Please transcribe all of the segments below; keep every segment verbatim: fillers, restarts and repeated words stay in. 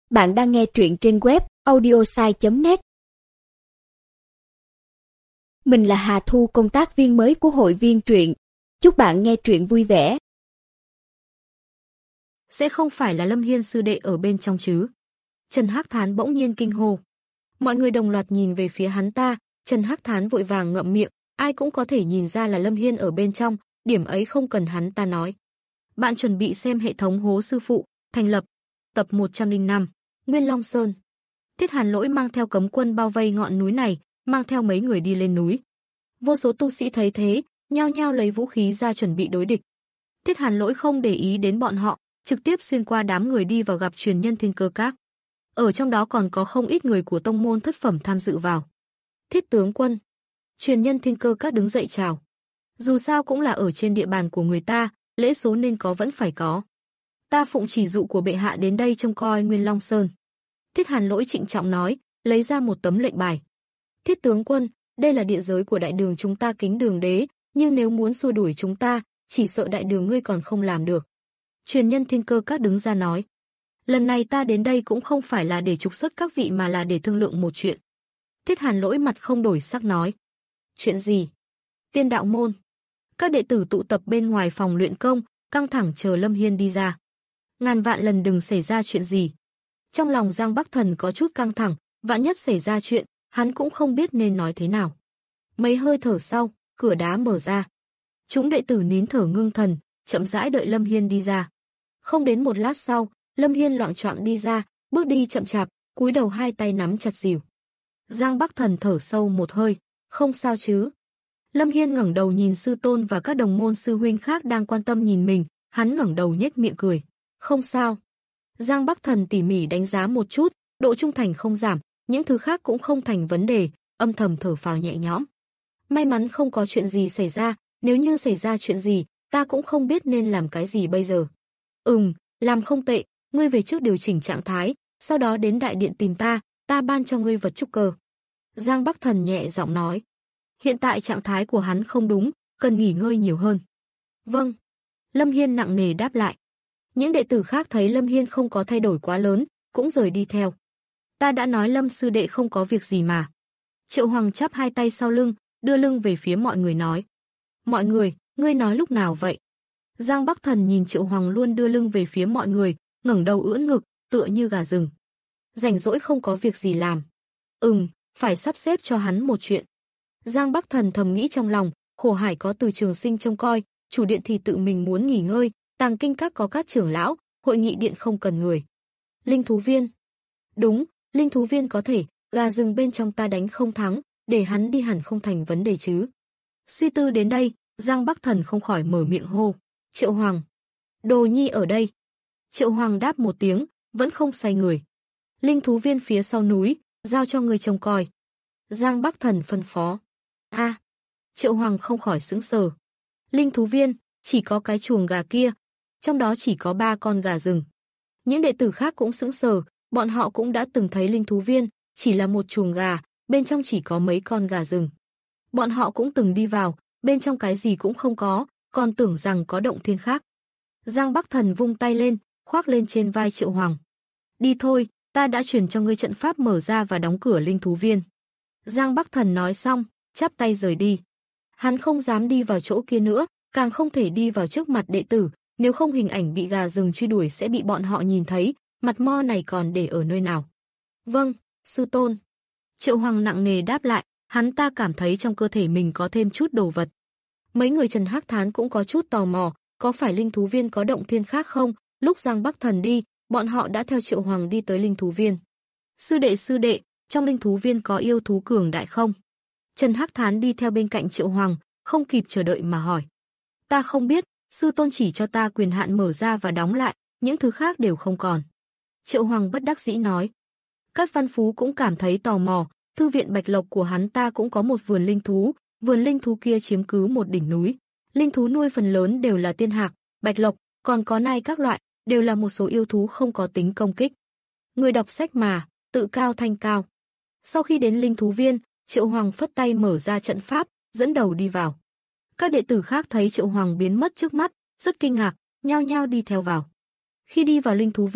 Bạn đang nghe truyện trên web audiosai chấm net. Mình là Hà Thu, công tác viên mới của hội viên truyện. Chúc bạn nghe truyện vui vẻ. Sẽ không phải là Lâm Hiên sư đệ ở bên trong chứ? Trần Hắc Thán bỗng nhiên kinh hô. Mọi người đồng loạt nhìn về phía hắn ta, Trần Hắc Thán vội vàng ngậm miệng, ai cũng có thể nhìn ra là Lâm Hiên ở bên trong, điểm ấy không cần hắn ta nói. Bạn chuẩn bị xem hệ thống Hố Sư Phụ, thành lập, tập một trăm lẻ năm, Nguyên Long Sơn. Thiết Hàn Lỗi mang theo cấm quân bao vây ngọn núi này, mang theo mấy người đi lên núi. Vô số tu sĩ thấy thế, nhao nhao lấy vũ khí ra chuẩn bị đối địch. Thiết Hàn Lỗi không để ý đến bọn họ, trực tiếp xuyên qua đám người đi vào gặp truyền nhân Thiên Cơ Các. Ở trong đó còn có không ít người của tông môn thất phẩm tham dự vào. Thiết tướng quân, truyền nhân Thiên Cơ Các đứng dậy chào. Dù sao cũng là ở trên địa bàn của người ta, lễ số nên có vẫn phải có. Ta phụng chỉ dụ của bệ hạ đến đây trông coi Nguyên Long Sơn. Thiết Hàn Lỗi trịnh trọng nói, lấy ra một tấm lệnh bài. Thiết tướng quân, đây là địa giới của đại đường chúng ta kính đường đế, nhưng nếu muốn xua đuổi chúng ta, chỉ sợ đại đường ngươi còn không làm được. Truyền nhân Thiên Cơ Các đứng ra nói. Lần này ta đến đây cũng không phải là để trục xuất các vị mà là để thương lượng một chuyện. Thiết Hàn Lỗi mặt không đổi sắc nói. Chuyện gì? Tiên đạo môn. Các đệ tử tụ tập bên ngoài phòng luyện công, căng thẳng chờ Lâm Hiên đi ra. Ngàn vạn lần đừng xảy ra chuyện gì. Trong lòng Giang Bắc Thần có chút căng thẳng, vạn nhất xảy ra chuyện, hắn cũng không biết nên nói thế nào. Mấy hơi thở sau, cửa đá mở ra. Chúng đệ tử nín thở ngưng thần, chậm rãi đợi Lâm Hiên đi ra. Không đến một lát sau, Lâm Hiên loạng choạng đi ra, bước đi chậm chạp, cúi đầu hai tay nắm chặt rìu. Giang Bắc Thần thở sâu một hơi, không sao chứ? Lâm Hiên ngẩng đầu nhìn sư tôn và các đồng môn sư huynh khác đang quan tâm nhìn mình, hắn ngẩng đầu nhếch miệng cười. Không sao. Giang Bắc Thần tỉ mỉ đánh giá một chút, độ trung thành không giảm, những thứ khác cũng không thành vấn đề, âm thầm thở phào nhẹ nhõm. May mắn không có chuyện gì xảy ra, nếu như xảy ra chuyện gì, ta cũng không biết nên làm cái gì bây giờ. Ừm, làm không tệ, ngươi về trước điều chỉnh trạng thái, sau đó đến đại điện tìm ta, ta ban cho ngươi vật trúc cơ. Giang Bắc Thần nhẹ giọng nói. Hiện tại trạng thái của hắn không đúng, cần nghỉ ngơi nhiều hơn. Vâng. Lâm Hiên nặng nề đáp lại. Những đệ tử khác thấy Lâm Hiên không có thay đổi quá lớn, cũng rời đi theo. Ta đã nói Lâm sư đệ không có việc gì mà. Triệu Hoàng chắp hai tay sau lưng, đưa lưng về phía mọi người nói. Mọi người, ngươi nói lúc nào vậy? Giang Bắc Thần nhìn Triệu Hoàng luôn đưa lưng về phía mọi người, ngẩng đầu ưỡn ngực, tựa như gà rừng. Rảnh rỗi không có việc gì làm. Ừm, phải sắp xếp cho hắn một chuyện. Giang Bắc Thần thầm nghĩ trong lòng, Khổ Hải có Từ Trường Sinh trông coi, chủ điện thì tự mình muốn nghỉ ngơi, Tàng Kinh Các có các trưởng lão, hội nghị điện không cần người. Linh thú viên. Đúng, linh thú viên có thể, gà rừng bên trong ta đánh không thắng, để hắn đi hẳn không thành vấn đề chứ. Suy tư đến đây, Giang Bắc Thần không khỏi mở miệng hô. Triệu Hoàng. Đồ nhi ở đây. Triệu Hoàng đáp một tiếng, vẫn không xoay người. Linh thú viên phía sau núi, giao cho người trông coi. Giang Bắc Thần phân phó. A. À, Triệu Hoàng không khỏi sững sờ. Linh thú viên, chỉ có cái chuồng gà kia, trong đó chỉ có ba con gà rừng. Những đệ tử khác cũng sững sờ, bọn họ cũng đã từng thấy linh thú viên, chỉ là một chuồng gà, bên trong chỉ có mấy con gà rừng. Bọn họ cũng từng đi vào, bên trong cái gì cũng không có, còn tưởng rằng có động thiên khác. Giang Bắc Thần vung tay lên, khoác lên trên vai Triệu Hoàng. Đi thôi, ta đã truyền cho ngươi trận pháp mở ra và đóng cửa linh thú viên. Giang Bắc Thần nói xong, chắp tay rời đi. Hắn không dám đi vào chỗ kia nữa, càng không thể đi vào trước mặt đệ tử, nếu không hình ảnh bị gà rừng truy đuổi sẽ bị bọn họ nhìn thấy, mặt mo này còn để ở nơi nào. Vâng, sư tôn. Triệu Hoàng nặng nề đáp lại, hắn ta cảm thấy trong cơ thể mình có thêm chút đồ vật. Mấy người Trần Hắc Thán cũng có chút tò mò, có phải linh thú viên có động thiên khác không? Lúc Giang Bắc Thần đi, bọn họ đã theo Triệu Hoàng đi tới linh thú viên. Sư đệ sư đệ, trong linh thú viên có yêu thú cường đại không? Trần Hắc Thán đi theo bên cạnh Triệu Hoàng, không kịp chờ đợi mà hỏi. Ta không biết, sư tôn chỉ cho ta quyền hạn mở ra và đóng lại, những thứ khác đều không còn. Triệu Hoàng bất đắc dĩ nói. Các văn phú cũng cảm thấy tò mò, thư viện Bạch Lộc của hắn ta cũng có một vườn linh thú, vườn linh thú kia chiếm cứ một đỉnh núi. Linh thú nuôi phần lớn đều là tiên hạc, bạch lộc, còn có nai các loại, đều là một số yêu thú không có tính công kích. Người đọc sách mà, tự cao thanh cao. Sau khi đến linh thú viên, Triệu Hoàng phất tay mở ra trận pháp, dẫn đầu đi vào. Các đệ tử khác thấy Triệu Hoàng biến mất trước mắt, rất kinh ngạc, nhao nhao đi theo vào. Khi đi vào linh thú viên,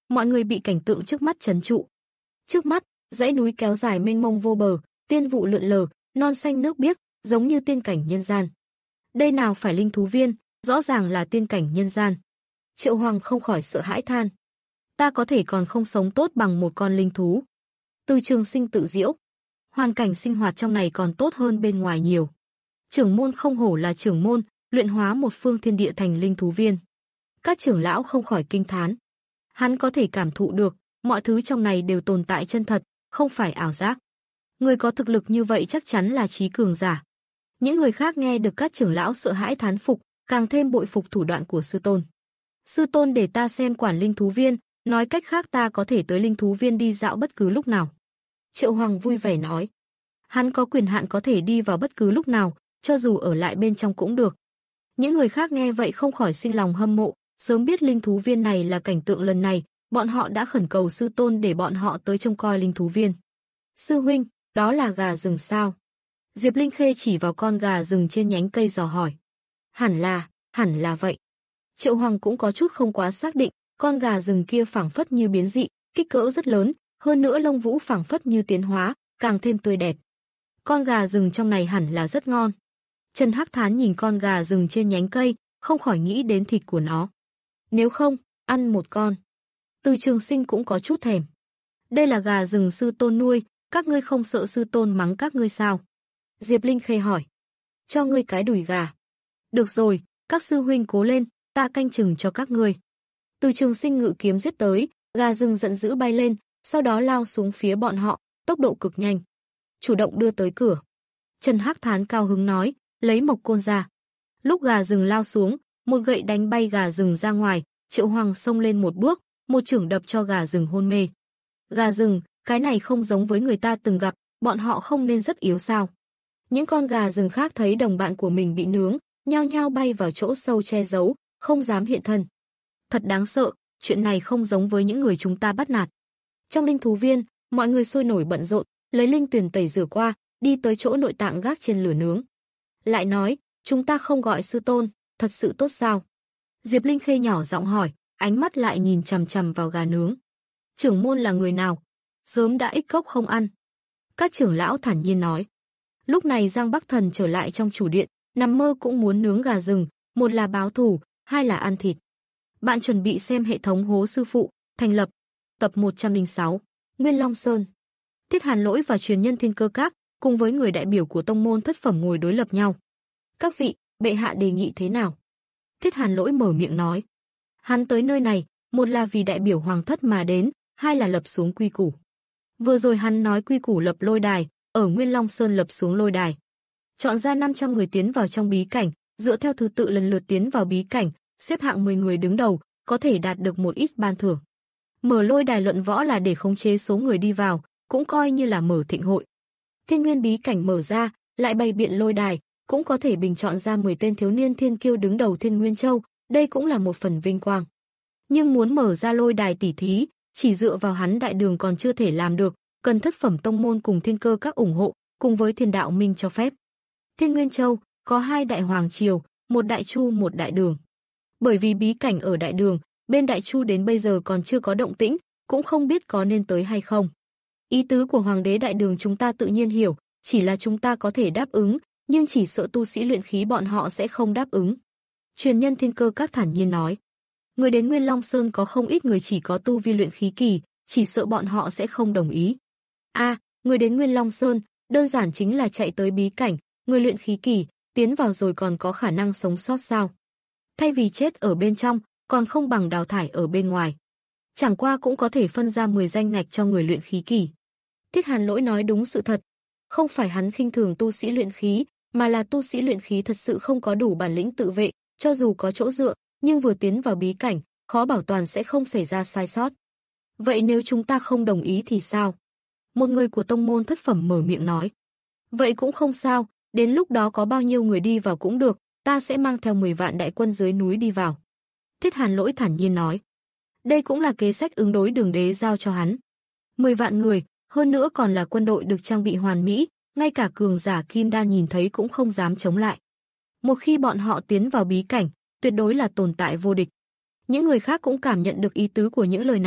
mọi người bị cảnh tượng trước mắt trấn trụ. Trước mắt, dãy núi kéo dài mênh mông vô bờ, tiên vụ lượn lờ, non xanh nước biếc, giống như tiên cảnh nhân gian. Đây nào phải linh thú viên, rõ ràng là tiên cảnh nhân gian. Triệu Hoàng không khỏi sợ hãi than. Ta có thể còn không sống tốt bằng một con linh thú. Từ Trường Sinh tự giễu. Hoàn cảnh sinh hoạt trong này còn tốt hơn bên ngoài nhiều. Trưởng môn không hổ là trưởng môn, luyện hóa một phương thiên địa thành linh thú viên. Các trưởng lão không khỏi kinh thán. Hắn có thể cảm thụ được, mọi thứ trong này đều tồn tại chân thật, không phải ảo giác. Người có thực lực như vậy chắc chắn là trí cường giả. Những người khác nghe được các trưởng lão sợ hãi thán phục, càng thêm bội phục thủ đoạn của sư tôn. Sư tôn để ta xem quản linh thú viên, nói cách khác ta có thể tới linh thú viên đi dạo bất cứ lúc nào. Triệu Hoàng vui vẻ nói. Hắn có quyền hạn có thể đi vào bất cứ lúc nào, cho dù ở lại bên trong cũng được. Những người khác nghe vậy không khỏi sinh lòng hâm mộ, sớm biết linh thú viên này là cảnh tượng lần này, bọn họ đã khẩn cầu sư tôn để bọn họ tới trông coi linh thú viên. Sư huynh, đó là gà rừng sao? Diệp Linh Khê chỉ vào con gà rừng trên nhánh cây dò hỏi. Hẳn là, hẳn là vậy. Triệu Hoàng cũng có chút không quá xác định, con gà rừng kia phảng phất như biến dị, kích cỡ rất lớn, hơn nữa lông vũ phảng phất như tiến hóa, càng thêm tươi đẹp. Con gà rừng trong này hẳn là rất ngon. Trần Hắc Thán nhìn con gà rừng trên nhánh cây, không khỏi nghĩ đến thịt của nó. Nếu không, ăn một con. Từ Trường Sinh cũng có chút thèm. Đây là gà rừng sư tôn nuôi, các ngươi không sợ sư tôn mắng các ngươi sao? Diệp Linh Khê hỏi. Cho ngươi cái đùi gà. Được rồi, các sư huynh cố lên, ta canh chừng cho các ngươi. Từ Trường Sinh ngự kiếm giết tới, gà rừng giận dữ bay lên, sau đó lao xuống phía bọn họ, tốc độ cực nhanh. Chủ động đưa tới cửa. Trần Hắc Thán cao hứng nói, lấy mộc côn ra. Lúc gà rừng lao xuống, một gậy đánh bay gà rừng ra ngoài, Triệu Hoàng xông lên một bước, một chưởng đập cho gà rừng hôn mê. Gà rừng, cái này không giống với người ta từng gặp, bọn họ không nên rất yếu sao? Những con gà rừng khác thấy đồng bạn của mình bị nướng, nhao nhao bay vào chỗ sâu che giấu, không dám hiện thân. Thật đáng sợ, chuyện này không giống với những người chúng ta bắt nạt. Trong linh thú viên, mọi người sôi nổi bận rộn, lấy linh tuyền tẩy rửa qua, đi tới chỗ nội tạng gác trên lửa nướng. Lại nói, chúng ta không gọi sư tôn, thật sự tốt sao? Diệp Linh Khê nhỏ giọng hỏi, ánh mắt lại nhìn chằm chằm vào gà nướng. Trưởng môn là người nào? Sớm đã ích cốc không ăn. Các trưởng lão thản nhiên nói. Lúc này Giang Bắc Thần trở lại trong chủ điện, nằm mơ cũng muốn nướng gà rừng, một là báo thù, hai là ăn thịt. Bạn chuẩn bị xem hệ thống Hố Sư Phụ, thành lập, tập một trăm lẻ sáu, Nguyên Long Sơn. Tiết Hàn Lỗi và truyền nhân Thiên Cơ Các, cùng với người đại biểu của tông môn thất phẩm ngồi đối lập nhau. Các vị, bệ hạ đề nghị thế nào? Tiết Hàn Lỗi mở miệng nói. Hắn tới nơi này, một là vì đại biểu hoàng thất mà đến, hai là lập xuống quy củ. Vừa rồi hắn nói quy củ lập lôi đài, ở Nguyên Long Sơn lập xuống lôi đài. Chọn ra năm trăm người tiến vào trong bí cảnh, dựa theo thứ tự lần lượt tiến vào bí cảnh, xếp hạng mười người đứng đầu, có thể đạt được một ít ban thưởng. Mở lôi đài luận võ là để khống chế số người đi vào, cũng coi như là mở thịnh hội. Thiên Nguyên bí cảnh mở ra, lại bày biện lôi đài, cũng có thể bình chọn ra mười tên thiếu niên thiên kiêu đứng đầu Thiên Nguyên Châu, đây cũng là một phần vinh quang. Nhưng muốn mở ra lôi đài tỉ thí, chỉ dựa vào hắn đại đường còn chưa thể làm được, cần thất phẩm tông môn cùng Thiên Cơ Các ủng hộ, cùng với Thiên Đạo Minh cho phép. Thiên Nguyên Châu có hai đại hoàng triều, một đại chu một đại đường. Bởi vì bí cảnh ở đại đường, bên đại chu đến bây giờ còn chưa có động tĩnh, cũng không biết có nên tới hay không. Ý tứ của hoàng đế đại đường chúng ta tự nhiên hiểu, chỉ là chúng ta có thể đáp ứng, nhưng chỉ sợ tu sĩ luyện khí bọn họ sẽ không đáp ứng. Truyền nhân Thiên Cơ Các thản nhiên nói. Người đến Nguyên Long Sơn có không ít người chỉ có tu vi luyện khí kỳ, chỉ sợ bọn họ sẽ không đồng ý. A, à, người đến Nguyên Long Sơn, đơn giản chính là chạy tới bí cảnh, người luyện khí kỳ, tiến vào rồi còn có khả năng sống sót sao? Thay vì chết ở bên trong, còn không bằng đào thải ở bên ngoài. Chẳng qua cũng có thể phân ra mười danh ngạch cho người luyện khí kỳ. Tiết Hàn Lỗi nói đúng sự thật. Không phải hắn khinh thường tu sĩ luyện khí, mà là tu sĩ luyện khí thật sự không có đủ bản lĩnh tự vệ, cho dù có chỗ dựa, nhưng vừa tiến vào bí cảnh, khó bảo toàn sẽ không xảy ra sai sót. Vậy nếu chúng ta không đồng ý thì sao? Một người của tông môn thất phẩm mở miệng nói. Vậy cũng không sao, đến lúc đó có bao nhiêu người đi vào cũng được, ta sẽ mang theo mười vạn đại quân dưới núi đi vào. Tiết Hàn Lỗi thản nhiên nói. Đây cũng là kế sách ứng đối Đường Đế giao cho hắn. mười vạn người, hơn nữa còn là quân đội được trang bị hoàn mỹ, ngay cả cường giả Kim Đan nhìn thấy cũng không dám chống lại. Một khi bọn họ tiến vào bí cảnh, tuyệt đối là tồn tại vô địch. Những người khác cũng cảm nhận được ý tứ của những lời này,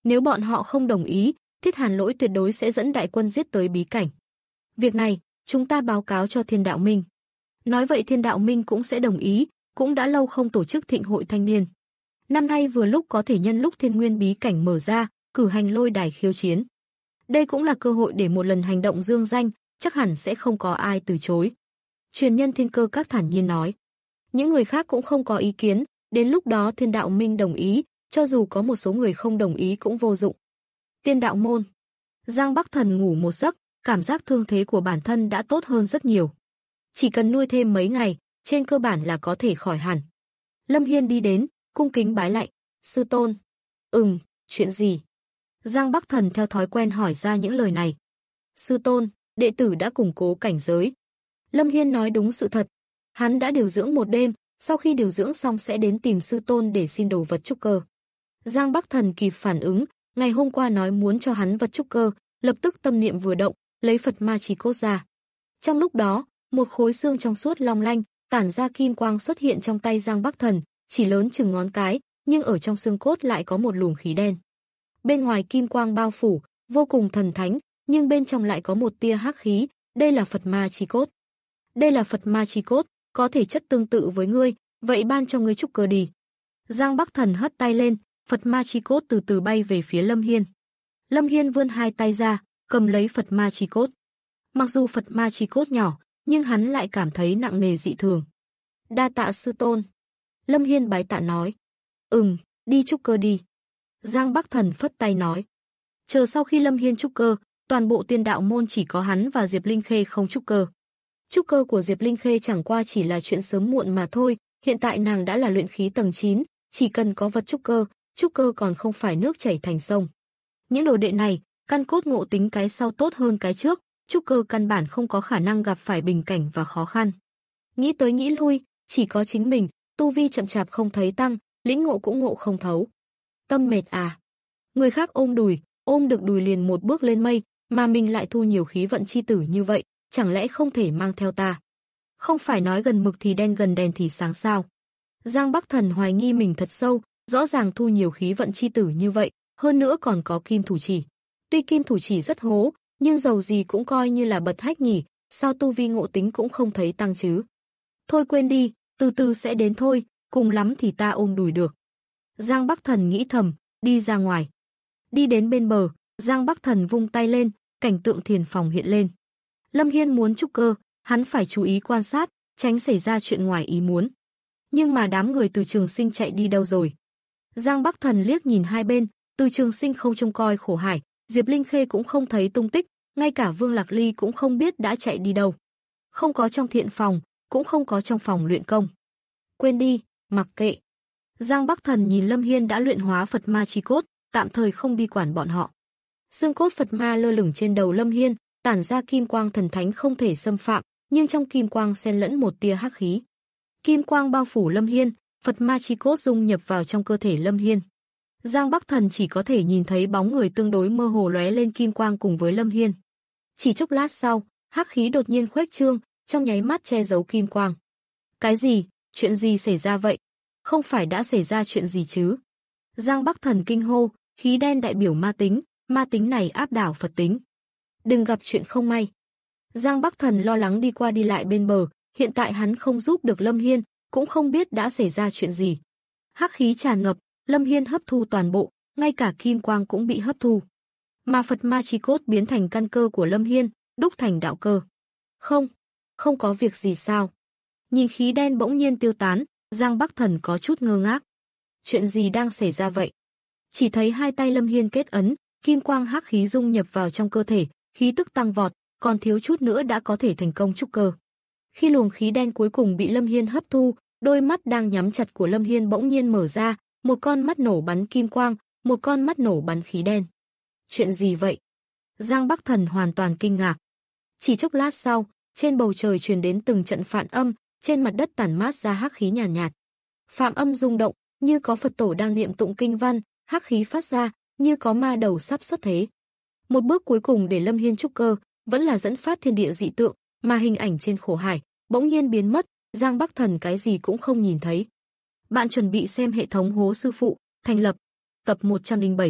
Nếu bọn họ không đồng ý, Thiết Hàn Lỗi tuyệt đối sẽ dẫn đại quân giết tới bí cảnh. Việc này, chúng ta báo cáo cho Thiên Đạo Minh. Nói vậy Thiên Đạo Minh cũng sẽ đồng ý, cũng đã lâu không tổ chức thịnh hội thanh niên. Năm nay vừa lúc có thể nhân lúc Thiên Nguyên bí cảnh mở ra, cử hành lôi đài khiêu chiến. Đây cũng là cơ hội để một lần hành động dương danh, chắc hẳn sẽ không có ai từ chối. Truyền nhân Thiên Cơ Các thản nhiên nói. Những người khác cũng không có ý kiến, đến lúc đó Thiên Đạo Minh đồng ý, cho dù có một số người không đồng ý cũng vô dụng. Tiên đạo môn. Giang Bắc Thần ngủ một giấc, cảm giác thương thế của bản thân đã tốt hơn rất nhiều. Chỉ cần nuôi thêm mấy ngày, trên cơ bản là có thể khỏi hẳn. Lâm Hiên đi đến, cung kính bái lạy. Sư tôn. Ừm, chuyện gì? Giang Bắc Thần theo thói quen hỏi ra những lời này. Sư tôn, đệ tử đã củng cố cảnh giới. Lâm Hiên nói đúng sự thật. Hắn đã điều dưỡng một đêm, sau khi điều dưỡng xong sẽ đến tìm sư tôn để xin đồ vật trúc cơ. Giang Bắc Thần kịp phản ứng, ngày hôm qua nói muốn cho hắn vật trúc cơ, lập tức tâm niệm vừa động, lấy Phật Ma Chỉ Cốt ra. Trong lúc đó, một khối xương trong suốt long lanh, tản ra kim quang xuất hiện trong tay Giang Bắc Thần, chỉ lớn chừng ngón cái, nhưng ở trong xương cốt lại có một luồng khí đen. Bên ngoài kim quang bao phủ, vô cùng thần thánh, nhưng bên trong lại có một tia hắc khí, đây là Phật Ma Chỉ Cốt. Đây là Phật Ma Chỉ Cốt, có thể chất tương tự với ngươi, vậy ban cho ngươi trúc cơ đi. Giang Bắc Thần hất tay lên, Phật Ma Chỉ Cốt từ từ bay về phía Lâm Hiên. Lâm Hiên vươn hai tay ra, cầm lấy Phật Ma Chỉ Cốt. Mặc dù Phật Ma Chỉ Cốt nhỏ, nhưng hắn lại cảm thấy nặng nề dị thường. Đa tạ sư tôn. Lâm Hiên bái tạ nói. Ừm, đi trúc cơ đi. Giang Bắc Thần phất tay nói. Chờ sau khi Lâm Hiên trúc cơ, toàn bộ tiên đạo môn chỉ có hắn và Diệp Linh Khê không trúc cơ. Trúc cơ của Diệp Linh Khê chẳng qua chỉ là chuyện sớm muộn mà thôi, hiện tại nàng đã là luyện khí tầng chín, chỉ cần có vật trúc cơ, trúc cơ còn không phải nước chảy thành sông. Những đồ đệ này, căn cốt ngộ tính cái sau tốt hơn cái trước, trúc cơ căn bản không có khả năng gặp phải bình cảnh và khó khăn. Nghĩ tới nghĩ lui, chỉ có chính mình, tu vi chậm chạp không thấy tăng, lĩnh ngộ cũng ngộ không thấu. Tâm mệt à? Người khác ôm đùi, ôm được đùi liền một bước lên mây, mà mình lại thu nhiều khí vận chi tử như vậy, chẳng lẽ không thể mang theo ta? Không phải nói gần mực thì đen gần đèn thì sáng sao? Giang Bắc Thần hoài nghi mình thật sâu, rõ ràng thu nhiều khí vận chi tử như vậy, hơn nữa còn có kim thủ chỉ. Tuy kim thủ chỉ rất hố, nhưng dầu gì cũng coi như là bật hách nhỉ, sao tu vi ngộ tính cũng không thấy tăng chứ? Thôi quên đi, từ từ sẽ đến thôi, cùng lắm thì ta ôm đùi được. Giang Bắc Thần nghĩ thầm, đi ra ngoài. Đi đến bên bờ, Giang Bắc Thần vung tay lên, cảnh tượng thiền phòng hiện lên. Lâm Hiên muốn trúc cơ, hắn phải chú ý quan sát, tránh xảy ra chuyện ngoài ý muốn. Nhưng mà đám người Từ Trường Sinh chạy đi đâu rồi? Giang Bắc Thần liếc nhìn hai bên, Từ Trường Sinh không trông coi khổ hải, Diệp Linh Khê cũng không thấy tung tích, ngay cả Vương Lạc Ly cũng không biết đã chạy đi đâu. Không có trong thiện phòng, cũng không có trong phòng luyện công. Quên đi, mặc kệ. Giang Bắc Thần nhìn Lâm Hiên đã luyện hóa Phật Ma Chỉ Cốt, tạm thời không đi quản bọn họ. Xương cốt Phật Ma lơ lửng trên đầu Lâm Hiên, tản ra kim quang thần thánh không thể xâm phạm, nhưng trong kim quang xen lẫn một tia hắc khí. Kim quang bao phủ Lâm Hiên, Phật Ma Chỉ Cốt dung nhập vào trong cơ thể Lâm Hiên. Giang Bắc Thần chỉ có thể nhìn thấy bóng người tương đối mơ hồ lóe lên kim quang cùng với Lâm Hiên. Chỉ chốc lát sau, hắc khí đột nhiên khuếch trương, trong nháy mắt che giấu kim quang. Cái gì? Chuyện gì xảy ra vậy? Không phải đã xảy ra chuyện gì chứ? Giang Bắc Thần kinh hô, khí đen đại biểu ma tính, ma tính này áp đảo Phật tính. Đừng gặp chuyện không may. Giang Bắc Thần lo lắng đi qua đi lại bên bờ, hiện tại hắn không giúp được Lâm Hiên, cũng không biết đã xảy ra chuyện gì. Hắc khí tràn ngập, Lâm Hiên hấp thu toàn bộ, ngay cả kim quang cũng bị hấp thu. Mà Phật Ma Chỉ Cốt biến thành căn cơ của Lâm Hiên, đúc thành đạo cơ. Không, không có việc gì sao? Nhìn khí đen bỗng nhiên tiêu tán, Giang Bắc Thần có chút ngơ ngác. Chuyện gì đang xảy ra vậy? Chỉ thấy hai tay Lâm Hiên kết ấn, kim quang hắc khí dung nhập vào trong cơ thể, khí tức tăng vọt, còn thiếu chút nữa đã có thể thành công trúc cơ. Khi luồng khí đen cuối cùng bị Lâm Hiên hấp thu, đôi mắt đang nhắm chặt của Lâm Hiên bỗng nhiên mở ra, một con mắt nổ bắn kim quang, một con mắt nổ bắn khí đen. Chuyện gì vậy? Giang Bắc Thần hoàn toàn kinh ngạc. Chỉ chốc lát sau, trên bầu trời truyền đến từng trận phản âm, trên mặt đất tản mát ra hắc khí nhàn nhạt, nhạt. Phạm âm rung động, như có Phật tổ đang niệm tụng kinh văn, hắc khí phát ra, như có ma đầu sắp xuất thế. Một bước cuối cùng để Lâm Hiên trúc cơ, vẫn là dẫn phát thiên địa dị tượng, mà hình ảnh trên khổ hải bỗng nhiên biến mất, Giang Bắc Thần cái gì cũng không nhìn thấy. Bạn chuẩn bị xem hệ thống hố sư phụ thành lập, tập một trăm lẻ bảy.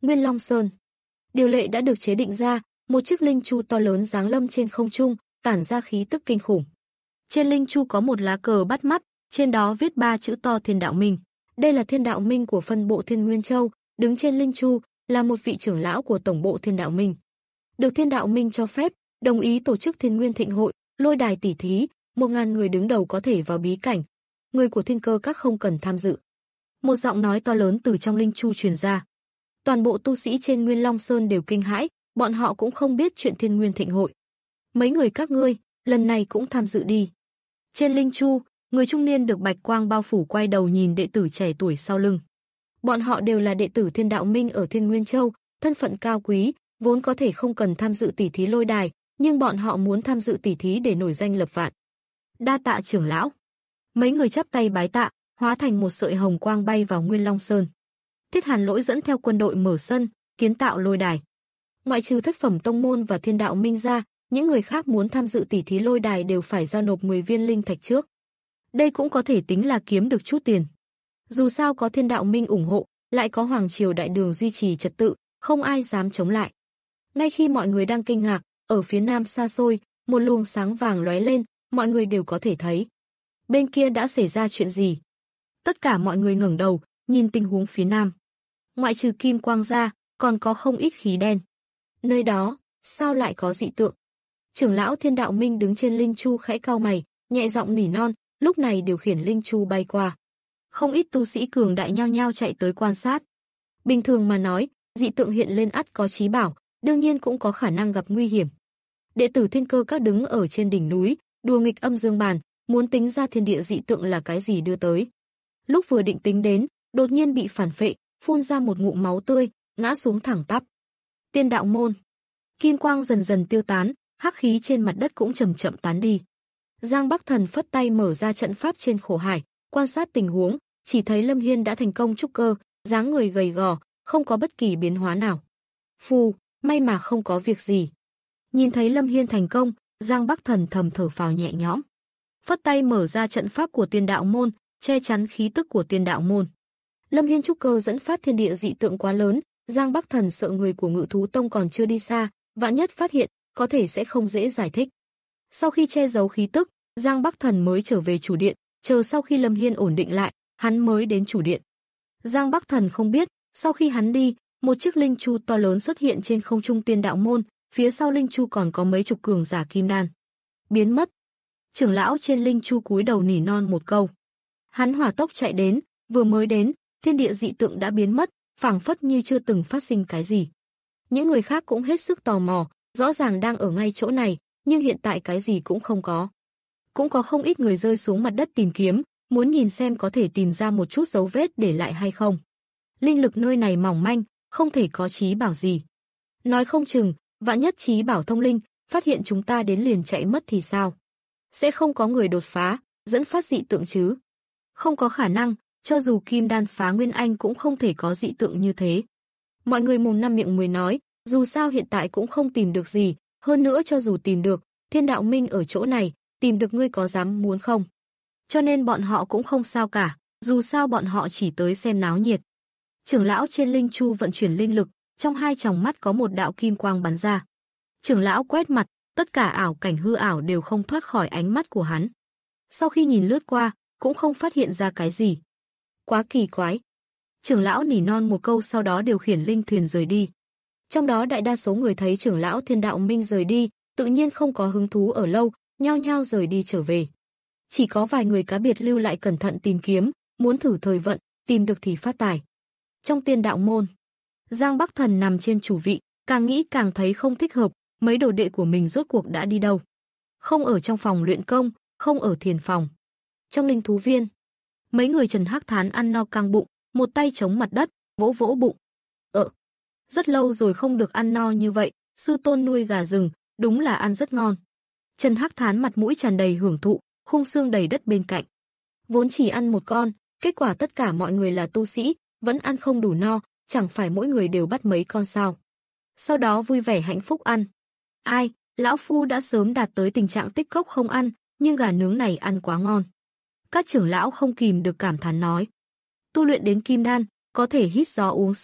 Nguyên Long Sơn. Điều lệ đã được chế định ra, một chiếc linh chu to lớn giáng lâm trên không trung, tản ra khí tức kinh khủng. Trên linh chu có một lá cờ bắt mắt, trên đó viết ba chữ to Thiên Đạo Minh. Đây là Thiên Đạo Minh của phân bộ Thiên Nguyên Châu, đứng trên linh chu là một vị trưởng lão của tổng bộ Thiên Đạo Minh. Được Thiên Đạo Minh cho phép, đồng ý tổ chức Thiên Nguyên Thịnh Hội, lôi đài tỷ thí, một ngàn người đứng đầu có thể vào bí cảnh. Người của Thiên Cơ Các không cần tham dự. Một giọng nói to lớn từ trong linh chu truyền ra. Toàn bộ tu sĩ trên Nguyên Long Sơn đều kinh hãi, bọn họ cũng không biết chuyện Thiên Nguyên Thịnh Hội. Mấy người các ngươi, lần này cũng tham dự đi. Trên linh chu, người trung niên được bạch quang bao phủ quay đầu nhìn đệ tử trẻ tuổi sau lưng. Bọn họ đều là đệ tử Thiên Đạo Minh ở Thiên Nguyên Châu, thân phận cao quý, vốn có thể không cần tham dự tỷ thí lôi đài, nhưng bọn họ muốn tham dự tỷ thí để nổi danh lập vạn. Đa tạ trưởng lão. Mấy người chắp tay bái tạ, hóa thành một sợi hồng quang bay vào Nguyên Long Sơn. Thiết Hàn Lỗi dẫn theo quân đội mở sân, kiến tạo lôi đài. Ngoại trừ thất phẩm tông môn và Thiên Đạo Minh ra, những người khác muốn tham dự tỷ thí lôi đài đều phải giao nộp mười viên linh thạch trước. Đây cũng có thể tính là kiếm được chút tiền. Dù sao có Thiên Đạo Minh ủng hộ, lại có Hoàng Triều Đại Đường duy trì trật tự, không ai dám chống lại. Ngay khi mọi người đang kinh ngạc, ở phía nam xa xôi, một luồng sáng vàng lóe lên, mọi người đều có thể thấy. Bên kia đã xảy ra chuyện gì? Tất cả mọi người ngẩng đầu, nhìn tình huống phía nam. Ngoại trừ kim quang ra, còn có không ít khí đen. Nơi đó, sao lại có dị tượng? Trưởng lão Thiên Đạo Minh đứng trên linh chu khẽ cau mày, nhẹ giọng nỉ non, lúc này điều khiển linh chu bay qua. Không ít tu sĩ cường đại nhao nhao chạy tới quan sát. Bình thường mà nói, dị tượng hiện lên ắt có chí bảo, đương nhiên cũng có khả năng gặp nguy hiểm. Đệ tử Thiên Cơ Các đứng ở trên đỉnh núi, đùa nghịch âm dương bàn, muốn tính ra thiên địa dị tượng là cái gì đưa tới. Lúc vừa định tính đến, đột nhiên bị phản phệ, phun ra một ngụm máu tươi, ngã xuống thẳng tắp. Tiên đạo môn. Kim quang dần dần tiêu tán, hắc khí trên mặt đất cũng chậm chậm tán đi. Giang Bắc Thần phất tay mở ra trận pháp trên khổ hải, quan sát tình huống, chỉ thấy Lâm Hiên đã thành công trúc cơ, dáng người gầy gò, không có bất kỳ biến hóa nào. Phù, may mà không có việc gì. Nhìn thấy Lâm Hiên thành công, Giang Bắc Thần thầm thở phào nhẹ nhõm. Phất tay mở ra trận pháp của Tiên đạo môn, che chắn khí tức của Tiên đạo môn. Lâm Hiên trúc cơ dẫn phát thiên địa dị tượng quá lớn, Giang Bắc Thần sợ người của Ngự Thú Tông còn chưa đi xa, vạn nhất phát hiện, có thể sẽ không dễ giải thích. Sau khi che giấu khí tức, Giang Bắc Thần mới trở về chủ điện, chờ sau khi Lâm Hiên ổn định lại, hắn mới đến chủ điện. Giang Bắc Thần không biết, sau khi hắn đi, một chiếc linh chu to lớn xuất hiện trên không trung Tiên đạo môn, phía sau linh chu còn có mấy chục cường giả kim đan. Biến mất. Trưởng lão trên linh chu cúi đầu nỉ non một câu. Hắn hỏa tốc chạy đến, vừa mới đến, thiên địa dị tượng đã biến mất, phảng phất như chưa từng phát sinh cái gì. Những người khác cũng hết sức tò mò, rõ ràng đang ở ngay chỗ này, nhưng hiện tại cái gì cũng không có. Cũng có không ít người rơi xuống mặt đất tìm kiếm, muốn nhìn xem có thể tìm ra một chút dấu vết để lại hay không. Linh lực nơi này mỏng manh, không thể có chí bảo gì. Nói không chừng, vạn nhất chí bảo thông linh, phát hiện chúng ta đến liền chạy mất thì sao? Sẽ không có người đột phá, dẫn phát dị tượng chứ? Không có khả năng, cho dù kim đan phá nguyên anh cũng không thể có dị tượng như thế. Mọi người mồm năm miệng mười nói, dù sao hiện tại cũng không tìm được gì, hơn nữa cho dù tìm được, Thiên Đạo Minh ở chỗ này, tìm được ngươi có dám muốn không? Cho nên bọn họ cũng không sao cả, dù sao bọn họ chỉ tới xem náo nhiệt. Trưởng lão trên linh chu vận chuyển linh lực, trong hai tròng mắt có một đạo kim quang bắn ra. Trưởng lão quét mặt, tất cả ảo cảnh hư ảo đều không thoát khỏi ánh mắt của hắn. Sau khi nhìn lướt qua, cũng không phát hiện ra cái gì. Quá kỳ quái. Trưởng lão nỉ non một câu sau đó điều khiển linh thuyền rời đi. Trong đó đại đa số người thấy trưởng lão Thiên Đạo Minh rời đi, tự nhiên không có hứng thú ở lâu, nhao nhao rời đi trở về. Chỉ có vài người cá biệt lưu lại cẩn thận tìm kiếm, muốn thử thời vận, tìm được thì phát tài. Trong Tiên đạo môn, Giang Bắc Thần nằm trên chủ vị, càng nghĩ càng thấy không thích hợp, mấy đồ đệ của mình rốt cuộc đã đi đâu. Không ở trong phòng luyện công, không ở thiền phòng. Trong linh thú viên, mấy người Trần Hắc Thán ăn no căng bụng, một tay chống mặt đất, vỗ vỗ bụng. Ờ, rất lâu rồi không được ăn no như vậy, sư tôn nuôi gà rừng, đúng là ăn rất ngon. Trần Hắc Thán mặt mũi tràn đầy hưởng thụ, khung xương đầy đất bên cạnh. Vốn chỉ ăn một con, kết quả tất cả mọi người là tu sĩ, vẫn ăn không đủ no, chẳng phải mỗi người đều bắt mấy con sao. Sau đó vui vẻ hạnh phúc ăn. Ai, lão phu đã sớm đạt tới tình trạng tích cốc không ăn, nhưng gà nướng này ăn quá ngon. Các trưởng lão không kìm được cảm thán nói. Tu luyện đến kim đan, có thể hít gió uống xương,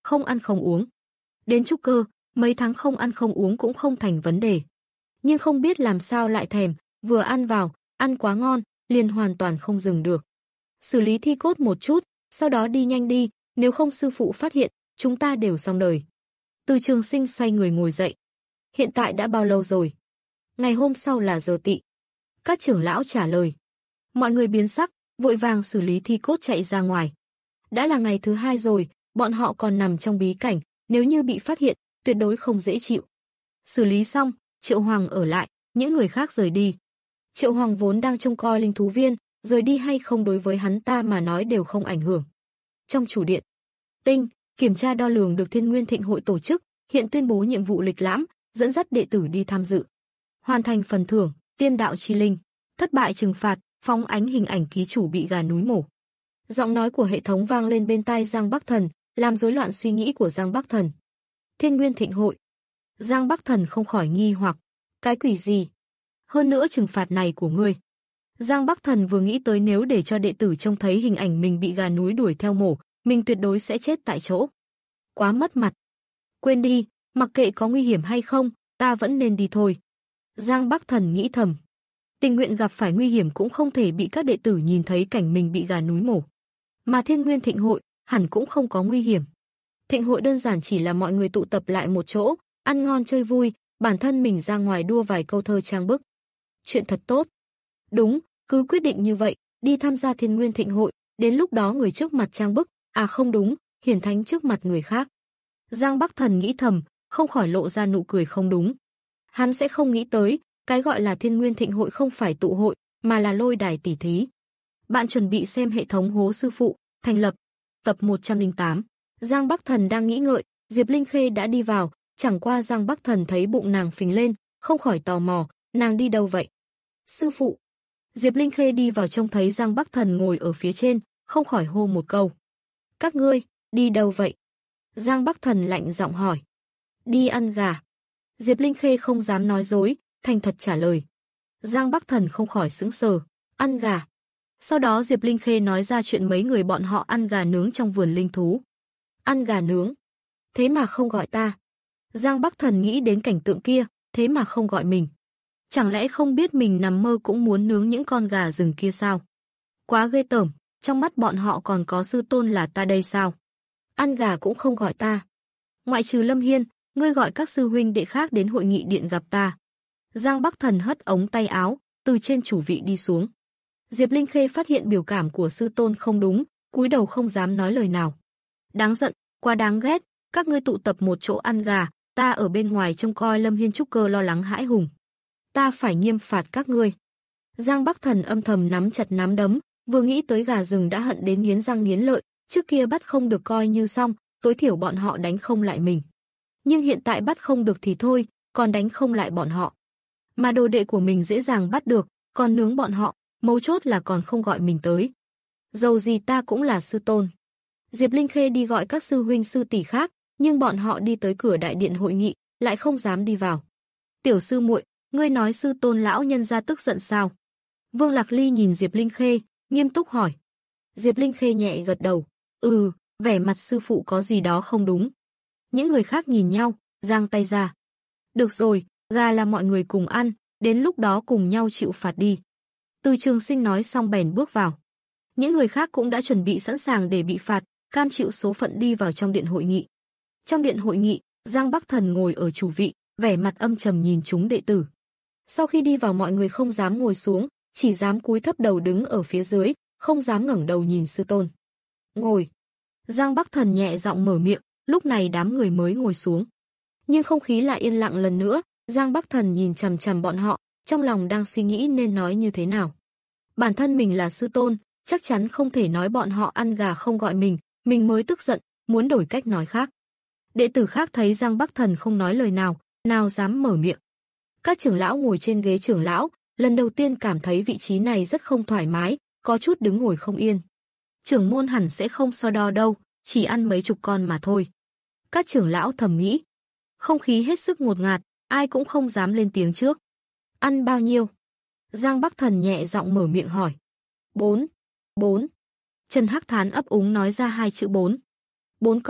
không ăn không uống. Đến trúc cơ, mấy tháng không ăn không uống cũng không thành vấn đề. Nhưng không biết làm sao lại thèm, vừa ăn vào, ăn quá ngon, liền hoàn toàn không dừng được. Xử lý thi cốt một chút, sau đó đi nhanh đi, nếu không sư phụ phát hiện, chúng ta đều xong đời. Từ Trường Sinh xoay người ngồi dậy. Hiện tại đã bao lâu rồi? Ngày hôm sau là giờ tỵ. Các trưởng lão trả lời. Mọi người biến sắc, vội vàng xử lý thi cốt chạy ra ngoài. Đã là ngày thứ hai rồi, bọn họ còn nằm trong bí cảnh, nếu như bị phát hiện, tuyệt đối không dễ chịu. Xử lý xong, Triệu Hoàng ở lại, những người khác rời đi. Triệu Hoàng vốn đang trông coi linh thú viên, rời đi hay không đối với hắn ta mà nói đều không ảnh hưởng. Trong chủ điện, Tinh, kiểm tra đo lường được Thiên Nguyên Thịnh hội tổ chức, hiện tuyên bố nhiệm vụ lịch lãm, dẫn dắt đệ tử đi tham dự. Hoàn thành phần thưởng, tiên đạo chi linh, thất bại trừng phạt, phóng ánh hình ảnh ký chủ bị gà núi mổ. Giọng nói của hệ thống vang lên bên tai Giang Bắc Thần, làm rối loạn suy nghĩ của Giang Bắc Thần. Thiên Nguyên Thịnh hội. Giang Bắc Thần không khỏi nghi hoặc, cái quỷ gì? Hơn nữa trừng phạt này của ngươi. Giang Bắc Thần vừa nghĩ tới nếu để cho đệ tử trông thấy hình ảnh mình bị gà núi đuổi theo mổ, mình tuyệt đối sẽ chết tại chỗ. Quá mất mặt. Quên đi, mặc kệ có nguy hiểm hay không, ta vẫn nên đi thôi. Giang Bắc Thần nghĩ thầm. Tình nguyện gặp phải nguy hiểm cũng không thể bị các đệ tử nhìn thấy cảnh mình bị gà núi mổ. Mà Thiên Nguyên Thịnh hội, hẳn cũng không có nguy hiểm. Thịnh hội đơn giản chỉ là mọi người tụ tập lại một chỗ, ăn ngon chơi vui, bản thân mình ra ngoài đua vài câu thơ trang bức. Chuyện thật tốt. Đúng, cứ quyết định như vậy, đi tham gia Thiên Nguyên Thịnh hội, đến lúc đó người trước mặt trang bức, à không đúng, hiển thánh trước mặt người khác. Giang Bắc Thần nghĩ thầm, không khỏi lộ ra nụ cười không đúng. Hắn sẽ không nghĩ tới, cái gọi là Thiên Nguyên Thịnh hội không phải tụ hội, mà là lôi đài tỉ thí. Bạn chuẩn bị xem hệ thống hố sư phụ, thành lập, tập một trăm lẻ tám. Giang Bắc Thần đang nghĩ ngợi, Diệp Linh Khê đã đi vào, chẳng qua Giang Bắc Thần thấy bụng nàng phình lên, không khỏi tò mò, nàng đi đâu vậy? Sư phụ. Diệp Linh Khê đi vào trông thấy Giang Bắc Thần ngồi ở phía trên, không khỏi hô một câu. Các ngươi, đi đâu vậy? Giang Bắc Thần lạnh giọng hỏi. Đi ăn gà. Diệp Linh Khê không dám nói dối, thành thật trả lời. Giang Bắc Thần không khỏi sững sờ, ăn gà. Sau đó Diệp Linh Khê nói ra chuyện mấy người bọn họ ăn gà nướng trong vườn linh thú. Ăn gà nướng? Thế mà không gọi ta. Giang Bắc Thần nghĩ đến cảnh tượng kia, thế mà không gọi mình. Chẳng lẽ không biết mình nằm mơ cũng muốn nướng những con gà rừng kia sao? Quá ghê tởm, trong mắt bọn họ còn có sư tôn là ta đây sao? Ăn gà cũng không gọi ta. Ngoại trừ Lâm Hiên, ngươi gọi các sư huynh đệ khác đến hội nghị điện gặp ta. Giang Bắc Thần hất ống tay áo, từ trên chủ vị đi xuống. Diệp Linh Khê phát hiện biểu cảm của sư tôn không đúng, cúi đầu không dám nói lời nào. Đáng giận, quá đáng ghét, các ngươi tụ tập một chỗ ăn gà, ta ở bên ngoài trông coi Lâm Hiên trúc cơ lo lắng hãi hùng. Ta phải nghiêm phạt các ngươi. Giang Bắc Thần âm thầm nắm chặt nắm đấm, vừa nghĩ tới gà rừng đã hận đến nghiến răng nghiến lợi, trước kia bắt không được coi như xong, tối thiểu bọn họ đánh không lại mình. Nhưng hiện tại bắt không được thì thôi, còn đánh không lại bọn họ. Mà đồ đệ của mình dễ dàng bắt được, còn nướng bọn họ, mấu chốt là còn không gọi mình tới. Dầu gì ta cũng là sư tôn. Diệp Linh Khê đi gọi các sư huynh sư tỷ khác, nhưng bọn họ đi tới cửa đại điện hội nghị, lại không dám đi vào. Tiểu sư muội, ngươi nói sư tôn lão nhân gia tức giận sao? Vương Lạc Ly nhìn Diệp Linh Khê, nghiêm túc hỏi. Diệp Linh Khê nhẹ gật đầu. Ừ, vẻ mặt sư phụ có gì đó không đúng. Những người khác nhìn nhau, giang tay ra. Được rồi, gà là mọi người cùng ăn, đến lúc đó cùng nhau chịu phạt đi. Từ Trường Sinh nói xong bèn bước vào. Những người khác cũng đã chuẩn bị sẵn sàng để bị phạt, cam chịu số phận đi vào trong điện hội nghị. Trong điện hội nghị, Giang Bắc Thần ngồi ở chủ vị, vẻ mặt âm trầm nhìn chúng đệ tử. Sau khi đi vào mọi người không dám ngồi xuống, chỉ dám cúi thấp đầu đứng ở phía dưới, không dám ngẩng đầu nhìn sư tôn. Ngồi. Giang Bắc Thần nhẹ giọng mở miệng, lúc này đám người mới ngồi xuống. Nhưng không khí lại yên lặng lần nữa, Giang Bắc Thần nhìn chằm chằm bọn họ, trong lòng đang suy nghĩ nên nói như thế nào. Bản thân mình là sư tôn, chắc chắn không thể nói bọn họ ăn gà không gọi mình, mình mới tức giận, muốn đổi cách nói khác. Đệ tử khác thấy Giang Bắc Thần không nói lời nào, nào dám mở miệng. Các trưởng lão ngồi trên ghế trưởng lão, lần đầu tiên cảm thấy vị trí này rất không thoải mái, có chút đứng ngồi không yên. Trưởng môn hẳn sẽ không so đo đâu, chỉ ăn mấy chục con mà thôi. Các trưởng lão thầm nghĩ. Không khí hết sức ngột ngạt, ai cũng không dám lên tiếng trước. Ăn bao nhiêu? Giang Bắc Thần nhẹ giọng mở miệng hỏi. Bốn. Bốn. Trần Hắc Thán ấp úng nói ra hai chữ bốn. Bốn con,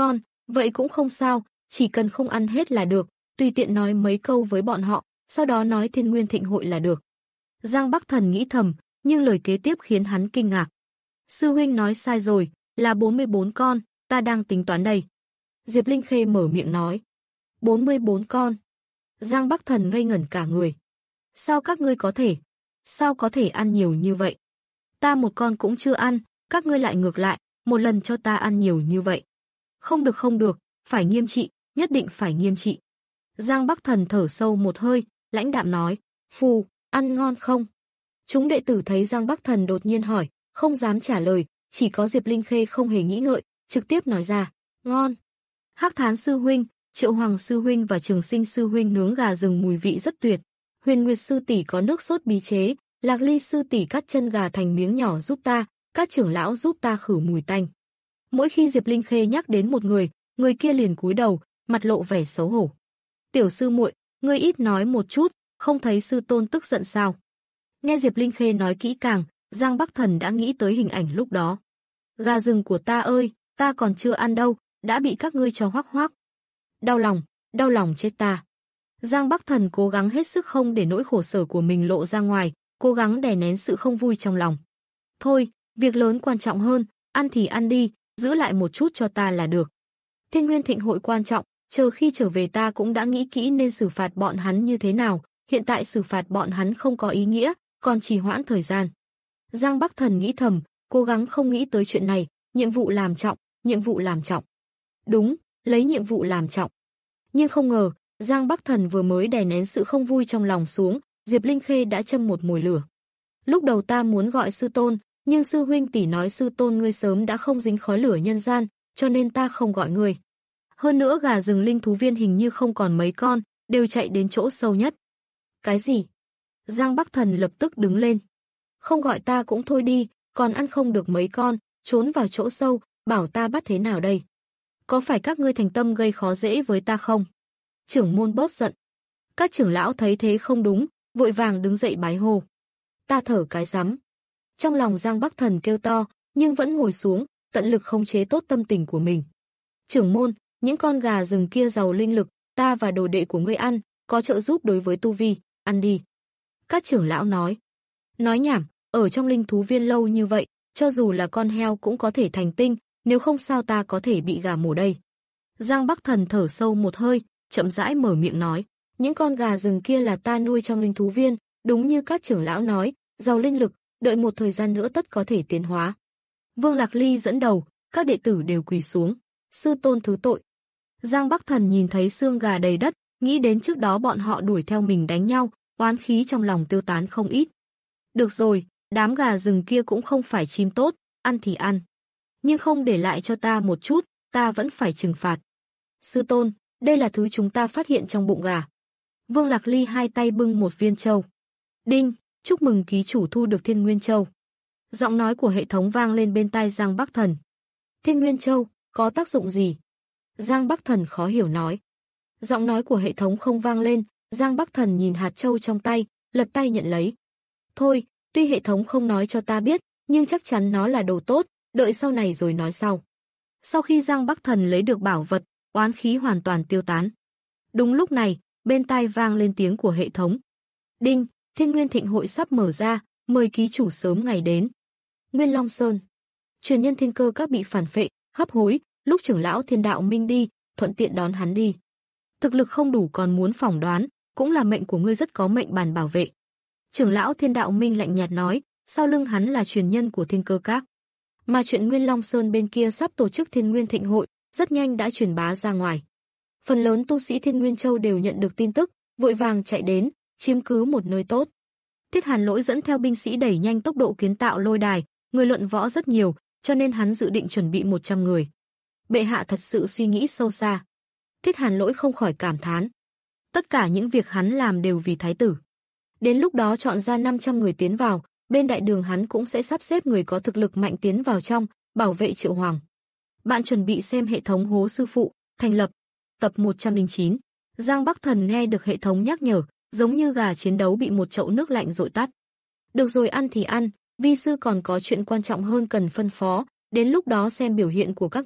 Vậy cũng không sao, chỉ cần không ăn hết là được, tùy tiện nói mấy câu với bọn họ, sau đó nói Thiên Nguyên Thịnh hội là được. Giang Bắc Thần nghĩ thầm, nhưng lời kế tiếp khiến hắn kinh ngạc. Sư huynh nói sai rồi, là bốn mươi bốn con, ta đang tính toán đây. Diệp Linh Khê mở miệng nói. bốn mươi bốn con. Giang Bắc Thần ngây ngẩn cả người. Sao các ngươi có thể? Sao có thể ăn nhiều như vậy? Ta một con cũng chưa ăn, các ngươi lại ngược lại, một lần cho ta ăn nhiều như vậy. Không được không được, phải nghiêm trị, nhất định phải nghiêm trị. Giang Bắc Thần thở sâu một hơi, lãnh đạm nói, phù, ăn ngon không? Chúng đệ tử thấy Giang Bắc Thần đột nhiên hỏi, không dám trả lời, chỉ có Diệp Linh Khê không hề nghĩ ngợi, trực tiếp nói ra, ngon. Hắc Thán sư huynh, Triệu Hoàng sư huynh và Trường Sinh sư huynh nướng gà rừng mùi vị rất tuyệt. Huyền Nguyệt sư tỷ có nước sốt bí chế, Lạc Ly sư tỷ cắt chân gà thành miếng nhỏ giúp ta, các trưởng lão giúp ta khử mùi tanh. Mỗi khi Diệp Linh Khê nhắc đến một người, người kia liền cúi đầu, mặt lộ vẻ xấu hổ. Tiểu sư muội, ngươi ít nói một chút, không thấy sư tôn tức giận sao? Nghe Diệp Linh Khê nói kỹ càng, Giang Bắc Thần đã nghĩ tới hình ảnh lúc đó. Gà rừng của ta ơi, ta còn chưa ăn đâu, đã bị các ngươi cho hoắc hoắc. Đau lòng, đau lòng chết ta. Giang Bắc Thần cố gắng hết sức không để nỗi khổ sở của mình lộ ra ngoài, cố gắng đè nén sự không vui trong lòng. Thôi, việc lớn quan trọng hơn, ăn thì ăn đi, giữ lại một chút cho ta là được. Thiên Nguyên Thịnh hội quan trọng, chờ khi trở về ta cũng đã nghĩ kỹ nên xử phạt bọn hắn như thế nào, hiện tại xử phạt bọn hắn không có ý nghĩa, còn trì hoãn thời gian. Giang Bắc Thần nghĩ thầm, cố gắng không nghĩ tới chuyện này, nhiệm vụ làm trọng, nhiệm vụ làm trọng. Đúng, lấy nhiệm vụ làm trọng. Nhưng không ngờ, Giang Bắc Thần vừa mới đè nén sự không vui trong lòng xuống, Diệp Linh Khê đã châm một mồi lửa. Lúc đầu ta muốn gọi sư tôn, nhưng sư huynh tỷ nói sư tôn ngươi sớm đã không dính khói lửa nhân gian, cho nên ta không gọi ngươi. Hơn nữa gà rừng linh thú viên hình như không còn mấy con, đều chạy đến chỗ sâu nhất. Cái gì? Giang Bắc Thần lập tức đứng lên. Không gọi ta cũng thôi đi, còn ăn không được mấy con, trốn vào chỗ sâu, bảo ta bắt thế nào đây? Có phải các ngươi thành tâm gây khó dễ với ta không? Trưởng môn bớt giận. Các trưởng lão thấy thế không đúng, vội vàng đứng dậy bái hô. Ta thở cái rắm. Trong lòng Giang Bắc Thần kêu to, nhưng vẫn ngồi xuống, tận lực khống chế tốt tâm tình của mình. Trưởng môn, những con gà rừng kia giàu linh lực, ta và đồ đệ của ngươi ăn, có trợ giúp đối với tu vi, ăn đi. Các trưởng lão nói. Nói nhảm, ở trong linh thú viên lâu như vậy, cho dù là con heo cũng có thể thành tinh, nếu không sao ta có thể bị gà mổ đây. Giang Bắc Thần thở sâu một hơi, chậm rãi mở miệng nói, những con gà rừng kia là ta nuôi trong linh thú viên, đúng như các trưởng lão nói, giàu linh lực, đợi một thời gian nữa tất có thể tiến hóa. Vương Lạc Ly dẫn đầu, các đệ tử đều quỳ xuống, sư tôn thứ tội. Giang Bắc Thần nhìn thấy xương gà đầy đất, nghĩ đến trước đó bọn họ đuổi theo mình đánh nhau, oán khí trong lòng tiêu tán không ít. Được rồi, đám gà rừng kia cũng không phải chim tốt, ăn thì ăn. Nhưng không để lại cho ta một chút, ta vẫn phải trừng phạt. Sư tôn, đây là thứ chúng ta phát hiện trong bụng gà. Vương Lạc Ly hai tay bưng một viên châu. Đinh, chúc mừng ký chủ thu được Thiên Nguyên Châu. Giọng nói của hệ thống vang lên bên tai Giang Bắc Thần. Thiên Nguyên Châu, có tác dụng gì? Giang Bắc Thần khó hiểu nói. Giọng nói của hệ thống không vang lên, Giang Bắc Thần nhìn hạt châu trong tay, lật tay nhận lấy. Thôi, tuy hệ thống không nói cho ta biết, nhưng chắc chắn nó là đồ tốt, đợi sau này rồi nói sau. Sau khi Giang Bắc Thần lấy được bảo vật, oán khí hoàn toàn tiêu tán. Đúng lúc này, bên tai vang lên tiếng của hệ thống. Đinh, Thiên Nguyên Thịnh hội sắp mở ra, mời ký chủ sớm ngày đến. Nguyên Long Sơn. Truyền nhân thiên cơ các bị phản phệ, hấp hối, lúc trưởng lão Thiên Đạo Minh đi, thuận tiện đón hắn đi. Thực lực không đủ còn muốn phỏng đoán, cũng là mệnh của ngươi rất có mệnh bàn bảo vệ. Trưởng lão Thiên Đạo Minh lạnh nhạt nói, sau lưng hắn là truyền nhân của thiên cơ các. Mà chuyện Nguyên Long Sơn bên kia sắp tổ chức Thiên Nguyên Thịnh hội, rất nhanh đã truyền bá ra ngoài. Phần lớn tu sĩ Thiên Nguyên Châu đều nhận được tin tức, vội vàng chạy đến, chiếm cứ một nơi tốt. Thiết Hàn Lỗi dẫn theo binh sĩ đẩy nhanh tốc độ kiến tạo lôi đài, người luận võ rất nhiều, cho nên hắn dự định chuẩn bị một trăm người. Bệ hạ thật sự suy nghĩ sâu xa. Thiết Hàn Lỗi không khỏi cảm thán. Tất cả những việc hắn làm đều vì thái tử. Đến lúc đó chọn ra năm trăm người tiến vào, bên đại đường hắn cũng sẽ sắp xếp người có thực lực mạnh tiến vào trong, bảo vệ Triệu Hoàng. Bạn chuẩn bị xem hệ thống Hố Sư Phụ, thành lập. Tập một trăm lẻ chín. Giang Bắc Thần nghe được hệ thống nhắc nhở, giống như gà chiến đấu bị một chậu nước lạnh dội tắt. Được rồi, ăn thì ăn, vi sư còn có chuyện quan trọng hơn cần phân phó, đến lúc đó xem biểu hiện của các ngươi,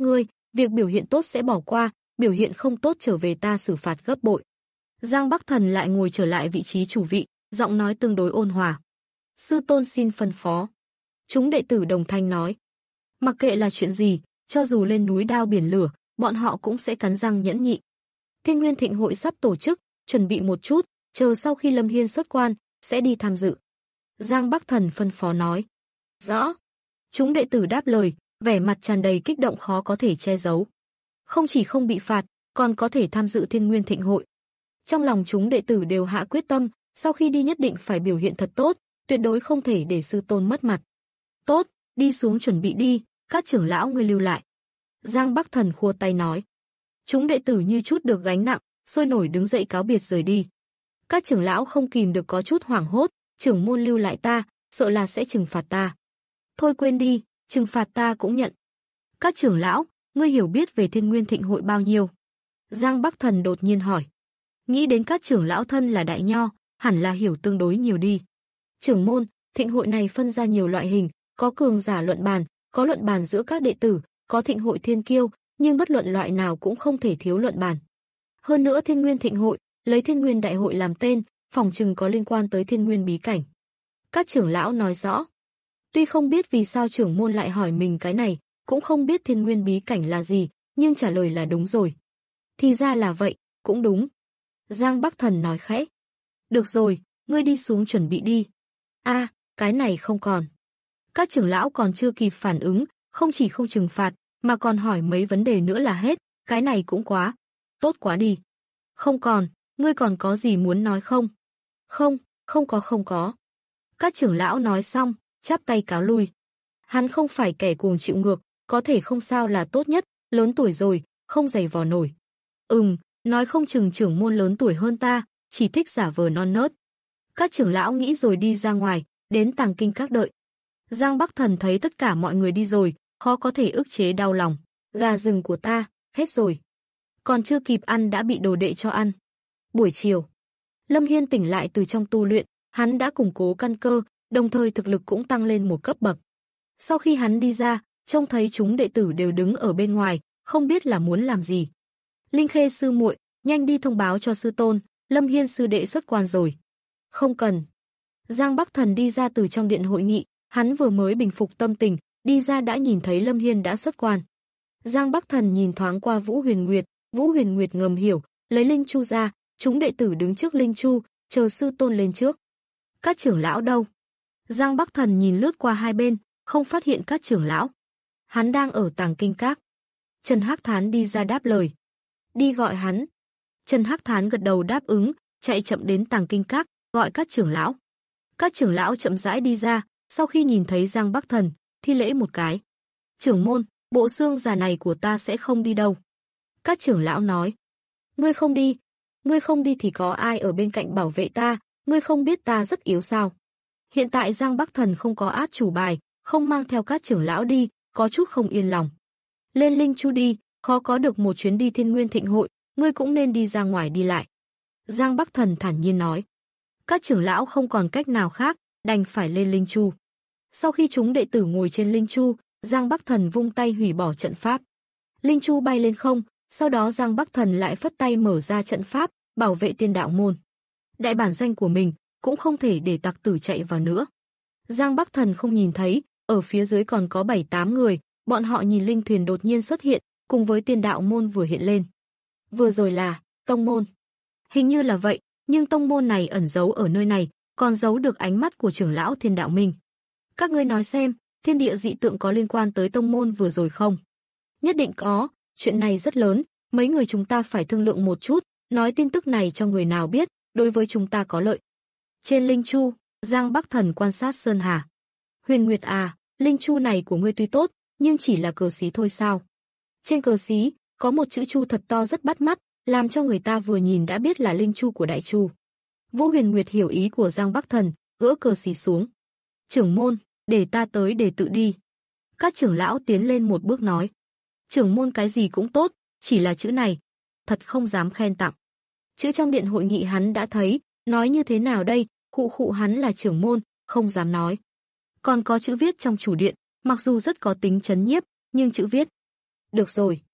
Việc biểu hiện tốt sẽ bỏ qua, biểu hiện không tốt trở về ta xử phạt gấp bội. Giang Bắc Thần lại ngồi trở lại vị trí chủ vị, giọng nói tương đối ôn hòa. Sư tôn xin phân phó. Chúng đệ tử đồng thanh nói. Mặc kệ là chuyện gì, cho dù lên núi đao biển lửa, bọn họ cũng sẽ cắn răng nhẫn nhịn. Thiên Nguyên Thịnh hội sắp tổ chức, chuẩn bị một chút, chờ sau khi Lâm Hiên xuất quan, sẽ đi tham dự. Giang Bắc Thần phân phó nói. Rõ. Chúng đệ tử đáp lời, vẻ mặt tràn đầy kích động khó có thể che giấu. Không chỉ không bị phạt, còn có thể tham dự Thiên Nguyên Thịnh hội. Trong lòng chúng đệ tử đều hạ quyết tâm, sau khi đi nhất định phải biểu hiện thật tốt, tuyệt đối không thể để sư tôn mất mặt. Tốt, đi xuống chuẩn bị đi, các trưởng lão ngươi lưu lại. Giang Bắc Thần khua tay nói. Chúng đệ tử như chút được gánh nặng, sôi nổi đứng dậy cáo biệt rời đi. Các trưởng lão không kìm được có chút hoảng hốt, trưởng môn lưu lại ta, sợ là sẽ trừng phạt ta. Thôi quên đi, trừng phạt ta cũng nhận. Các trưởng lão, ngươi hiểu biết về Thiên Nguyên Thịnh hội bao nhiêu? Giang Bắc Thần đột nhiên hỏi. Nghĩ đến các trưởng lão thân là đại nho, hẳn là hiểu tương đối nhiều đi. Trưởng môn, thịnh hội này phân ra nhiều loại hình, có cường giả luận bàn, có luận bàn giữa các đệ tử, có thịnh hội thiên kiêu, nhưng bất luận loại nào cũng không thể thiếu luận bàn. Hơn nữa Thiên Nguyên Thịnh hội, lấy Thiên Nguyên Đại hội làm tên, phòng chừng có liên quan tới Thiên Nguyên bí cảnh. Các trưởng lão nói rõ. Tuy không biết vì sao trưởng môn lại hỏi mình cái này, cũng không biết Thiên Nguyên bí cảnh là gì, nhưng trả lời là đúng rồi. Thì ra là vậy, cũng đúng. Giang Bắc Thần nói khẽ. Được rồi, ngươi đi xuống chuẩn bị đi. A, à, cái này không còn. Các trưởng lão còn chưa kịp phản ứng, không chỉ không trừng phạt, mà còn hỏi mấy vấn đề nữa là hết, cái này cũng quá. Tốt quá đi. Không còn, ngươi còn có gì muốn nói không? Không, không có không có. Các trưởng lão nói xong, chắp tay cáo lui. Hắn không phải kẻ cuồng chịu ngược, có thể không sao là tốt nhất, lớn tuổi rồi, không giày vò nổi. Ừm, nói không chừng trưởng môn lớn tuổi hơn ta, chỉ thích giả vờ non nớt. Các trưởng lão nghĩ rồi đi ra ngoài, đến tàng kinh các đợi. Giang Bắc Thần thấy tất cả mọi người đi rồi, khó có thể ức chế đau lòng. Gà rừng của ta, hết rồi. Còn chưa kịp ăn đã bị đồ đệ cho ăn. Buổi chiều, Lâm Hiên tỉnh lại từ trong tu luyện, hắn đã củng cố căn cơ, đồng thời thực lực cũng tăng lên một cấp bậc. Sau khi hắn đi ra, trông thấy chúng đệ tử đều đứng ở bên ngoài, không biết là muốn làm gì. Linh Khê sư muội, nhanh đi thông báo cho sư tôn, Lâm Hiên sư đệ xuất quan rồi. Không cần. Giang Bắc Thần đi ra từ trong điện hội nghị, hắn vừa mới bình phục tâm tình, đi ra đã nhìn thấy Lâm Hiên đã xuất quan. Giang Bắc Thần nhìn thoáng qua Vũ Huyền Nguyệt, Vũ Huyền Nguyệt ngầm hiểu, lấy linh chu ra, chúng đệ tử đứng trước linh chu, chờ sư tôn lên trước. Các trưởng lão đâu? Giang Bắc Thần nhìn lướt qua hai bên, không phát hiện các trưởng lão. Hắn đang ở tàng kinh các. Trần Hắc Thán đi ra đáp lời. Đi gọi hắn. Trần Hắc Thán gật đầu đáp ứng, chạy chậm đến tàng kinh các, gọi các trưởng lão. Các trưởng lão chậm rãi đi ra, sau khi nhìn thấy Giang Bắc Thần, thi lễ một cái. Trưởng môn, bộ xương già này của ta sẽ không đi đâu. Các trưởng lão nói. Ngươi không đi, ngươi không đi thì có ai ở bên cạnh bảo vệ ta, ngươi không biết ta rất yếu sao. Hiện tại Giang Bắc Thần không có át chủ bài, không mang theo các trưởng lão đi, có chút không yên lòng. Lên linh chu đi, khó có được một chuyến đi Thiên Nguyên Thịnh hội, ngươi cũng nên đi ra ngoài đi lại. Giang Bắc Thần thản nhiên nói. Các trưởng lão không còn cách nào khác, đành phải lên linh chu. Sau khi chúng đệ tử ngồi trên linh chu, Giang Bắc Thần vung tay hủy bỏ trận pháp. Linh chu bay lên không, sau đó Giang Bắc Thần lại phất tay mở ra trận pháp, bảo vệ Tiên Đạo môn. Đại bản doanh của mình cũng không thể để tặc tử chạy vào nữa. Giang Bắc Thần không nhìn thấy, ở phía dưới còn có bảy tám người, bọn họ nhìn linh thuyền đột nhiên xuất hiện, cùng với Tiên Đạo môn vừa hiện lên. Vừa rồi là tông môn. Hình như là vậy, nhưng tông môn này ẩn giấu ở nơi này, còn giấu được ánh mắt của trưởng lão Thiên Đạo Minh. Các ngươi nói xem, thiên địa dị tượng có liên quan tới tông môn vừa rồi không? Nhất định có, chuyện này rất lớn, mấy người chúng ta phải thương lượng một chút, nói tin tức này cho người nào biết, đối với chúng ta có lợi. Trên linh chu, Giang Bắc Thần quan sát Sơn Hà. Huyền Nguyệt à, linh chu này của ngươi tuy tốt, nhưng chỉ là cờ xí thôi sao? Trên cờ xí, có một chữ chu thật to rất bắt mắt, làm cho người ta vừa nhìn đã biết là linh chu của Đại Chu. Vũ Huyền Nguyệt hiểu ý của Giang Bắc Thần, gỡ cờ xí xuống. Trưởng môn, để ta tới để tự đi. Các trưởng lão tiến lên một bước nói. Trưởng môn cái gì cũng tốt, chỉ là chữ này, thật không dám khen tặng. Chữ trong điện hội nghị hắn đã thấy, nói như thế nào đây, khụ khụ hắn là trưởng môn, không dám nói. Còn có chữ viết trong chủ điện, mặc dù rất có tính chấn nhiếp, nhưng chữ viết. Được rồi,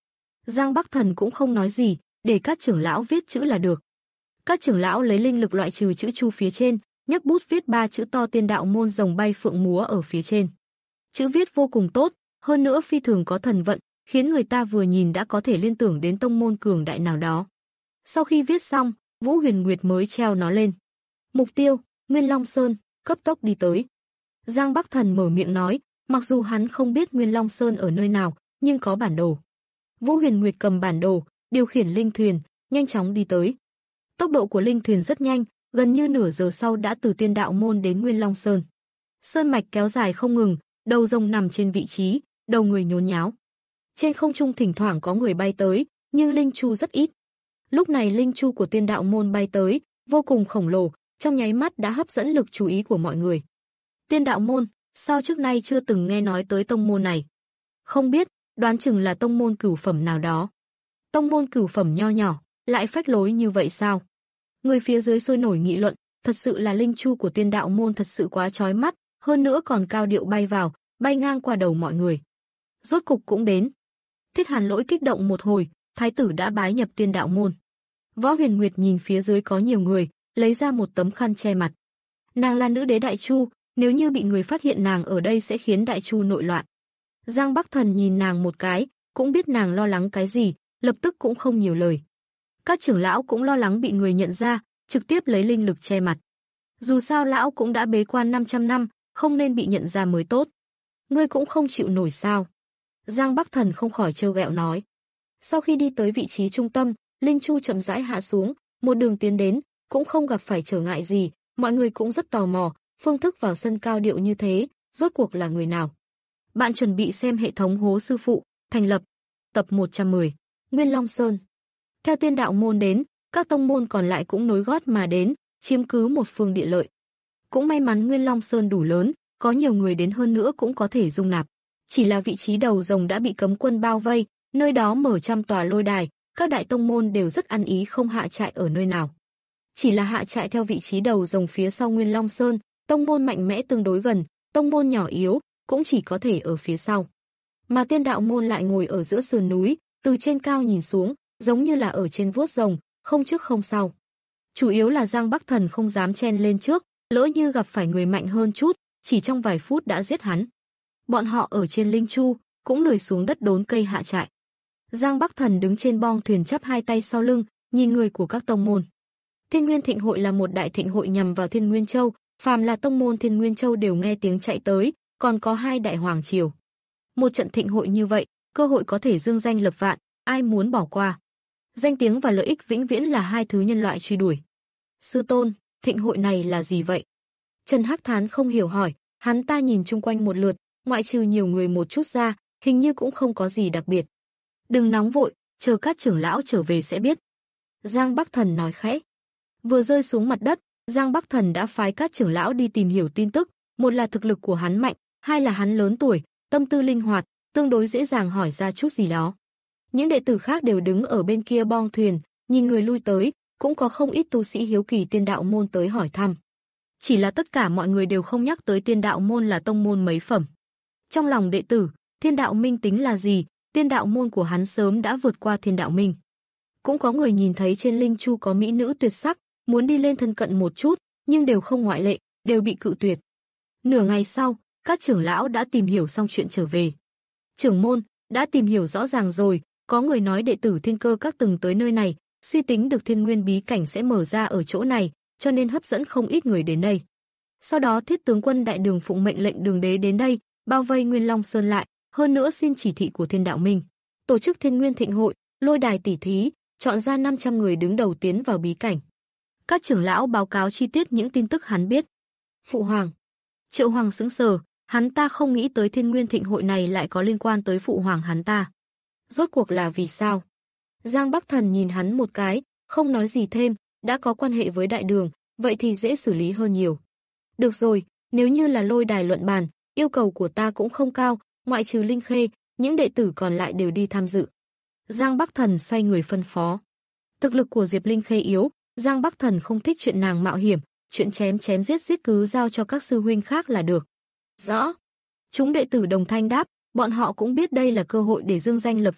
Giang Bắc Thần cũng không nói gì, để các trưởng lão viết chữ là được. Các trưởng lão lấy linh lực loại trừ chữ chu phía trên, nhấc bút viết ba chữ to Tiên Đạo Môn rồng bay phượng múa ở phía trên. Chữ viết vô cùng tốt, hơn nữa phi thường có thần vận, khiến người ta vừa nhìn đã có thể liên tưởng đến tông môn cường đại nào đó. Sau khi viết xong, Vũ Huyền Nguyệt mới treo nó lên. Mục tiêu, Nguyên Long Sơn, cấp tốc đi tới. Giang Bắc Thần mở miệng nói, mặc dù hắn không biết Nguyên Long Sơn ở nơi nào, nhưng có bản đồ. Vũ Huyền Nguyệt cầm bản đồ, điều khiển linh thuyền, nhanh chóng đi tới. Tốc độ của linh thuyền rất nhanh, gần như nửa giờ sau đã từ Tiên Đạo Môn đến Nguyên Long Sơn. Sơn mạch kéo dài không ngừng, đầu rồng nằm trên vị trí, đầu người nhốn nháo. Trên không trung thỉnh thoảng có người bay tới, nhưng linh chu rất ít. Lúc này linh chu của Tiên Đạo Môn bay tới, vô cùng khổng lồ, trong nháy mắt đã hấp dẫn lực chú ý của mọi người. Tiên Đạo Môn, sao trước nay chưa từng nghe nói tới tông môn này? Không biết, đoán chừng là tông môn cửu phẩm nào đó. Tông môn cửu phẩm nho nhỏ, lại phách lối như vậy sao? Người phía dưới sôi nổi nghị luận, thật sự là linh chu của Tiên Đạo Môn thật sự quá chói mắt, hơn nữa còn cao điệu bay vào, bay ngang qua đầu mọi người. Rốt cục cũng đến. Thiết Hàn Lỗi kích động một hồi, thái tử đã bái nhập Tiên Đạo Môn. Võ Huyền Nguyệt nhìn phía dưới có nhiều người, lấy ra một tấm khăn che mặt. Nàng là nữ đế Đại Chu, nếu như bị người phát hiện nàng ở đây sẽ khiến Đại Chu nội loạn. Giang Bắc Thần nhìn nàng một cái, cũng biết nàng lo lắng cái gì, lập tức cũng không nhiều lời. Các trưởng lão cũng lo lắng bị người nhận ra, trực tiếp lấy linh lực che mặt. Dù sao lão cũng đã bế quan năm trăm năm, không nên bị nhận ra mới tốt. Ngươi cũng không chịu nổi sao? Giang Bắc Thần không khỏi trêu ghẹo nói. Sau khi đi tới vị trí trung tâm, linh chu chậm rãi hạ xuống, một đường tiến đến, cũng không gặp phải trở ngại gì, mọi người cũng rất tò mò, phương thức vào sân cao điệu như thế, rốt cuộc là người nào? Bạn chuẩn bị xem hệ thống Hố Sư Phụ, thành lập, tập một trăm mười, Nguyên Long Sơn. Theo Tiên Đạo Môn đến, các tông môn còn lại cũng nối gót mà đến, chiếm cứ một phương địa lợi. Cũng may mắn Nguyên Long Sơn đủ lớn, có nhiều người đến hơn nữa cũng có thể dung nạp. Chỉ là vị trí đầu rồng đã bị cấm quân bao vây, nơi đó mở trăm tòa lôi đài, các đại tông môn đều rất ăn ý không hạ trại ở nơi nào. Chỉ là hạ trại theo vị trí đầu rồng phía sau Nguyên Long Sơn, tông môn mạnh mẽ tương đối gần, tông môn nhỏ yếu cũng chỉ có thể ở phía sau. Mà Tiên Đạo Môn lại ngồi ở giữa sườn núi, từ trên cao nhìn xuống, giống như là ở trên vuốt rồng, không trước không sau. Chủ yếu là Giang Bắc Thần không dám chen lên trước, lỡ như gặp phải người mạnh hơn chút, chỉ trong vài phút đã giết hắn. Bọn họ ở trên linh chu, cũng lười xuống đất đốn cây hạ trại. Giang Bắc Thần đứng trên bong thuyền chắp hai tay sau lưng, nhìn người của các tông môn. Thiên Nguyên Thịnh Hội là một đại thịnh hội nhằm vào Thiên Nguyên Châu, phàm là tông môn Thiên Nguyên Châu đều nghe tiếng chạy tới, còn có hai đại hoàng triều. Một trận thịnh hội như vậy, cơ hội có thể dương danh lập vạn, ai muốn bỏ qua. Danh tiếng và lợi ích vĩnh viễn là hai thứ nhân loại truy đuổi. Sư tôn, thịnh hội này là gì vậy? Trần Hắc Thán không hiểu hỏi, hắn ta nhìn chung quanh một lượt, ngoại trừ nhiều người một chút ra, hình như cũng không có gì đặc biệt. Đừng nóng vội, chờ các trưởng lão trở về sẽ biết. Giang Bắc Thần nói khẽ. Vừa rơi xuống mặt đất, Giang Bắc Thần đã phái các trưởng lão đi tìm hiểu tin tức, một là thực lực của hắn mạnh, hai là hắn lớn tuổi, tâm tư linh hoạt, tương đối dễ dàng hỏi ra chút gì đó. Những đệ tử khác đều đứng ở bên kia bong thuyền, nhìn người lui tới, cũng có không ít tu sĩ hiếu kỳ Tiên Đạo Môn tới hỏi thăm. Chỉ là tất cả mọi người đều không nhắc tới Tiên Đạo Môn là tông môn mấy phẩm. Trong lòng đệ tử, Thiên Đạo Minh tính là gì, Tiên Đạo Môn của hắn sớm đã vượt qua Thiên Đạo Minh. Cũng có người nhìn thấy trên linh chu có mỹ nữ tuyệt sắc, muốn đi lên thân cận một chút, nhưng đều không ngoại lệ, đều bị cự tuyệt. Nửa ngày sau, các trưởng lão đã tìm hiểu xong chuyện trở về. Trưởng môn, đã tìm hiểu rõ ràng rồi, có người nói đệ tử Thiên Cơ Các từng tới nơi này, suy tính được Thiên Nguyên bí cảnh sẽ mở ra ở chỗ này, cho nên hấp dẫn không ít người đến đây. Sau đó Thiết tướng quân Đại Đường phụng mệnh lệnh Đường Đế đến đây, bao vây Nguyên Long Sơn lại, hơn nữa xin chỉ thị của Thiên Đạo Minh, tổ chức Thiên Nguyên Thịnh Hội, lôi đài tỷ thí, chọn ra năm trăm người đứng đầu tiến vào bí cảnh. Các trưởng lão báo cáo chi tiết những tin tức hắn biết. Phụ hoàng. Triệu Hoàng sững sờ, hắn ta không nghĩ tới Thiên Nguyên Thịnh Hội này lại có liên quan tới phụ hoàng hắn ta. Rốt cuộc là vì sao? Giang Bắc Thần nhìn hắn một cái, không nói gì thêm, đã có quan hệ với Đại Đường, vậy thì dễ xử lý hơn nhiều. Được rồi, nếu như là lôi đài luận bàn, yêu cầu của ta cũng không cao, ngoại trừ Linh Khê, những đệ tử còn lại đều đi tham dự. Giang Bắc Thần xoay người phân phó. Thực lực của Diệp Linh Khê yếu, Giang Bắc Thần không thích chuyện nàng mạo hiểm, chuyện chém chém giết giết cứ giao cho các sư huynh khác là được. Rõ. Chúng đệ tử đồng thanh đáp, bọn họ cũng biết đây là cơ hội để dương danh lập vạn,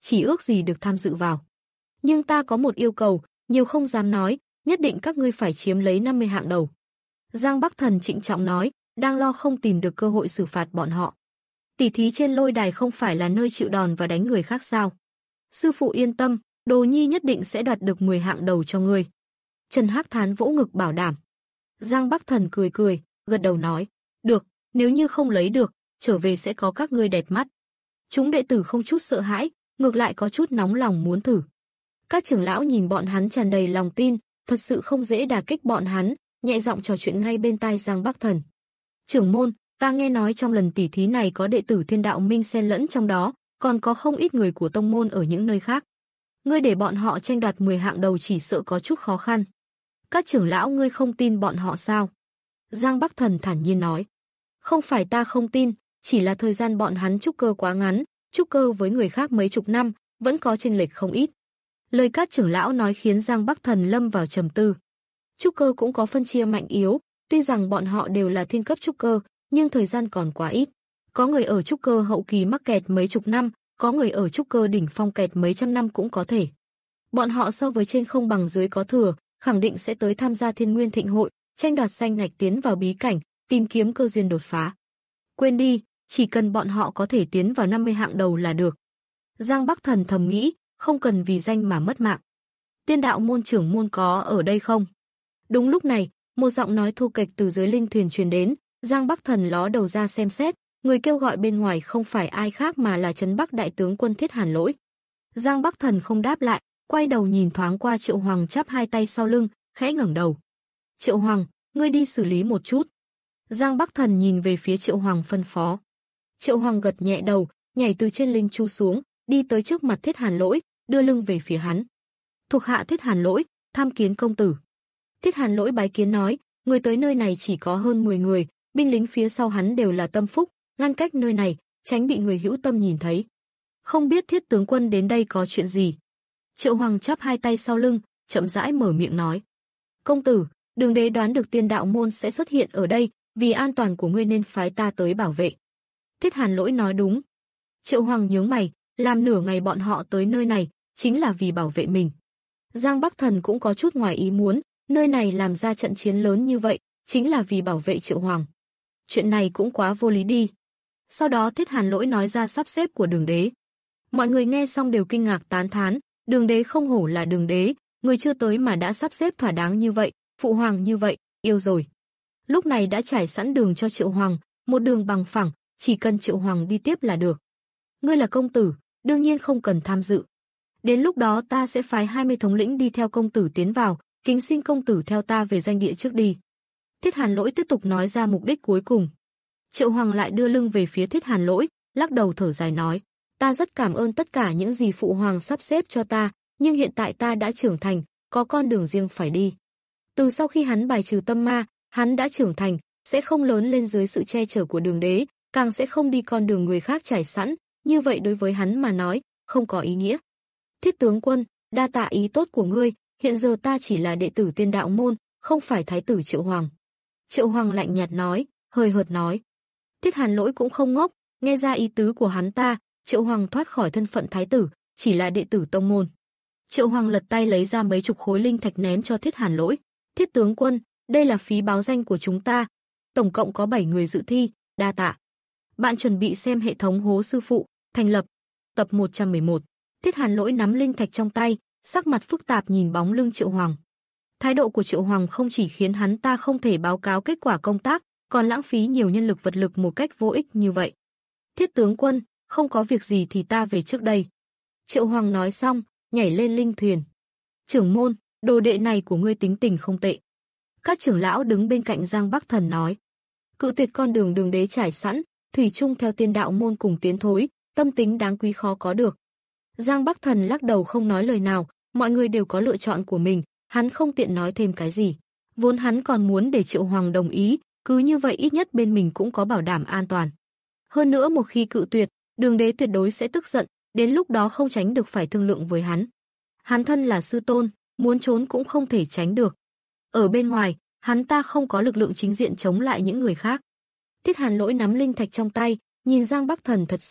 chỉ ước gì được tham dự vào. Nhưng ta có một yêu cầu, nhiều không dám nói, nhất định các ngươi phải chiếm lấy năm mươi hạng đầu. Giang Bắc Thần trịnh trọng nói, đang lo không tìm được cơ hội xử phạt bọn họ. Tỷ thí trên lôi đài không phải là nơi chịu đòn và đánh người khác sao? Sư phụ yên tâm, Đồ Nhi nhất định sẽ đoạt được mười hạng đầu cho ngươi. Trần Hắc Thán vỗ ngực bảo đảm. Giang Bắc Thần cười cười, gật đầu nói, được, nếu như không lấy được, trở về sẽ có các ngươi đẹp mắt. Chúng đệ tử không chút sợ hãi, ngược lại có chút nóng lòng muốn thử. Các trưởng lão nhìn bọn hắn tràn đầy lòng tin, thật sự không dễ đả kích bọn hắn, nhẹ giọng trò chuyện ngay bên tai Giang Bắc Thần. Trưởng môn, ta nghe nói trong lần tỉ thí này có đệ tử Thiên Đạo Minh xen lẫn trong đó, còn có không ít người của tông môn ở những nơi khác. Ngươi để bọn họ tranh đoạt mười hạng đầu chỉ sợ có chút khó khăn. Các trưởng lão ngươi không tin bọn họ sao? Giang Bắc Thần thản nhiên nói. Không phải ta không tin, chỉ là thời gian bọn hắn trúc cơ quá ngắn, trúc cơ với người khác mấy chục năm, vẫn có chênh lệch không ít. Lời các trưởng lão nói khiến Giang Bắc Thần lâm vào trầm tư. Trúc cơ cũng có phân chia mạnh yếu, tuy rằng bọn họ đều là thiên cấp trúc cơ, nhưng thời gian còn quá ít. Có người ở trúc cơ hậu kỳ mắc kẹt mấy chục năm, có người ở trúc cơ đỉnh phong kẹt mấy trăm năm cũng có thể. Bọn họ so với trên không bằng dưới có thừa, khẳng định sẽ tới tham gia Thiên Nguyên Thịnh hội, tranh đoạt danh ngạch tiến vào bí cảnh, tìm kiếm cơ duyên đột phá. Quên đi, chỉ cần bọn họ có thể tiến vào năm mươi hạng đầu là được. Giang Bắc Thần thầm nghĩ, không cần vì danh mà mất mạng. Tiên đạo môn trưởng môn có ở đây không? Đúng lúc này, một giọng nói thu kệch từ dưới linh thuyền truyền đến, Giang Bắc Thần ló đầu ra xem xét, người kêu gọi bên ngoài không phải ai khác mà là Trấn Bắc đại tướng quân Thiết Hàn Lỗi. Giang Bắc Thần không đáp lại, quay đầu nhìn thoáng qua Triệu Hoàng chắp hai tay sau lưng, khẽ ngẩng đầu. Triệu Hoàng, ngươi đi xử lý một chút. Giang Bắc Thần nhìn về phía Triệu Hoàng phân phó. Triệu Hoàng gật nhẹ đầu, nhảy từ trên linh chu xuống, đi tới trước mặt Thiết Hàn Lỗi, đưa lưng về phía hắn. Thuộc hạ Thiết Hàn Lỗi, tham kiến công tử. Thiết Hàn Lỗi bái kiến nói, người tới nơi này chỉ có hơn mười người, binh lính phía sau hắn đều là tâm phúc, ngăn cách nơi này, tránh bị người hữu tâm nhìn thấy. Không biết Thiết tướng quân đến đây có chuyện gì? Triệu Hoàng chắp hai tay sau lưng, chậm rãi mở miệng nói. Công tử, Đường Đế đoán được Tiên đạo môn sẽ xuất hiện ở đây, vì an toàn của ngươi nên phái ta tới bảo vệ. Thiết Hàn Lỗi nói đúng. Triệu Hoàng nhướng mày, làm nửa ngày bọn họ tới nơi này, chính là vì bảo vệ mình. Giang Bắc Thần cũng có chút ngoài ý muốn, nơi này làm ra trận chiến lớn như vậy, chính là vì bảo vệ Triệu Hoàng. Chuyện này cũng quá vô lý đi. Sau đó Thiết Hàn Lỗi nói ra sắp xếp của Đường Đế. Mọi người nghe xong đều kinh ngạc tán thán, Đường Đế không hổ là Đường Đế, người chưa tới mà đã sắp xếp thỏa đáng như vậy, phụ hoàng như vậy, yêu rồi. Lúc này đã trải sẵn đường cho Triệu Hoàng, một đường bằng phẳng, chỉ cần Triệu Hoàng đi tiếp là được. Ngươi là công tử, đương nhiên không cần tham dự. Đến lúc đó ta sẽ phái hai mươi thống lĩnh đi theo công tử tiến vào, kính xin công tử theo ta về doanh địa trước đi. Thiết Hàn Lỗi tiếp tục nói ra mục đích cuối cùng. Triệu Hoàng lại đưa lưng về phía Thiết Hàn Lỗi, lắc đầu thở dài nói, ta rất cảm ơn tất cả những gì phụ hoàng sắp xếp cho ta, nhưng hiện tại ta đã trưởng thành, có con đường riêng phải đi. Từ sau khi hắn bài trừ tâm ma, hắn đã trưởng thành, sẽ không lớn lên dưới sự che chở của Đường Đế, càng sẽ không đi con đường người khác trải sẵn, như vậy đối với hắn mà nói, không có ý nghĩa. Thiết tướng quân, đa tạ ý tốt của ngươi, hiện giờ ta chỉ là đệ tử Tiên đạo môn, không phải thái tử Triệu Hoàng. Triệu Hoàng lạnh nhạt nói, hời hợt nói. Thiết Hàn Lỗi cũng không ngốc, nghe ra ý tứ của hắn ta, Triệu Hoàng thoát khỏi thân phận thái tử, chỉ là đệ tử tông môn. Triệu Hoàng lật tay lấy ra mấy chục khối linh thạch ném cho Thiết Hàn Lỗi. Thiết tướng quân, đây là phí báo danh của chúng ta, tổng cộng có bảy người dự thi, đa tạ. Bạn chuẩn bị xem hệ thống hố sư phụ, thành lập. Tập một trăm mười một. Thiết Hàn Lỗi nắm linh thạch trong tay, sắc mặt phức tạp nhìn bóng lưng Triệu Hoàng. Thái độ của Triệu Hoàng không chỉ khiến hắn ta không thể báo cáo kết quả công tác, còn lãng phí nhiều nhân lực vật lực một cách vô ích như vậy. Thiết tướng quân, không có việc gì thì ta về trước đây. Triệu Hoàng nói xong, nhảy lên linh thuyền. Trưởng môn, đồ đệ này của ngươi tính tình không tệ. Các trưởng lão đứng bên cạnh Giang Bắc Thần nói. Cự tuyệt con đường Đường Đế trải sẵn, thủy chung theo Tiên đạo môn cùng tiến thối, tâm tính đáng quý khó có được. Giang Bắc Thần lắc đầu không nói lời nào, mọi người đều có lựa chọn của mình, hắn không tiện nói thêm cái gì. Vốn hắn còn muốn để Triệu Hoàng đồng ý, cứ như vậy ít nhất bên mình cũng có bảo đảm an toàn. Hơn nữa một khi cự tuyệt, Đường Đế tuyệt đối sẽ tức giận, đến lúc đó không tránh được phải thương lượng với hắn. Hắn thân là sư tôn, muốn trốn cũng không thể tránh được. Ở bên ngoài, hắn ta không có lực lượng chính diện chống lại những người khác. Thiết Hàn Lỗi nắm linh thạch trong tay, nhìn Giang Bắc Thần thật sâu,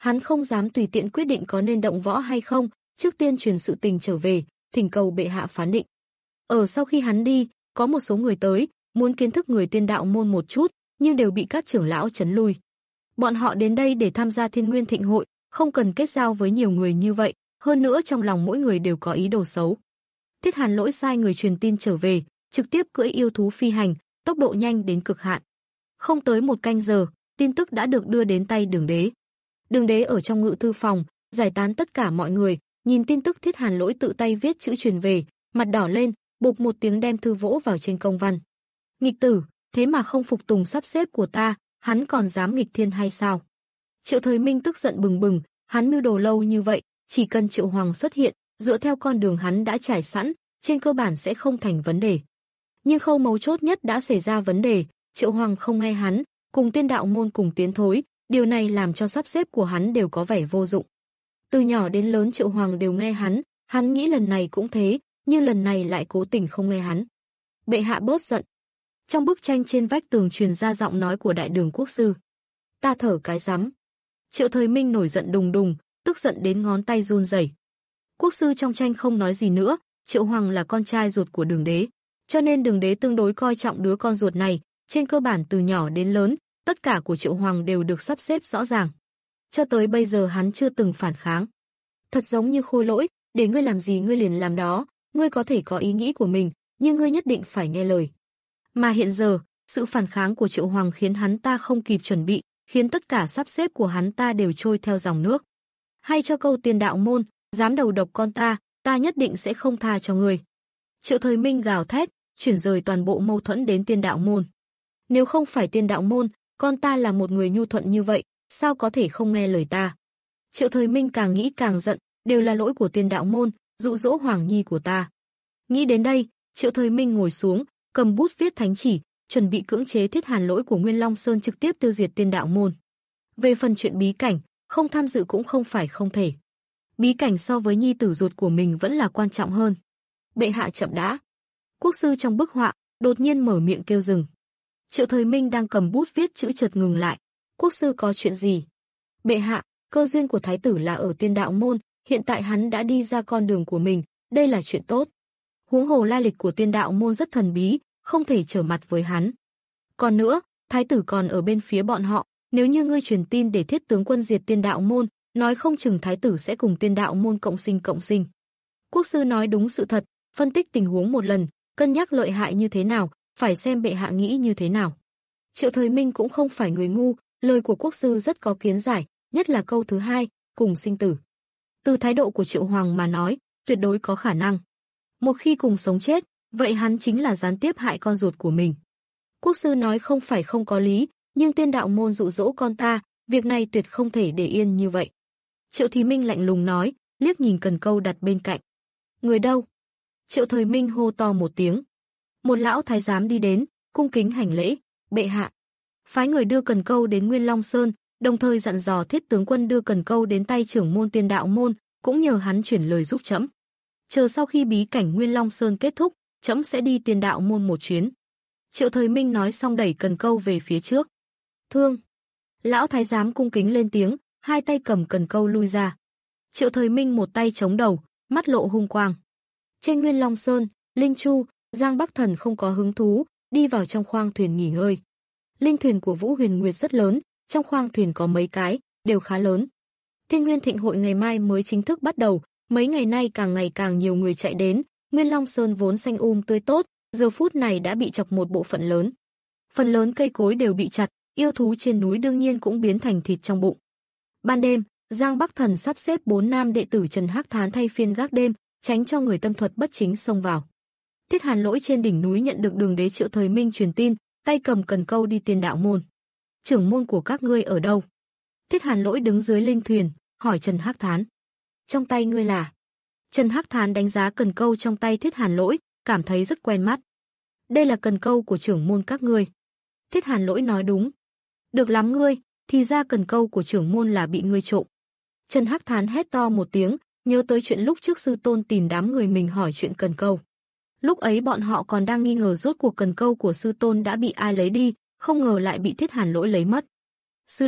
Hắn không dám tùy tiện quyết định có nên động võ hay không, trước tiên truyền sự tình trở về, thỉnh cầu bệ hạ phán định. Ở sau khi hắn đi, có một số người tới, muốn kiến thức người tiên đạo môn một chút, nhưng đều bị các trưởng lão trấn lui. Bọn họ đến đây để tham gia Thiên Nguyên Thịnh hội, không cần kết giao với nhiều người như vậy, hơn nữa trong lòng mỗi người đều có ý đồ xấu. Thiết Hàn Lỗi sai người truyền tin trở về, trực tiếp cưỡi yêu thú phi hành, tốc độ nhanh đến cực hạn. Không tới một canh giờ, tin tức đã được đưa đến tay Đường Đế. Đường Đế ở trong ngự thư phòng, giải tán tất cả mọi người, nhìn tin tức Thiết Hàn Lỗi tự tay viết chữ truyền về, mặt đỏ lên, bụp một tiếng đem thư vỗ vào trên công văn. Nghịch tử, thế mà không phục tùng sắp xếp của ta, hắn còn dám nghịch thiên hay sao? Triệu Thời Minh tức giận bừng bừng, hắn mưu đồ lâu như vậy, chỉ cần Triệu Hoàng xuất hiện, dựa theo con đường hắn đã trải sẵn, trên cơ bản sẽ không thành vấn đề. Nhưng khâu mấu chốt nhất đã xảy ra vấn đề, Triệu Hoàng không nghe hắn, cùng tiên đạo môn cùng tiến thối, điều này làm cho sắp xếp của hắn đều có vẻ vô dụng. Từ nhỏ đến lớn Triệu Hoàng đều nghe hắn, hắn nghĩ lần này cũng thế, nhưng lần này lại cố tình không nghe hắn. Bệ hạ bớt giận. Trong bức tranh trên vách tường truyền ra giọng nói của Đại Đường Quốc sư. Ta thở cái rắm. Triệu Thời Minh nổi giận đùng đùng, tức giận đến ngón tay run rẩy. Quốc sư trong tranh không nói gì nữa, Triệu Hoàng là con trai ruột của Đường Đế, cho nên Đường Đế tương đối coi trọng đứa con ruột này, trên cơ bản từ nhỏ đến lớn, tất cả của Triệu Hoàng đều được sắp xếp rõ ràng. Cho tới bây giờ hắn chưa từng phản kháng. Thật giống như Khôi Lỗi, để ngươi làm gì ngươi liền làm đó, ngươi có thể có ý nghĩ của mình, nhưng ngươi nhất định phải nghe lời. Mà hiện giờ, sự phản kháng của Triệu Hoàng khiến hắn ta không kịp chuẩn bị, khiến tất cả sắp xếp của hắn ta đều trôi theo dòng nước. Hay cho câu tiên đạo môn, dám đầu độc con ta, ta nhất định sẽ không tha cho ngươi. Triệu Thời Minh gào thét, chuyển rời toàn bộ mâu thuẫn đến tiên đạo môn. Nếu không phải tiên đạo môn, con ta là một người nhu thuận như vậy, sao có thể không nghe lời ta? Triệu Thời Minh càng nghĩ càng giận, đều là lỗi của tiên đạo môn, dụ dỗ Hoàng Nhi của ta. Nghĩ đến đây, Triệu Thời Minh ngồi xuống, cầm bút viết thánh chỉ, chuẩn bị cưỡng chế Thiết Hàn Lỗi của Nguyên Long Sơn trực tiếp tiêu diệt tiên đạo môn. Về phần chuyện bí cảnh, không tham dự cũng không phải không thể. Bí cảnh so với nhi tử ruột của mình vẫn là quan trọng hơn. Bệ hạ chậm đã. Quốc sư trong bức họa đột nhiên mở miệng kêu dừng. Triệu Thời Minh đang cầm bút viết chữ chợt ngừng lại. Quốc sư có chuyện gì? Bệ hạ, cơ duyên của thái tử là ở tiên đạo môn, hiện tại hắn đã đi ra con đường của mình, đây là chuyện tốt. Huống hồ lai lịch của tiên đạo môn rất thần bí, không thể trở mặt với hắn. Còn nữa, thái tử còn ở bên phía bọn họ, nếu như ngươi truyền tin để Thiết tướng quân diệt tiên đạo môn, nói không chừng thái tử sẽ cùng tiên đạo môn cộng sinh cộng sinh. Quốc sư nói đúng sự thật, phân tích tình huống một lần, cân nhắc lợi hại như thế nào, phải xem bệ hạ nghĩ như thế nào. Triệu Thời Minh cũng không phải người ngu, lời của quốc sư rất có kiến giải, nhất là câu thứ hai, cùng sinh tử. Từ thái độ của Triệu Hoàng mà nói, tuyệt đối có khả năng. Một khi cùng sống chết, vậy hắn chính là gián tiếp hại con ruột của mình. Quốc sư nói không phải không có lý, nhưng tiên đạo môn dụ dỗ con ta, việc này tuyệt không thể để yên như vậy. Triệu Thì Minh lạnh lùng nói, liếc nhìn Cần Câu đặt bên cạnh. Người đâu? Triệu Thời Minh hô to một tiếng. Một lão thái giám đi đến, cung kính hành lễ, bệ hạ. Phái người đưa Cần Câu đến Nguyên Long Sơn, đồng thời dặn dò Thiết tướng quân đưa Cần Câu đến tay trưởng môn tiên đạo môn, cũng nhờ hắn chuyển lời giúp trẫm. Chờ sau khi bí cảnh Nguyên Long Sơn kết thúc, trẫm sẽ đi tiên đạo môn một chuyến. Triệu Thời Minh nói xong đẩy Cần Câu về phía trước. Thương. Lão thái giám cung kính lên tiếng, hai tay cầm Cần Câu lui ra. Triệu Thời Minh một tay chống đầu, mắt lộ hung quang. Trên Nguyên Long Sơn, Linh Chu, Giang Bắc Thần không có hứng thú, đi vào trong khoang thuyền nghỉ ngơi. Linh thuyền của Vũ Huyền Nguyệt rất lớn, trong khoang thuyền có mấy cái, đều khá lớn. Thiên Nguyên Thịnh hội ngày mai mới chính thức bắt đầu, mấy ngày nay càng ngày càng nhiều người chạy đến, Nguyên Long Sơn vốn xanh um tươi tốt, giờ phút này đã bị chọc một bộ phận lớn. Phần lớn cây cối đều bị chặt, yêu thú trên núi đương nhiên cũng biến thành thịt trong bụng. Ban đêm, Giang Bắc Thần sắp xếp bốn nam đệ tử Trần Hắc Thán thay phiên gác đêm, tránh cho người tâm thuật bất chính xông vào. Thiết Hàn Lỗi trên đỉnh núi nhận được Đường Đế Triệu Thời Minh truyền tin, tay cầm Cần Câu đi tiên đạo môn. Trưởng môn của các ngươi ở đâu? Thiết Hàn Lỗi đứng dưới linh thuyền, hỏi Trần Hắc Thán. Trong tay ngươi là? Trần Hắc Thán đánh giá Cần Câu trong tay Thiết Hàn Lỗi, cảm thấy rất quen mắt. Đây là Cần Câu của trưởng môn các ngươi. Thiết Hàn Lỗi nói đúng. Được lắm ngươi, thì ra Cần Câu của trưởng môn là bị ngươi trộm. Trần Hắc Thán hét to một tiếng, nhớ tới chuyện lúc trước sư tôn tìm đám người mình hỏi chuyện Cần Câu. Lúc ấy bọn họ còn đang nghi ngờ rốt cuộc Cần Câu của sư tôn đã bị ai lấy đi, không ngờ lại bị Thiết Hàn Lỗi lấy mất. Sư đệ,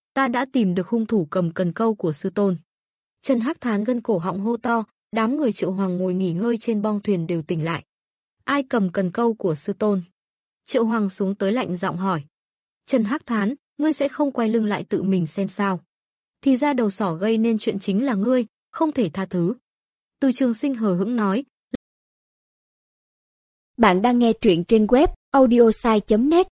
ta đã tìm được hung thủ cầm cần câu của sư tôn. Trần Hắc Thán gân cổ họng hô to, đám người Triệu Hoàng ngồi nghỉ ngơi trên bong thuyền đều tỉnh lại. Ai cầm cần câu của sư tôn? Triệu Hoàng xuống tới lạnh giọng hỏi. Trần Hắc Thán, ngươi sẽ không quay lưng lại tự mình xem sao? Thì ra đầu sỏ gây nên chuyện chính là ngươi, không thể tha thứ. Từ Trường Sinh hờ hững nói. Bạn đang nghe truyện trên web audiosai chấm net.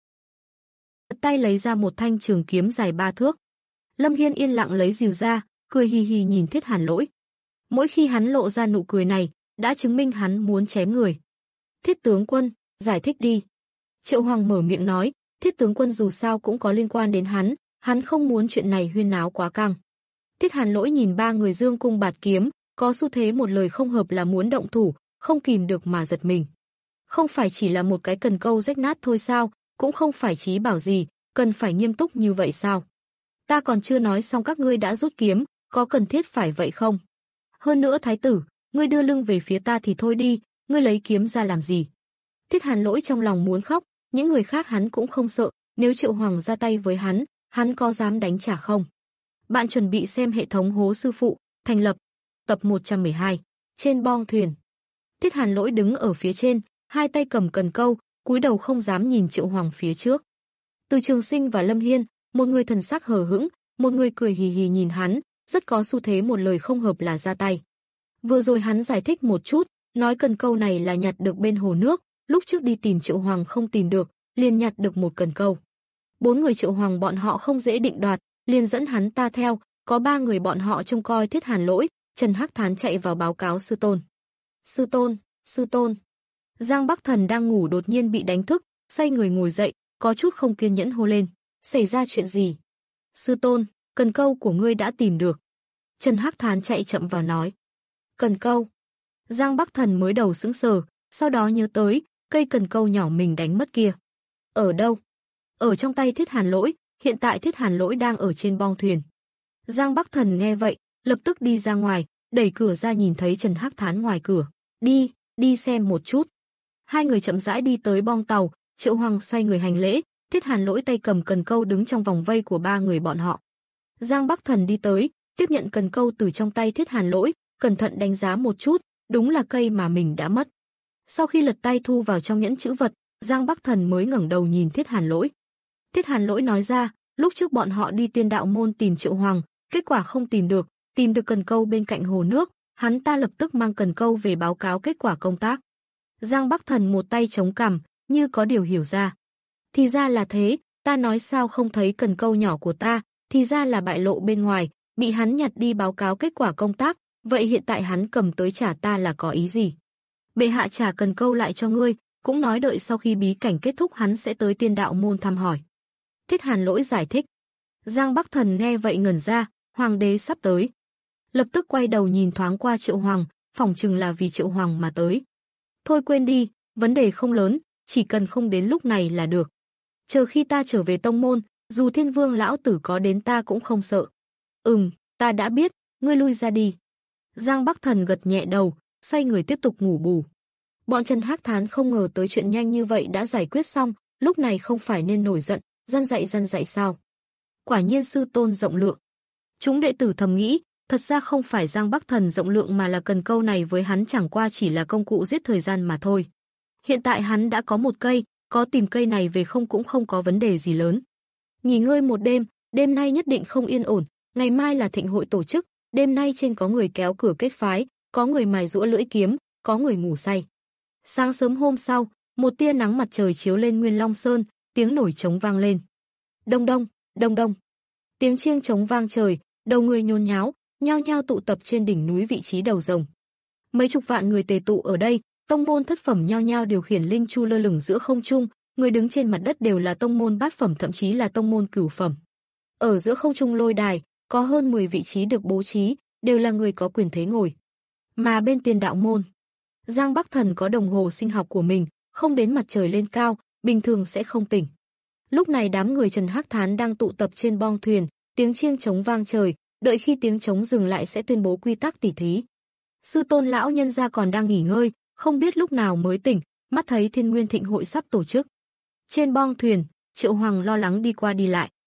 Tay lấy ra một thanh trường kiếm dài ba thước. Lâm Hiên yên lặng lấy rìu ra, cười hì hì nhìn Thiết Hàn Lỗi. Mỗi khi hắn lộ ra nụ cười này, đã chứng minh hắn muốn chém người. Thiết tướng quân, giải thích đi. Triệu Hoàng mở miệng nói, Thiết tướng quân dù sao cũng có liên quan đến hắn, hắn không muốn chuyện này huyên náo quá căng. Thiết Hàn Lỗi nhìn ba người dương cung bạt kiếm, có xu thế một lời không hợp là muốn động thủ, không kìm được mà giật mình. Không phải chỉ là một cái cần câu rách nát thôi sao, cũng không phải chí bảo gì, cần phải nghiêm túc như vậy sao? Ta còn chưa nói xong các ngươi đã rút kiếm, có cần thiết phải vậy không? Hơn nữa thái tử, ngươi đưa lưng về phía ta thì thôi đi, ngươi lấy kiếm ra làm gì? Thiết Hàn Lỗi trong lòng muốn khóc, những người khác hắn cũng không sợ, nếu Triệu Hoàng ra tay với hắn, hắn có dám đánh trả không? Bạn chuẩn bị xem hệ thống Hố Sư Phụ, thành lập, tập một trăm mười hai, trên bong thuyền. Thiết Hàn Lỗi đứng ở phía trên, hai tay cầm cần câu, cúi đầu không dám nhìn Triệu Hoàng phía trước. Từ Trường Sinh và Lâm Hiên, một người thần sắc hờ hững, một người cười hì hì nhìn hắn, rất có xu thế một lời không hợp là ra tay. Vừa rồi hắn giải thích một chút, nói cần câu này là nhặt được bên hồ nước, lúc trước đi tìm Triệu Hoàng không tìm được, liền nhặt được một cần câu. Bốn người Triệu Hoàng bọn họ không dễ định đoạt, liền dẫn hắn ta theo, có ba người bọn họ trông coi Thiết Hàn Lỗi, Trần Hắc Thán chạy vào báo cáo sư tôn. Sư tôn, sư tôn. Giang Bắc Thần đang ngủ đột nhiên bị đánh thức, xoay người ngồi dậy, có chút không kiên nhẫn hô lên. Xảy ra chuyện gì? Sư tôn, cần câu của ngươi đã tìm được. Trần Hắc Thán chạy chậm vào nói. Cần câu. Giang Bắc Thần mới đầu sững sờ, sau đó nhớ tới, cây cần câu nhỏ mình đánh mất kia. Ở đâu? Ở trong tay Thiết Hàn Lỗi, hiện tại Thiết Hàn Lỗi đang ở trên bong thuyền. Giang Bắc Thần nghe vậy, lập tức đi ra ngoài, đẩy cửa ra nhìn thấy Trần Hắc Thán ngoài cửa. Đi, đi xem một chút. Hai người chậm rãi đi tới bong tàu, Triệu Hoàng xoay người hành lễ, Thiết Hàn Lỗi tay cầm cần câu đứng trong vòng vây của ba người bọn họ. Giang Bắc Thần đi tới, tiếp nhận cần câu từ trong tay Thiết Hàn Lỗi, cẩn thận đánh giá một chút, đúng là cây mà mình đã mất. Sau khi lật tay thu vào trong nhẫn chữ vật, Giang Bắc Thần mới ngẩng đầu nhìn Thiết Hàn Lỗi. Thiết Hàn Lỗi nói ra, lúc trước bọn họ đi Tiên Đạo Môn tìm Triệu Hoàng, kết quả không tìm được, tìm được cần câu bên cạnh hồ nước, hắn ta lập tức mang cần câu về báo cáo kết quả công tác. Giang Bắc Thần một tay chống cằm, như có điều hiểu ra. Thì ra là thế, ta nói sao không thấy cần câu nhỏ của ta, thì ra là bại lộ bên ngoài, bị hắn nhặt đi báo cáo kết quả công tác, vậy hiện tại hắn cầm tới trả ta là có ý gì? Bệ hạ trả cần câu lại cho ngươi, cũng nói đợi sau khi bí cảnh kết thúc hắn sẽ tới Tiên Đạo Môn thăm hỏi. Thiết Hàn Lỗi giải thích. Giang Bắc Thần nghe vậy ngẩn ra, hoàng đế sắp tới. Lập tức quay đầu nhìn thoáng qua Triệu Hoàng, phỏng chừng là vì Triệu Hoàng mà tới. Thôi quên đi, vấn đề không lớn, chỉ cần không đến lúc này là được. Chờ khi ta trở về tông môn, dù Thiên Vương lão tử có đến ta cũng không sợ. Ừm, ta đã biết, ngươi lui ra đi. Giang Bắc Thần gật nhẹ đầu, xoay người tiếp tục ngủ bù. Bọn Trần Hắc Thán không ngờ tới chuyện nhanh như vậy đã giải quyết xong, lúc này không phải nên nổi giận, răn dạy răn dạy sao? Quả nhiên sư tôn rộng lượng. Chúng đệ tử thầm nghĩ, thật ra không phải Giang Bắc Thần rộng lượng mà là cần câu này với hắn chẳng qua chỉ là công cụ giết thời gian mà thôi. Hiện tại hắn đã có một cây, có tìm cây này về không cũng không có vấn đề gì lớn. Nghỉ ngơi một đêm, đêm nay nhất định không yên ổn, ngày mai là thịnh hội tổ chức, đêm nay trên có người kéo cửa kết phái, có người mài giũa lưỡi kiếm, có người ngủ say. Sáng sớm hôm sau, một tia nắng mặt trời chiếu lên Nguyên Long Sơn, tiếng nổi trống vang lên. Đông đông, đông đông. Tiếng chiêng trống vang trời, đầu người nhốn nháo, nhao nhao tụ tập trên đỉnh núi vị trí đầu rồng. Mấy chục vạn người tề tụ ở đây, tông môn thất phẩm nhao nhao điều khiển linh chu lơ lửng giữa không trung, người đứng trên mặt đất đều là tông môn bát phẩm thậm chí là tông môn cửu phẩm. Ở giữa không trung lôi đài, có hơn mười vị trí được bố trí, đều là người có quyền thế ngồi. Mà bên Tiên Đạo Môn, Giang Bắc Thần có đồng hồ sinh học của mình, không đến mặt trời lên cao, bình thường sẽ không tỉnh. Lúc này đám người Trần Hắc Thán đang tụ tập trên bong thuyền, tiếng chiêng trống vang trời, đợi khi tiếng trống dừng lại sẽ tuyên bố quy tắc tỉ thí. Sư tôn lão nhân gia còn đang nghỉ ngơi, không biết lúc nào mới tỉnh, mắt thấy Thiên Nguyên Thịnh hội sắp tổ chức. Trên bong thuyền, Triệu Hoàng lo lắng đi qua đi lại.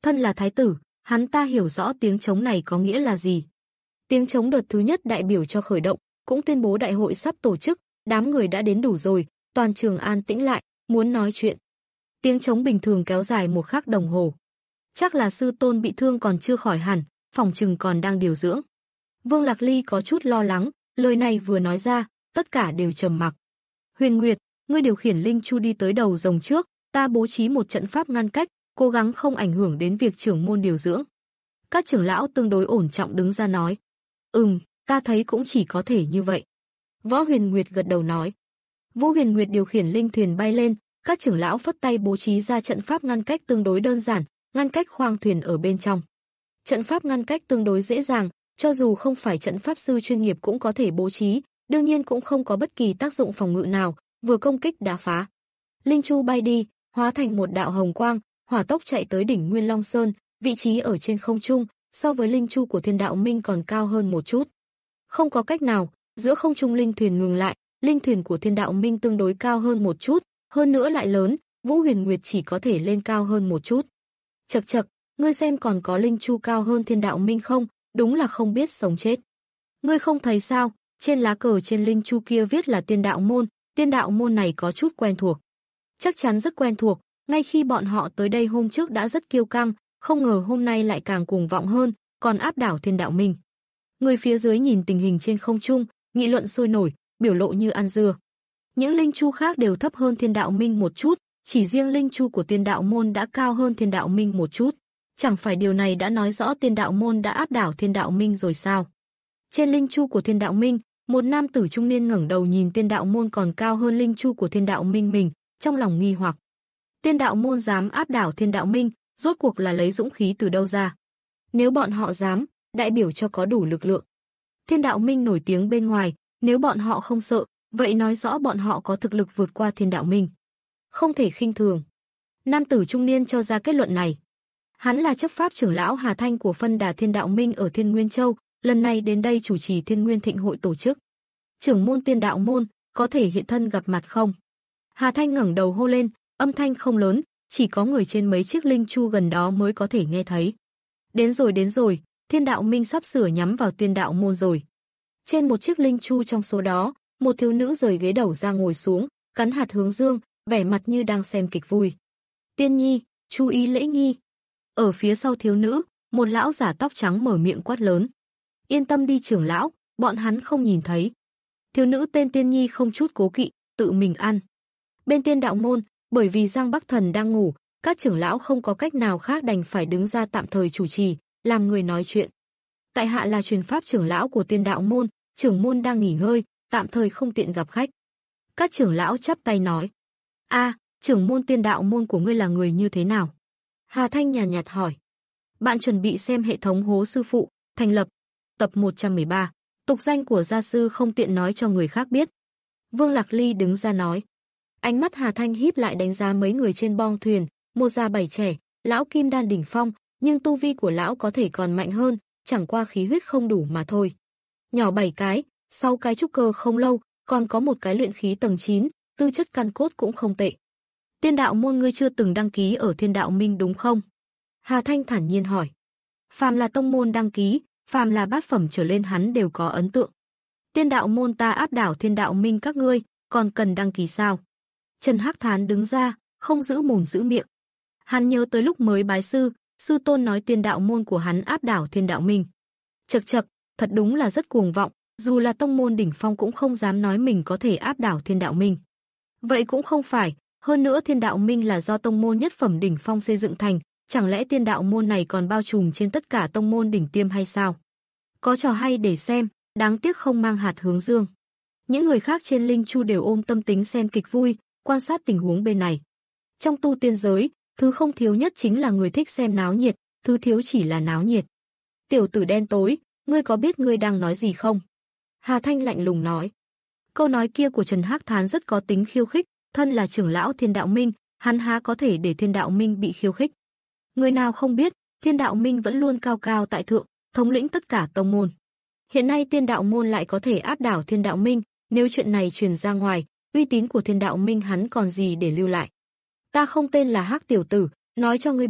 Thân là thái tử, hắn ta hiểu rõ tiếng trống này có nghĩa là gì. Tiếng trống đợt thứ nhất đại biểu cho khởi động, cũng tuyên bố đại hội sắp tổ chức, đám người đã đến đủ rồi, toàn trường an tĩnh lại, muốn nói chuyện. Tiếng trống bình thường kéo dài một khắc đồng hồ. Chắc là sư tôn bị thương còn chưa khỏi hẳn, phòng trừng còn đang điều dưỡng. Vương Lạc Ly có chút lo lắng, lời này vừa nói ra, tất cả đều trầm mặc. Huyền Nguyệt, ngươi điều khiển linh chu đi tới đầu rồng trước, ta bố trí một trận pháp ngăn cách, cố gắng không ảnh hưởng đến việc trưởng môn điều dưỡng. Các trưởng lão tương đối ổn trọng đứng ra nói. Ừm, ta thấy cũng chỉ có thể như vậy. Võ Huyền Nguyệt gật đầu nói. Vũ Huyền Nguyệt điều khiển linh thuyền bay lên, các trưởng lão phất tay bố trí ra trận pháp ngăn cách tương đối đơn giản, ngăn cách khoang thuyền ở bên trong. Trận pháp ngăn cách tương đối dễ dàng, cho dù không phải trận pháp sư chuyên nghiệp cũng có thể bố trí, đương nhiên cũng không có bất kỳ tác dụng phòng ngự nào, vừa công kích đã phá. Linh chu bay đi, hóa thành một đạo hồng quang, hỏa tốc chạy tới đỉnh Nguyên Long Sơn, vị trí ở trên không trung, so với linh chu của Thiên Đạo Minh còn cao hơn một chút. Không có cách nào, giữa không trung linh thuyền ngừng lại, linh thuyền của Thiên Đạo Minh tương đối cao hơn một chút, hơn nữa lại lớn, Vũ Huyền Nguyệt chỉ có thể lên cao hơn một chút. Chậc chậc, ngươi xem còn có linh chu cao hơn Thiên Đạo Minh không, đúng là không biết sống chết. Ngươi không thấy sao, trên lá cờ trên linh chu kia viết là Tiên Đạo Môn, Tiên Đạo Môn này có chút quen thuộc. Chắc chắn rất quen thuộc, ngay khi bọn họ tới đây hôm trước đã rất kiêu căng, không ngờ hôm nay lại càng cuồng vọng hơn, còn áp đảo Thiên Đạo Minh. Người phía dưới nhìn tình hình trên không trung, nghị luận sôi nổi, biểu lộ như ăn dưa. Những linh chu khác đều thấp hơn Thiên Đạo Minh một chút, chỉ riêng linh chu của Tiên Đạo Môn đã cao hơn Thiên Đạo Minh một chút. Chẳng phải điều này đã nói rõ Tiên Đạo Môn đã áp đảo Thiên Đạo Minh rồi sao? Trên linh chu của Thiên Đạo Minh, một nam tử trung niên ngẩng đầu nhìn Tiên Đạo Môn còn cao hơn linh chu của Thiên Đạo Minh mình, trong lòng nghi hoặc. Tiên Đạo Môn dám áp đảo Thiên Đạo Minh, rốt cuộc là lấy dũng khí từ đâu ra? Nếu bọn họ dám, đại biểu cho có đủ lực lượng. Thiên Đạo Minh nổi tiếng bên ngoài, nếu bọn họ không sợ, vậy nói rõ bọn họ có thực lực vượt qua Thiên Đạo Minh. Không thể khinh thường. Nam tử trung niên cho ra kết luận này. Hắn là chấp pháp trưởng lão Hà Thanh của phân đà Thiên Đạo Minh ở Thiên Nguyên Châu, lần này đến đây chủ trì Thiên Nguyên Thịnh hội tổ chức. Trưởng môn Tiên Đạo Môn, có thể hiện thân gặp mặt không? Hà Thanh ngẩng đầu hô lên, âm thanh không lớn, chỉ có người trên mấy chiếc linh chu gần đó mới có thể nghe thấy. Đến rồi đến rồi, Thiên Đạo Minh sắp sửa nhắm vào Tiên Đạo Môn rồi. Trên một chiếc linh chu trong số đó, một thiếu nữ rời ghế đầu ra ngồi xuống, cắn hạt hướng dương, vẻ mặt như đang xem kịch vui. Tiên nhi, chú ý lễ nghi. Ở phía sau thiếu nữ, một lão giả tóc trắng mở miệng quát lớn. Yên tâm đi trưởng lão, bọn hắn không nhìn thấy. Thiếu nữ tên Tiên nhi không chút cố kỵ, tự mình ăn. Bên Tiên Đạo Môn, bởi vì Giang Bắc Thần đang ngủ, các trưởng lão không có cách nào khác đành phải đứng ra tạm thời chủ trì, làm người nói chuyện. Tại hạ là truyền pháp trưởng lão của Tiên Đạo Môn, trưởng môn đang nghỉ ngơi, tạm thời không tiện gặp khách. Các trưởng lão chắp tay nói. A, trưởng môn Tiên Đạo Môn của ngươi là người như thế nào? Hà Thanh nhàn nhạt hỏi. Bạn chuẩn bị xem hệ thống hố sư phụ, thành lập. Tập một trăm mười ba. Tục danh của gia sư không tiện nói cho người khác biết. Vương Lạc Ly đứng ra nói. Ánh mắt Hà Thanh híp lại đánh giá mấy người trên bong thuyền, một già bảy trẻ, lão kim đan đỉnh phong, nhưng tu vi của lão có thể còn mạnh hơn, chẳng qua khí huyết không đủ mà thôi. Nhỏ bảy cái, sáu cái trúc cơ không lâu, còn có một cái luyện khí tầng chín, tư chất căn cốt cũng không tệ. Tiên Đạo Môn ngươi chưa từng đăng ký ở Thiên Đạo Minh đúng không? Hà Thanh thản nhiên hỏi. Phàm là tông môn đăng ký, phàm là bát phẩm trở lên hắn đều có ấn tượng. Tiên Đạo Môn ta áp đảo Thiên Đạo Minh các ngươi, còn cần đăng ký sao? Trần Hắc Thán đứng ra, không giữ mồm giữ miệng. Hắn nhớ tới lúc mới bái sư, sư tôn nói Tiên Đạo Môn của hắn áp đảo Thiên Đạo Minh. Chậc chậc, thật đúng là rất cuồng vọng, dù là tông môn đỉnh phong cũng không dám nói mình có thể áp đảo Thiên Đạo Minh. Vậy cũng không phải, hơn nữa Thiên Đạo Minh là do tông môn nhất phẩm đỉnh phong xây dựng thành, chẳng lẽ Tiên Đạo Môn này còn bao trùm trên tất cả tông môn đỉnh tiêm hay sao? Có trò hay để xem, đáng tiếc không mang hạt hướng dương. Những người khác trên linh chu đều ôm tâm tính xem kịch vui, quan sát tình huống bên này. Trong tu tiên giới, thứ không thiếu nhất chính là người thích xem náo nhiệt, thứ thiếu chỉ là náo nhiệt. Tiểu tử đen tối, ngươi có biết ngươi đang nói gì không? Hà Thanh lạnh lùng nói. Câu nói kia của Trần Hắc Thán rất có tính khiêu khích, thân là trưởng lão Thiên Đạo Minh, hắn há có thể để Thiên Đạo Minh bị khiêu khích. Người nào không biết, Thiên Đạo Minh vẫn luôn cao cao tại thượng, thống lĩnh tất cả tông môn. Hiện nay Tiên Đạo Môn lại có thể áp đảo Thiên Đạo Minh, nếu chuyện này truyền ra ngoài, uy tín của Thiên Đạo Minh hắn còn gì để lưu lại. Ta không tên là Hắc tiểu tử, nói cho ngươi biết,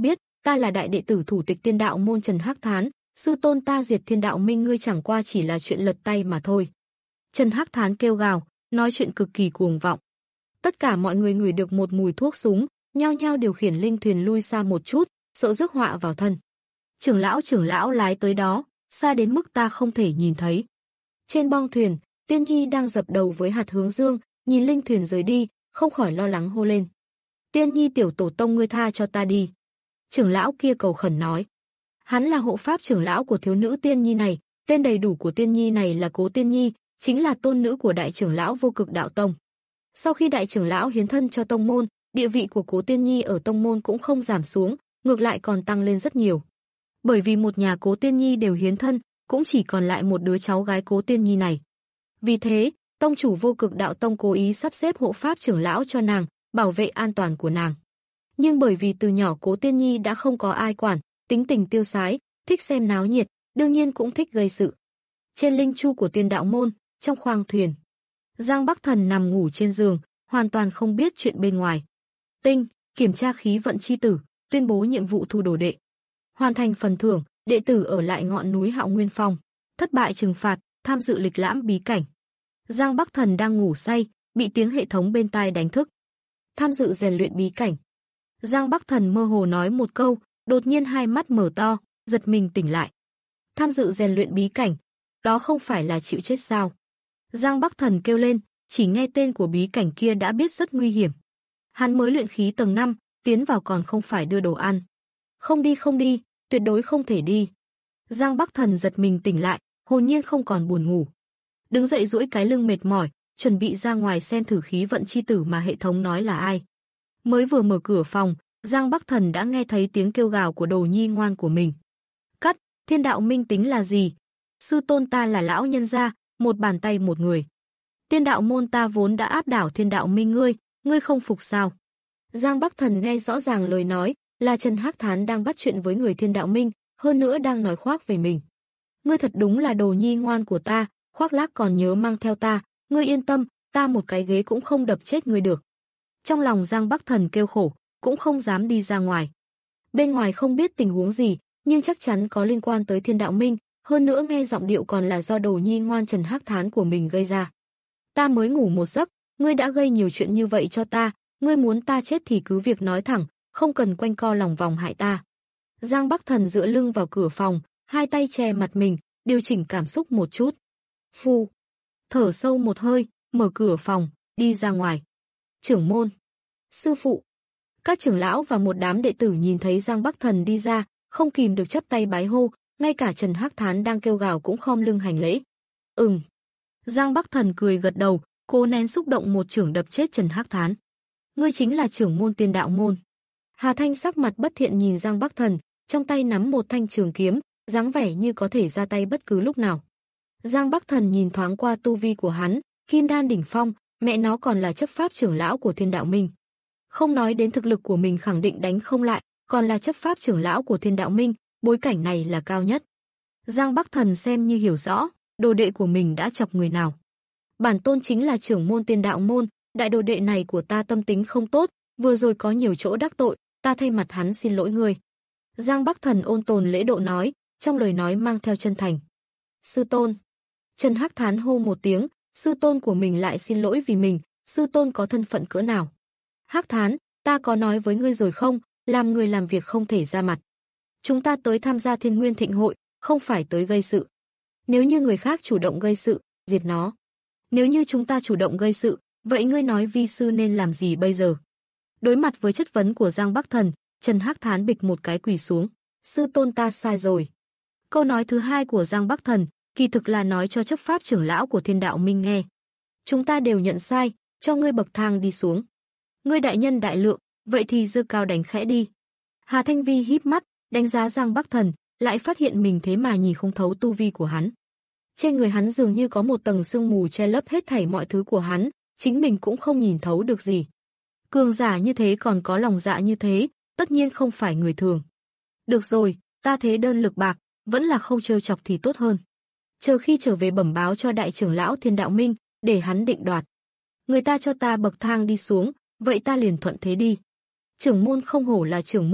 ta là đại đệ tử thủ tịch Tiên Đạo môn Trần Hắc Thán, sư tôn ta diệt Thiên Đạo Minh ngươi chẳng qua chỉ là chuyện lật tay mà thôi. Trần Hắc Thán kêu gào, nói chuyện cực kỳ cuồng vọng. Tất cả mọi người ngửi được một mùi thuốc súng, nhao nhao điều khiển linh thuyền lui xa một chút, sợ rước họa vào thân. Trưởng lão trưởng lão lái tới đó, xa đến mức ta không thể nhìn thấy. Trên bong thuyền, Tiên Nhi đang dập đầu với hạt hướng dương, nhìn linh thuyền rời đi, không khỏi lo lắng hô lên. Tiên Nhi tiểu tổ tông ngươi tha cho ta đi. Trưởng lão kia cầu khẩn nói. Hắn là hộ pháp trưởng lão của thiếu nữ Tiên Nhi này, tên đầy đủ của Tiên Nhi này là Cố Tiên Nhi, chính là tôn nữ của đại trưởng lão Vô Cực Đạo Tông. Sau khi đại trưởng lão hiến thân cho tông môn, địa vị của Cố Tiên Nhi ở tông môn cũng không giảm xuống, ngược lại còn tăng lên rất nhiều. Bởi vì một nhà Cố Tiên Nhi đều hiến thân, cũng chỉ còn lại một đứa cháu gái Cố Tiên Nhi này. Vì thế, tông chủ Vô Cực Đạo Tông cố ý sắp xếp hộ pháp trưởng lão cho nàng, bảo vệ an toàn của nàng. Nhưng bởi vì từ nhỏ Cố Tiên Nhi đã không có ai quản, tính tình tiêu sái, thích xem náo nhiệt, đương nhiên cũng thích gây sự. Trên linh chu của Tiên Đạo môn, trong khoang thuyền, Giang Bắc Thần nằm ngủ trên giường, hoàn toàn không biết chuyện bên ngoài. Tinh, kiểm tra khí vận chi tử, tuyên bố nhiệm vụ thu đồ đệ. Hoàn thành phần thưởng, đệ tử ở lại ngọn núi Hạo Nguyên Phong, thất bại trừng phạt, tham dự lịch lãm bí cảnh. Giang Bắc Thần đang ngủ say, bị tiếng hệ thống bên tai đánh thức. Tham dự rèn luyện bí cảnh. Giang Bắc Thần mơ hồ nói một câu, đột nhiên hai mắt mở to, giật mình tỉnh lại. Tham dự rèn luyện bí cảnh, đó không phải là chịu chết sao? Giang Bắc Thần kêu lên, chỉ nghe tên của bí cảnh kia đã biết rất nguy hiểm. Hắn mới luyện khí tầng năm, tiến vào còn không phải đưa đồ ăn. Không đi không đi, tuyệt đối không thể đi. Giang Bắc Thần giật mình tỉnh lại, hồn nhiên không còn buồn ngủ. Đứng dậy duỗi cái lưng mệt mỏi, chuẩn bị ra ngoài xem thử khí vận chi tử mà hệ thống nói là ai. Mới vừa mở cửa phòng, Giang Bắc Thần đã nghe thấy tiếng kêu gào của đồ nhi ngoan của mình. Cắt, Thiên Đạo Minh tính là gì? Sư tôn ta là lão nhân gia, một bàn tay một người. Tiên Đạo môn ta vốn đã áp đảo Thiên Đạo Minh ngươi, ngươi không phục sao? Giang Bắc Thần nghe rõ ràng lời nói, là Trần Hắc Thán đang bắt chuyện với người Thiên Đạo Minh, hơn nữa đang nói khoác về mình. Ngươi thật đúng là đồ nhi ngoan của ta, khoác lác còn nhớ mang theo ta, ngươi yên tâm, ta một cái ghế cũng không đập chết ngươi được. Trong lòng Giang Bắc Thần kêu khổ, cũng không dám đi ra ngoài. Bên ngoài không biết tình huống gì, nhưng chắc chắn có liên quan tới Thiên Đạo Minh, hơn nữa nghe giọng điệu còn là do đồ nhi ngoan Trần Hắc Thán của mình gây ra. Ta mới ngủ một giấc, ngươi đã gây nhiều chuyện như vậy cho ta, ngươi muốn ta chết thì cứ việc nói thẳng, không cần quanh co lòng vòng hại ta. Giang Bắc Thần dựa lưng vào cửa phòng, hai tay che mặt mình, điều chỉnh cảm xúc một chút. Phu, thở sâu một hơi, mở cửa phòng, đi ra ngoài. Trưởng môn, sư phụ, các trưởng lão và một đám đệ tử nhìn thấy Giang Bắc Thần đi ra, không kìm được chắp tay bái hô, ngay cả Trần Hắc Thán đang kêu gào cũng khom lưng hành lễ. Ừm. Giang Bắc Thần cười gật đầu, cố nén xúc động một chưởng đập chết Trần Hắc Thán. Ngươi chính là trưởng môn Tiên Đạo môn. Hà Thanh sắc mặt bất thiện nhìn Giang Bắc Thần, trong tay nắm một thanh trường kiếm, dáng vẻ như có thể ra tay bất cứ lúc nào. Giang Bắc Thần nhìn thoáng qua tu vi của hắn, Kim Đan đỉnh phong, mẹ nó còn là chấp pháp trưởng lão của Thiên Đạo Minh. Không nói đến thực lực của mình khẳng định đánh không lại, còn là chấp pháp trưởng lão của Thiên Đạo Minh, bối cảnh này là cao nhất. Giang Bắc Thần xem như hiểu rõ, đồ đệ của mình đã chọc người nào. Bản tôn chính là trưởng môn Tiên Đạo môn, đại đồ đệ này của ta tâm tính không tốt, vừa rồi có nhiều chỗ đắc tội, ta thay mặt hắn xin lỗi ngươi. Giang Bắc Thần ôn tồn lễ độ nói, trong lời nói mang theo chân thành. Sư tôn. Trần Hắc Thán hô một tiếng, sư tôn của mình lại xin lỗi vì mình, sư tôn có thân phận cỡ nào? Hắc Thán, ta có nói với ngươi rồi không, làm người làm việc không thể ra mặt. Chúng ta tới tham gia Thiên Nguyên Thịnh hội, không phải tới gây sự. Nếu như người khác chủ động gây sự, diệt nó. Nếu như chúng ta chủ động gây sự, vậy ngươi nói vi sư nên làm gì bây giờ? Đối mặt với chất vấn của Giang Bắc Thần, Trần Hắc Thán bịch một cái quỳ xuống. Sư tôn ta sai rồi. Câu nói thứ hai của Giang Bắc Thần, kỳ thực là nói cho chấp pháp trưởng lão của Thiên Đạo Minh nghe. Chúng ta đều nhận sai, cho ngươi bậc thang đi xuống. Ngươi đại nhân đại lượng, vậy thì giơ cao đánh khẽ đi. Hà Thanh Vi híp mắt, đánh giá Giang Bắc Thần, lại phát hiện mình thế mà nhìn không thấu tu vi của hắn. Trên người hắn dường như có một tầng sương mù che lấp hết thảy mọi thứ của hắn, chính mình cũng không nhìn thấu được gì. Cường giả như thế còn có lòng dạ như thế, tất nhiên không phải người thường. Được rồi, ta thế đơn lực bạc, vẫn là không trêu chọc thì tốt hơn. Chờ khi trở về bẩm báo cho đại trưởng lão Thiên Đạo Minh, để hắn định đoạt. Người ta cho ta bậc thang đi xuống, vậy ta liền thuận thế đi. Trưởng môn không hổ là trưởng môn,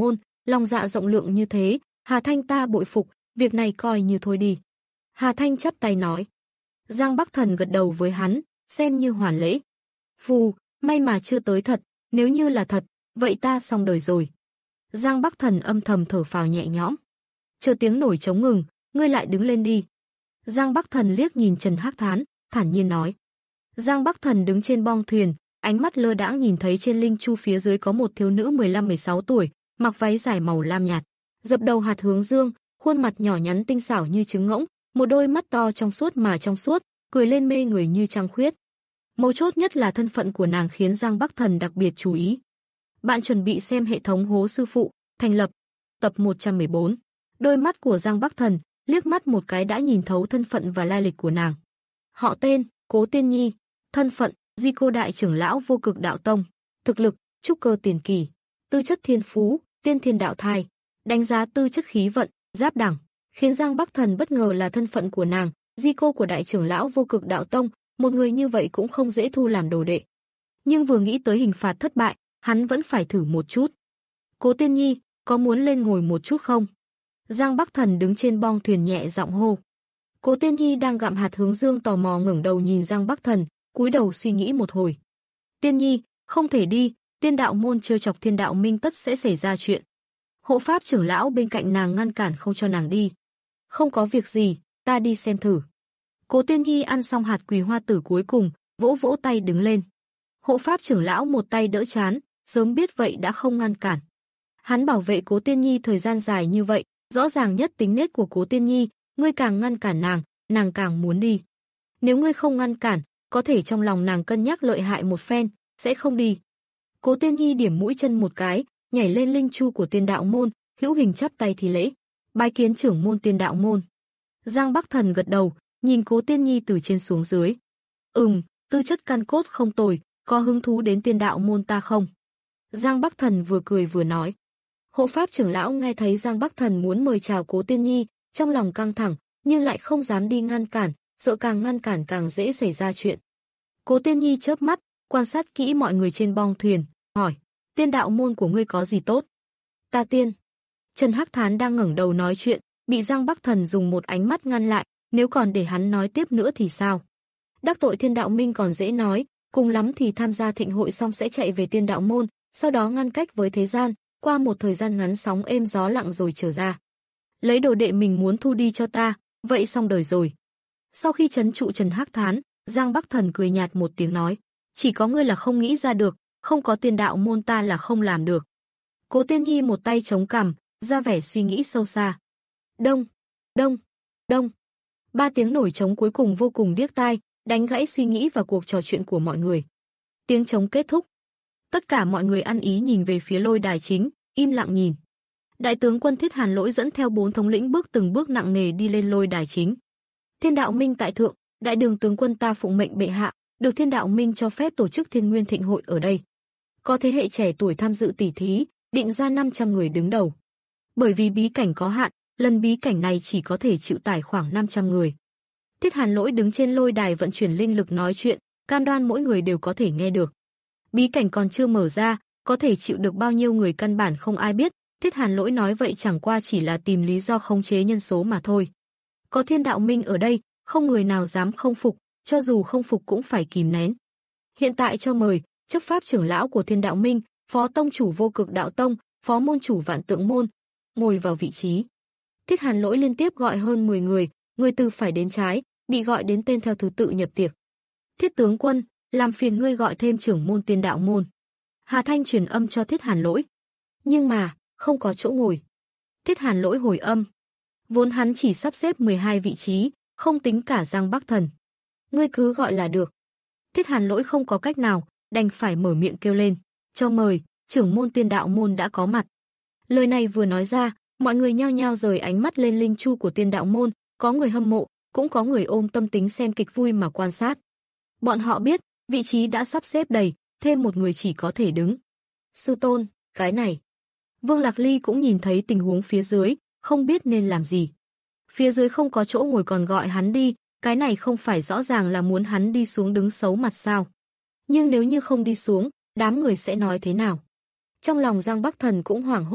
lòng dạ rộng lượng như thế, Hà Thanh ta bội phục, việc này coi như thôi đi. Hà Thanh chắp tay nói. Giang Bắc Thần gật đầu với hắn, xem như hoàn lễ. Phù, may mà chưa tới thật, nếu như là thật, vậy ta xong đời rồi. Giang Bắc Thần âm thầm thở phào nhẹ nhõm. Chờ tiếng nổi trống ngừng, ngươi lại đứng lên đi. Giang Bắc Thần liếc nhìn Trần Hắc Thán, thản nhiên nói. Giang Bắc Thần đứng trên bong thuyền, ánh mắt lơ đãng nhìn thấy trên linh chu phía dưới có một thiếu nữ mười lăm mười sáu tuổi, mặc váy dài màu lam nhạt, dập đầu hạt hướng dương, khuôn mặt nhỏ nhắn tinh xảo như trứng ngỗng, một đôi mắt to trong suốt mà trong suốt, cười lên mê người như trăng khuyết. Mấu chốt nhất là thân phận của nàng khiến Giang Bắc Thần đặc biệt chú ý. Bạn chuẩn bị xem hệ thống Hố Sư Phụ, thành lập, tập một trăm mười bốn. Đôi mắt của Giang Bắc Thần liếc mắt một cái đã nhìn thấu thân phận và lai lịch của nàng. Họ tên, Cố Tiên Nhi, thân phận, Di Cô Đại trưởng lão Vô Cực Đạo Tông, thực lực, trúc cơ tiền kỳ, tư chất thiên phú, tiên thiên đạo thai, đánh giá tư chất khí vận, giáp đẳng, khiến Giang Bắc Thần bất ngờ là thân phận của nàng, Di Cô của Đại trưởng lão Vô Cực Đạo Tông, một người như vậy cũng không dễ thu làm đồ đệ. Nhưng vừa nghĩ tới hình phạt thất bại, hắn vẫn phải thử một chút. Cố Tiên Nhi, có muốn lên ngồi một chút không? Giang Bắc Thần đứng trên bong thuyền nhẹ giọng hô. Cố Tiên Nhi đang gặm hạt hướng dương tò mò ngẩng đầu nhìn Giang Bắc Thần, cúi đầu suy nghĩ một hồi. Tiên Nhi, không thể đi, tiên đạo môn trêu chọc thiên đạo minh tất sẽ xảy ra chuyện. Hộ pháp trưởng lão bên cạnh nàng ngăn cản không cho nàng đi. Không có việc gì, ta đi xem thử. Cố Tiên Nhi ăn xong hạt quỳ hoa tử cuối cùng, vỗ vỗ tay đứng lên. Hộ pháp trưởng lão một tay đỡ chán, sớm biết vậy đã không ngăn cản. Hắn bảo vệ Cố Tiên Nhi thời gian dài như vậy, rõ ràng nhất tính nết của Cố Tiên Nhi, ngươi càng ngăn cản nàng, nàng càng muốn đi. Nếu ngươi không ngăn cản, có thể trong lòng nàng cân nhắc lợi hại một phen, sẽ không đi. Cố Tiên Nhi điểm mũi chân một cái, nhảy lên linh chu của tiên đạo môn, hữu hình chắp tay thì lễ, bái kiến trưởng môn tiên đạo môn. Giang Bắc Thần gật đầu, nhìn Cố Tiên Nhi từ trên xuống dưới. Ừm, tư chất căn cốt không tồi, có hứng thú đến tiên đạo môn ta không? Giang Bắc Thần vừa cười vừa nói. Hộ pháp trưởng lão nghe thấy Giang Bắc Thần muốn mời chào Cố Tiên Nhi, trong lòng căng thẳng, nhưng lại không dám đi ngăn cản, sợ càng ngăn cản càng dễ xảy ra chuyện. Cố Tiên Nhi chớp mắt, quan sát kỹ mọi người trên bong thuyền, hỏi, tiên đạo môn của ngươi có gì tốt? Ta tiên. Trần Hắc Thán đang ngẩng đầu nói chuyện, bị Giang Bắc Thần dùng một ánh mắt ngăn lại, nếu còn để hắn nói tiếp nữa thì sao? Đắc tội thiên đạo minh còn dễ nói, cùng lắm thì tham gia thịnh hội xong sẽ chạy về tiên đạo môn, sau đó ngăn cách với thế gian, qua một thời gian ngắn sóng êm gió lặng rồi trở ra. Lấy đồ đệ mình muốn thu đi cho ta, vậy xong đời rồi. Sau khi trấn trụ Trần Hắc Thán, Giang Bắc Thần cười nhạt một tiếng nói, chỉ có ngươi là không nghĩ ra được, không có tiên đạo môn ta là không làm được. Cố Tiên Nhi một tay chống cằm, ra vẻ suy nghĩ sâu xa. Đông, đông, đông. Ba tiếng nổi trống cuối cùng vô cùng điếc tai, đánh gãy suy nghĩ và cuộc trò chuyện của mọi người. Tiếng trống kết thúc. Tất cả mọi người ăn ý nhìn về phía lôi đài chính, im lặng nhìn. Đại tướng quân Thiết Hàn Lỗi dẫn theo bốn thống lĩnh bước từng bước nặng nề đi lên lôi đài chính. Thiên đạo minh tại thượng, đại đường tướng quân ta phụng mệnh bệ hạ, được thiên đạo minh cho phép tổ chức Thiên Nguyên Thịnh hội ở đây. Có thế hệ trẻ tuổi tham dự tỷ thí, định ra năm trăm người đứng đầu. Bởi vì bí cảnh có hạn, lần bí cảnh này chỉ có thể chịu tải khoảng năm trăm người. Thiết Hàn Lỗi đứng trên lôi đài vận chuyển linh lực nói chuyện, cam đoan mỗi người đều có thể nghe được. Bí cảnh còn chưa mở ra, có thể chịu được bao nhiêu người căn bản không ai biết, Thiết Hàn Lỗi nói vậy chẳng qua chỉ là tìm lý do khống chế nhân số mà thôi. Có thiên đạo minh ở đây, không người nào dám không phục, cho dù không phục cũng phải kìm nén. Hiện tại cho mời, chấp pháp trưởng lão của thiên đạo minh, phó tông chủ Vô Cực Đạo Tông, phó môn chủ Vạn Tượng Môn, ngồi vào vị trí. Thiết Hàn Lỗi liên tiếp gọi hơn mười người, người từ phải đến trái, bị gọi đến tên theo thứ tự nhập tiệc. Thiết tướng quân, làm phiền ngươi gọi thêm trưởng môn tiên đạo môn. Hà Thanh truyền âm cho Thiết Hàn Lỗi. Nhưng mà, không có chỗ ngồi. Thiết Hàn Lỗi hồi âm. Vốn hắn chỉ sắp xếp mười hai vị trí, không tính cả Giang Bắc Thần. Ngươi cứ gọi là được. Thiết Hàn Lỗi không có cách nào, đành phải mở miệng kêu lên. Cho mời, trưởng môn tiên đạo môn đã có mặt. Lời này vừa nói ra, mọi người nhao nhao rời ánh mắt lên linh chu của tiên đạo môn, có người hâm mộ, cũng có người ôm tâm tính xem kịch vui mà quan sát. Bọn họ biết, vị trí đã sắp xếp đầy, thêm một người chỉ có thể đứng. Sư tôn, cái này. Vương Lạc Ly cũng nhìn thấy tình huống phía dưới, không biết nên làm gì. Phía dưới không có chỗ ngồi còn gọi hắn đi, cái này không phải rõ ràng là muốn hắn đi xuống đứng xấu mặt sao. Nhưng nếu như không đi xuống, đám người sẽ nói thế nào? Trong lòng Giang Bắc Thần cũng hoảng hốt,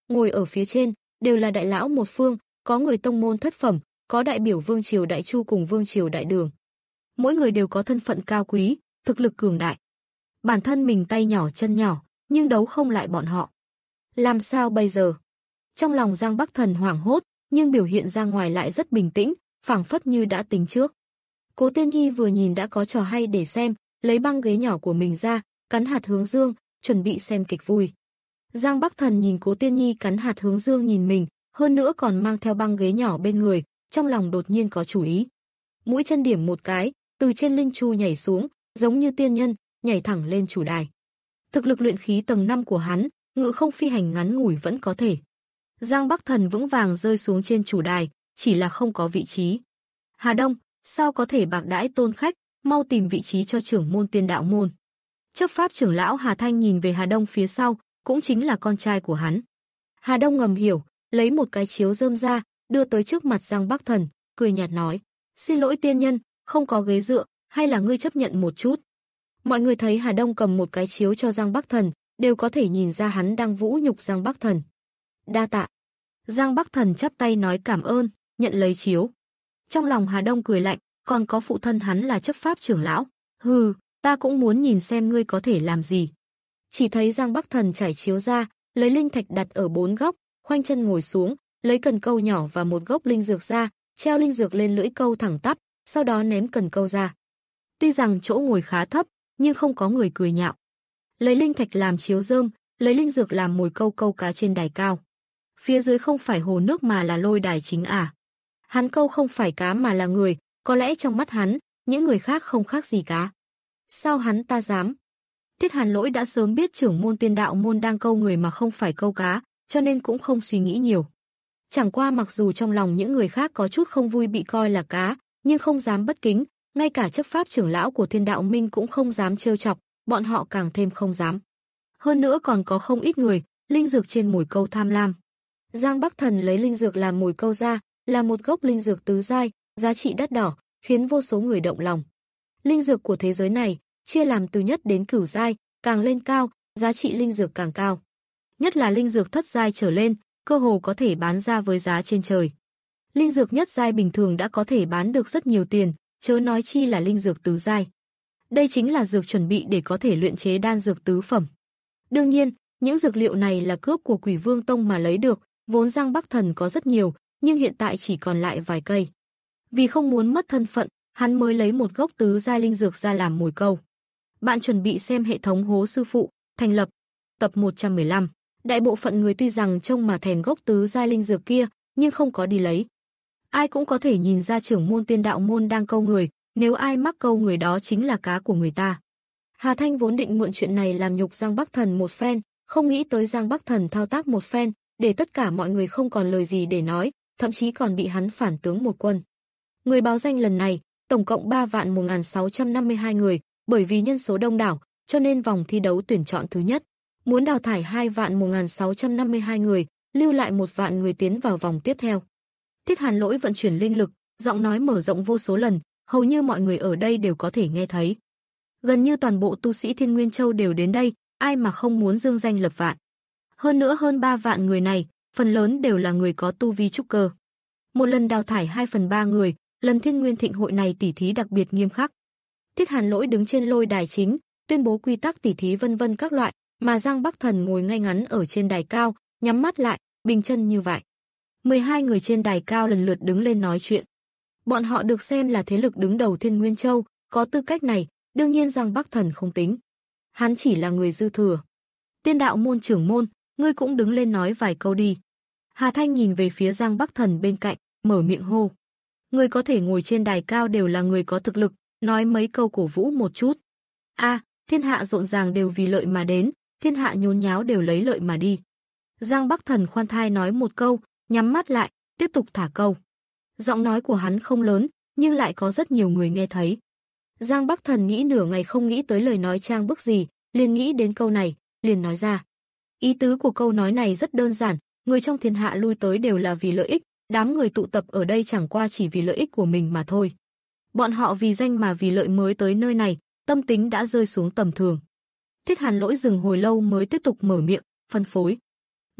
ngồi ở phía trên, đều là đại lão một phương, có người tông môn thất phẩm, có đại biểu vương triều Đại Chu cùng vương triều Đại Đường. Mỗi người đều có thân phận cao quý, thực lực cường đại. Bản thân mình tay nhỏ chân nhỏ, nhưng đấu không lại bọn họ. Làm sao bây giờ? Trong lòng Giang Bắc Thần hoảng hốt, nhưng biểu hiện ra ngoài lại rất bình tĩnh, phảng phất như đã tính trước. Cố Tiên Nhi vừa nhìn đã có trò hay để xem, lấy băng ghế nhỏ của mình ra, cắn hạt hướng dương, chuẩn bị xem kịch vui. Giang Bắc Thần nhìn Cố Tiên Nhi cắn hạt hướng dương nhìn mình, hơn nữa còn mang theo băng ghế nhỏ bên người, trong lòng đột nhiên có chủ ý. Mũi chân điểm một cái, từ trên linh chu nhảy xuống, giống như tiên nhân, nhảy thẳng lên chủ đài. Thực lực luyện khí tầng năm của hắn, ngự không phi hành ngắn ngủi vẫn có thể. Giang Bắc Thần vững vàng rơi xuống trên chủ đài, chỉ là không có vị trí. Hà Đông, sao có thể bạc đãi tôn khách, mau tìm vị trí cho trưởng môn Tiên Đạo môn. Chấp pháp trưởng lão Hà Thanh nhìn về Hà Đông phía sau, cũng chính là con trai của hắn. Hà Đông ngầm hiểu, lấy một cái chiếu rơm ra, đưa tới trước mặt Giang Bắc Thần, cười nhạt nói: "Xin lỗi tiên nhân, không có ghế dựa, hay là ngươi chấp nhận một chút?" Mọi người thấy Hà Đông cầm một cái chiếu cho Giang Bắc Thần, đều có thể nhìn ra hắn đang vũ nhục Giang Bắc Thần. "Đa tạ." Giang Bắc Thần chắp tay nói cảm ơn, nhận lấy chiếu. Trong lòng Hà Đông cười lạnh, còn có phụ thân hắn là chấp pháp trưởng lão. "Hừ, ta cũng muốn nhìn xem ngươi có thể làm gì." Chỉ thấy Giang Bắc Thần trải chiếu ra, lấy linh thạch đặt ở bốn góc, khoanh chân ngồi xuống, lấy cần câu nhỏ và một gốc linh dược ra, treo linh dược lên lưỡi câu thẳng tắp, sau đó ném cần câu ra. Tuy rằng chỗ ngồi khá thấp, nhưng không có người cười nhạo. Lấy linh thạch làm chiếu rơm, lấy linh dược làm mồi câu câu cá trên đài cao. Phía dưới không phải hồ nước mà là lôi đài chính à. Hắn câu không phải cá mà là người, có lẽ trong mắt hắn, những người khác không khác gì cá. Sao hắn ta dám? Thiết Hàn Lỗi đã sớm biết trưởng môn Tiên Đạo môn đang câu người mà không phải câu cá, cho nên cũng không suy nghĩ nhiều. Chẳng qua mặc dù trong lòng những người khác có chút không vui bị coi là cá, nhưng không dám bất kính, ngay cả chấp pháp trưởng lão của Thiên Đạo Minh cũng không dám trêu chọc, bọn họ càng thêm không dám. Hơn nữa còn có không ít người, linh dược trên mồi câu tham lam. Giang Bắc Thần lấy linh dược làm mồi câu ra, là một gốc linh dược tứ giai, giá trị đắt đỏ, khiến vô số người động lòng. Linh dược của thế giới này chia làm từ nhất đến cửu giai, càng lên cao, giá trị linh dược càng cao. Nhất là linh dược thất giai trở lên, cơ hồ có thể bán ra với giá trên trời. Linh dược nhất giai bình thường đã có thể bán được rất nhiều tiền, chớ nói chi là linh dược tứ giai. Đây chính là dược chuẩn bị để có thể luyện chế đan dược tứ phẩm. Đương nhiên, những dược liệu này là cướp của Quỷ Vương Tông mà lấy được, vốn Giang Bắc Thần có rất nhiều, nhưng hiện tại chỉ còn lại vài cây. Vì không muốn mất thân phận, hắn mới lấy một gốc tứ giai linh dược ra làm mồi câu. Bạn chuẩn bị xem hệ thống Hố Sư Phụ, thành lập, tập một trăm mười lăm. Đại bộ phận người tuy rằng trông mà thèm gốc tứ giai linh dược kia, nhưng không có đi lấy. Ai cũng có thể nhìn ra trưởng môn Tiên Đạo môn đang câu người, nếu ai mắc câu người đó chính là cá của người ta. Hà Thanh vốn định mượn chuyện này làm nhục Giang Bắc Thần một phen, không nghĩ tới Giang Bắc Thần thao tác một phen, để tất cả mọi người không còn lời gì để nói, thậm chí còn bị hắn phản tướng một quân. Người báo danh lần này, tổng cộng ba vạn một nghìn sáu trăm năm mươi hai người, bởi vì nhân số đông đảo, cho nên vòng thi đấu tuyển chọn thứ nhất muốn đào thải hai vạn một nghìn sáu trăm năm mươi hai người, lưu lại một vạn người tiến vào vòng tiếp theo. Thiết Hàn Lỗi vận chuyển linh lực, giọng nói mở rộng vô số lần, hầu như mọi người ở đây đều có thể nghe thấy. Gần như toàn bộ tu sĩ Thiên Nguyên Châu đều đến đây, ai mà không muốn dương danh lập vạn. Hơn nữa hơn ba vạn người này, phần lớn đều là người có tu vi trúc cơ. Một lần đào thải hai phần ba người, lần Thiên Nguyên Thịnh hội này tỉ thí đặc biệt nghiêm khắc. Thiết Hàn Lỗi đứng trên lôi đài chính, tuyên bố quy tắc tỉ thí vân vân các loại, mà Giang Bắc Thần ngồi ngay ngắn ở trên đài cao, nhắm mắt lại, bình chân như vậy. mười hai người trên đài cao lần lượt đứng lên nói chuyện. Bọn họ được xem là thế lực đứng đầu Thiên Nguyên Châu, có tư cách này, đương nhiên Giang Bắc Thần không tính. Hắn chỉ là người dư thừa. Tiên Đạo môn trưởng môn, ngươi cũng đứng lên nói vài câu đi. Hà Thanh nhìn về phía Giang Bắc Thần bên cạnh, mở miệng hô. Người có thể ngồi trên đài cao đều là người có thực lực, nói mấy câu cổ vũ một chút. A, thiên hạ rộn ràng đều vì lợi mà đến, thiên hạ nhốn nháo đều lấy lợi mà đi. Giang Bắc Thần khoan thai nói một câu, nhắm mắt lại, tiếp tục thả câu. Giọng nói của hắn không lớn, nhưng lại có rất nhiều người nghe thấy. Giang Bắc Thần nghĩ nửa ngày không nghĩ tới lời nói trang bức gì, liền nghĩ đến câu này, liền nói ra. Ý tứ của câu nói này rất đơn giản, người trong thiên hạ lui tới đều là vì lợi ích, đám người tụ tập ở đây chẳng qua chỉ vì lợi ích của mình mà thôi. Bọn họ vì danh mà vì lợi mới tới nơi này, tâm tính đã rơi xuống tầm thường. Thiết Hàn Lỗi dừng hồi lâu mới tiếp tục mở miệng, phân phối.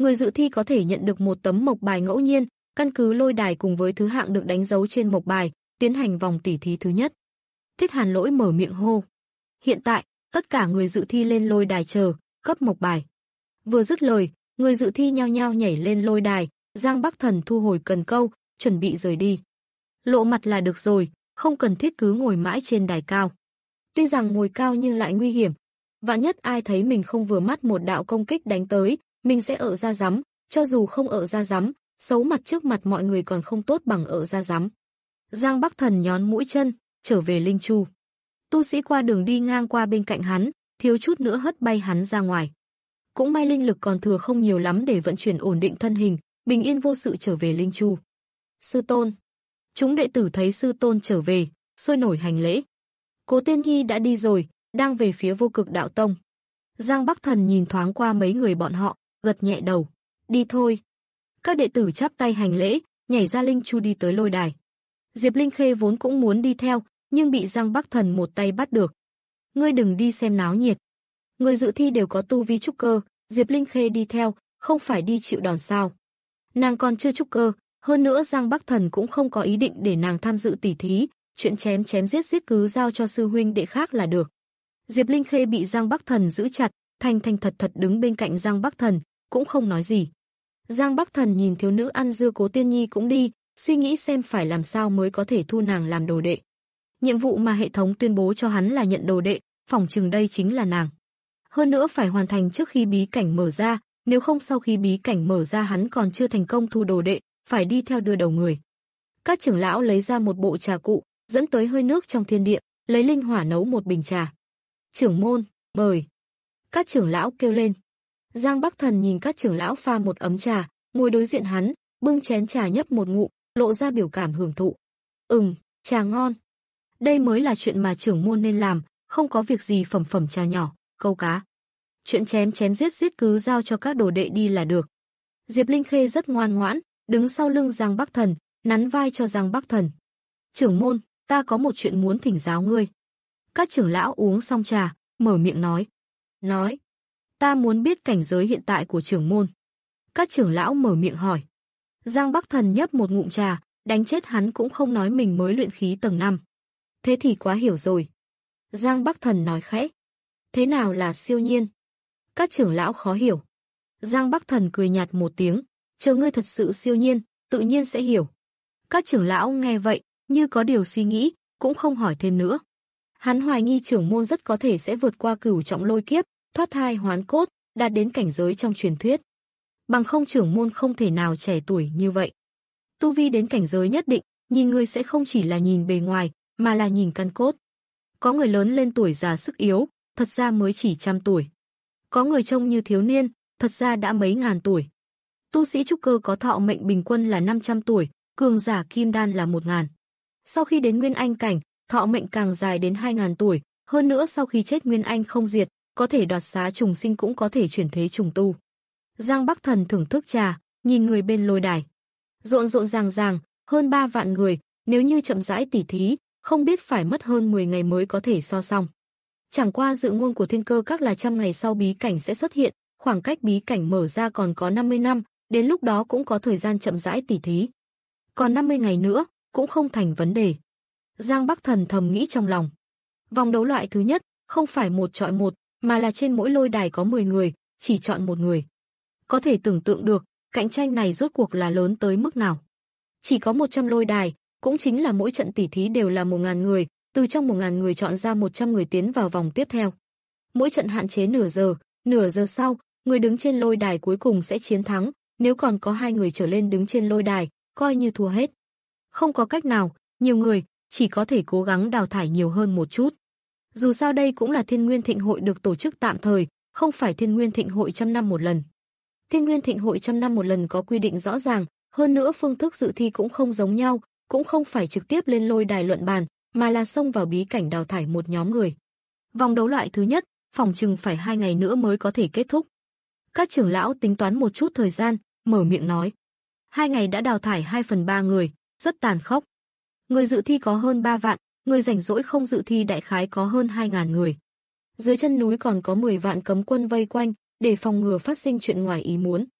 Người dự thi có thể nhận được một tấm mộc bài ngẫu nhiên, căn cứ lôi đài cùng với thứ hạng được đánh dấu trên mộc bài, tiến hành vòng tỉ thí thứ nhất. Thiết Hàn Lỗi mở miệng hô. Hiện tại, tất cả người dự thi lên lôi đài chờ, cấp mộc bài. Vừa dứt lời, người dự thi nhao nhao nhảy lên lôi đài, Giang Bắc Thần thu hồi cần câu, chuẩn bị rời đi. Lộ mặt là được rồi, không cần thiết cứ ngồi mãi trên đài cao. Tuy rằng ngồi cao nhưng lại nguy hiểm. Vạn nhất ai thấy mình không vừa mắt một đạo công kích đánh tới, mình sẽ ợ ra rắm, cho dù không ợ ra rắm, xấu mặt trước mặt mọi người còn không tốt bằng ợ ra rắm. Giang Bắc Thần nhón mũi chân, trở về Linh Chu. Tu sĩ qua đường đi ngang qua bên cạnh hắn, thiếu chút nữa hất bay hắn ra ngoài. Cũng may linh lực còn thừa không nhiều lắm để vận chuyển ổn định thân hình, bình yên vô sự trở về Linh Chu. Sư tôn. Chúng đệ tử thấy sư tôn trở về, sôi nổi hành lễ. Cố Tiên Nhi đã đi rồi, đang về phía Vô Cực Đạo Tông. Giang Bắc Thần nhìn thoáng qua mấy người bọn họ, gật nhẹ đầu. Đi thôi. Các đệ tử chắp tay hành lễ, nhảy ra Linh Chu đi tới lôi đài. Diệp Linh Khê vốn cũng muốn đi theo, nhưng bị Giang Bắc Thần một tay bắt được. Ngươi đừng đi xem náo nhiệt. Người dự thi đều có tu vi trúc cơ, Diệp Linh Khê đi theo, không phải đi chịu đòn sao. Nàng còn chưa trúc cơ, hơn nữa Giang Bắc Thần cũng không có ý định để nàng tham dự tỉ thí, chuyện chém chém giết giết cứ giao cho sư huynh đệ khác là được. Diệp Linh Khê bị Giang Bắc Thần giữ chặt, thành thành thật thật đứng bên cạnh Giang Bắc Thần, cũng không nói gì. Giang Bắc Thần nhìn thiếu nữ ăn dưa Cố Tiên Nhi cũng đi, suy nghĩ xem phải làm sao mới có thể thu nàng làm đồ đệ. Nhiệm vụ mà hệ thống tuyên bố cho hắn là nhận đồ đệ, phỏng chừng đây chính là nàng. Hơn nữa phải hoàn thành trước khi bí cảnh mở ra, nếu không sau khi bí cảnh mở ra hắn còn chưa thành công thu đồ đệ, phải đi theo đưa đầu người. Các trưởng lão lấy ra một bộ trà cụ, dẫn tới hơi nước trong thiên địa, lấy linh hỏa nấu một bình trà. Trưởng môn, mời. Các trưởng lão kêu lên. Giang Bắc Thần nhìn các trưởng lão pha một ấm trà, ngồi đối diện hắn, bưng chén trà nhấp một ngụm, lộ ra biểu cảm hưởng thụ. Ừm, trà ngon. Đây mới là chuyện mà trưởng môn nên làm, không có việc gì phẩm phẩm trà nhỏ, câu cá. Chuyện chém chém giết giết cứ giao cho các đồ đệ đi là được. Diệp Linh Khê rất ngoan ngoãn, đứng sau lưng Giang Bắc Thần, nắn vai cho Giang Bắc Thần. Trưởng môn, ta có một chuyện muốn thỉnh giáo ngươi. Các trưởng lão uống xong trà, mở miệng nói. Nói. Ta muốn biết cảnh giới hiện tại của trưởng môn. Các trưởng lão mở miệng hỏi. Giang Bắc Thần nhấp một ngụm trà, đánh chết hắn cũng không nói mình mới luyện khí tầng năm. Thế thì quá hiểu rồi. Giang Bắc Thần nói khẽ. Thế nào là siêu nhiên? Các trưởng lão khó hiểu. Giang Bắc Thần cười nhạt một tiếng. Chờ ngươi thật sự siêu nhiên, tự nhiên sẽ hiểu. Các trưởng lão nghe vậy, như có điều suy nghĩ, cũng không hỏi thêm nữa. Hắn hoài nghi trưởng môn rất có thể sẽ vượt qua cửu trọng lôi kiếp, thoát thai hoán cốt, đạt đến cảnh giới trong truyền thuyết. Bằng không trưởng môn không thể nào trẻ tuổi như vậy. Tu vi đến cảnh giới nhất định, nhìn người sẽ không chỉ là nhìn bề ngoài, mà là nhìn căn cốt. Có người lớn lên tuổi già sức yếu, thật ra mới chỉ trăm tuổi. Có người trông như thiếu niên, thật ra đã mấy ngàn tuổi. Tu sĩ trúc cơ có thọ mệnh bình quân là năm trăm tuổi, cường giả kim đan là một ngàn. Sau khi đến nguyên anh cảnh, thọ mệnh càng dài đến hai ngàn tuổi, hơn nữa sau khi chết nguyên anh không diệt, có thể đoạt xá trùng sinh cũng có thể chuyển thế trùng tu. Giang Bắc Thần thưởng thức trà, nhìn người bên lôi đài. Rộn rộn ràng ràng, hơn ba vạn người, nếu như chậm rãi tỉ thí, không biết phải mất hơn mười ngày mới có thể so xong. Chẳng qua dự ngôn của Thiên Cơ Các là trăm ngày sau bí cảnh sẽ xuất hiện, khoảng cách bí cảnh mở ra còn có năm mươi năm, đến lúc đó cũng có thời gian chậm rãi tỉ thí. Còn năm mươi ngày nữa, cũng không thành vấn đề. Giang Bắc Thần thầm nghĩ trong lòng. Vòng đấu loại thứ nhất, không phải một chọi một, mà là trên mỗi lôi đài có mười người, chỉ chọn một người. Có thể tưởng tượng được, cạnh tranh này rốt cuộc là lớn tới mức nào. Chỉ có một trăm lôi đài, cũng chính là mỗi trận tỉ thí đều là một nghìn người, từ trong một nghìn người chọn ra một trăm người tiến vào vòng tiếp theo. Mỗi trận hạn chế nửa giờ, nửa giờ sau, người đứng trên lôi đài cuối cùng sẽ chiến thắng, nếu còn có hai người trở lên đứng trên lôi đài, coi như thua hết. Không có cách nào, nhiều người, chỉ có thể cố gắng đào thải nhiều hơn một chút. Dù sao đây cũng là Thiên Nguyên Thịnh Hội được tổ chức tạm thời, không phải Thiên Nguyên Thịnh Hội trăm năm một lần. Thiên Nguyên Thịnh Hội trăm năm một lần có quy định rõ ràng, hơn nữa phương thức dự thi cũng không giống nhau, cũng không phải trực tiếp lên lôi đài luận bàn, mà là xông vào bí cảnh đào thải một nhóm người. Vòng đấu loại thứ nhất, phòng chừng phải hai ngày nữa mới có thể kết thúc. Các trưởng lão tính toán một chút thời gian, mở miệng nói. Hai ngày đã đào thải hai phần ba người, rất tàn khốc. Người dự thi có hơn ba vạn, người rảnh rỗi không dự thi đại khái có hơn hai ngàn người. Dưới chân núi còn có mười vạn cấm quân vây quanh, để phòng ngừa phát sinh chuyện ngoài ý muốn.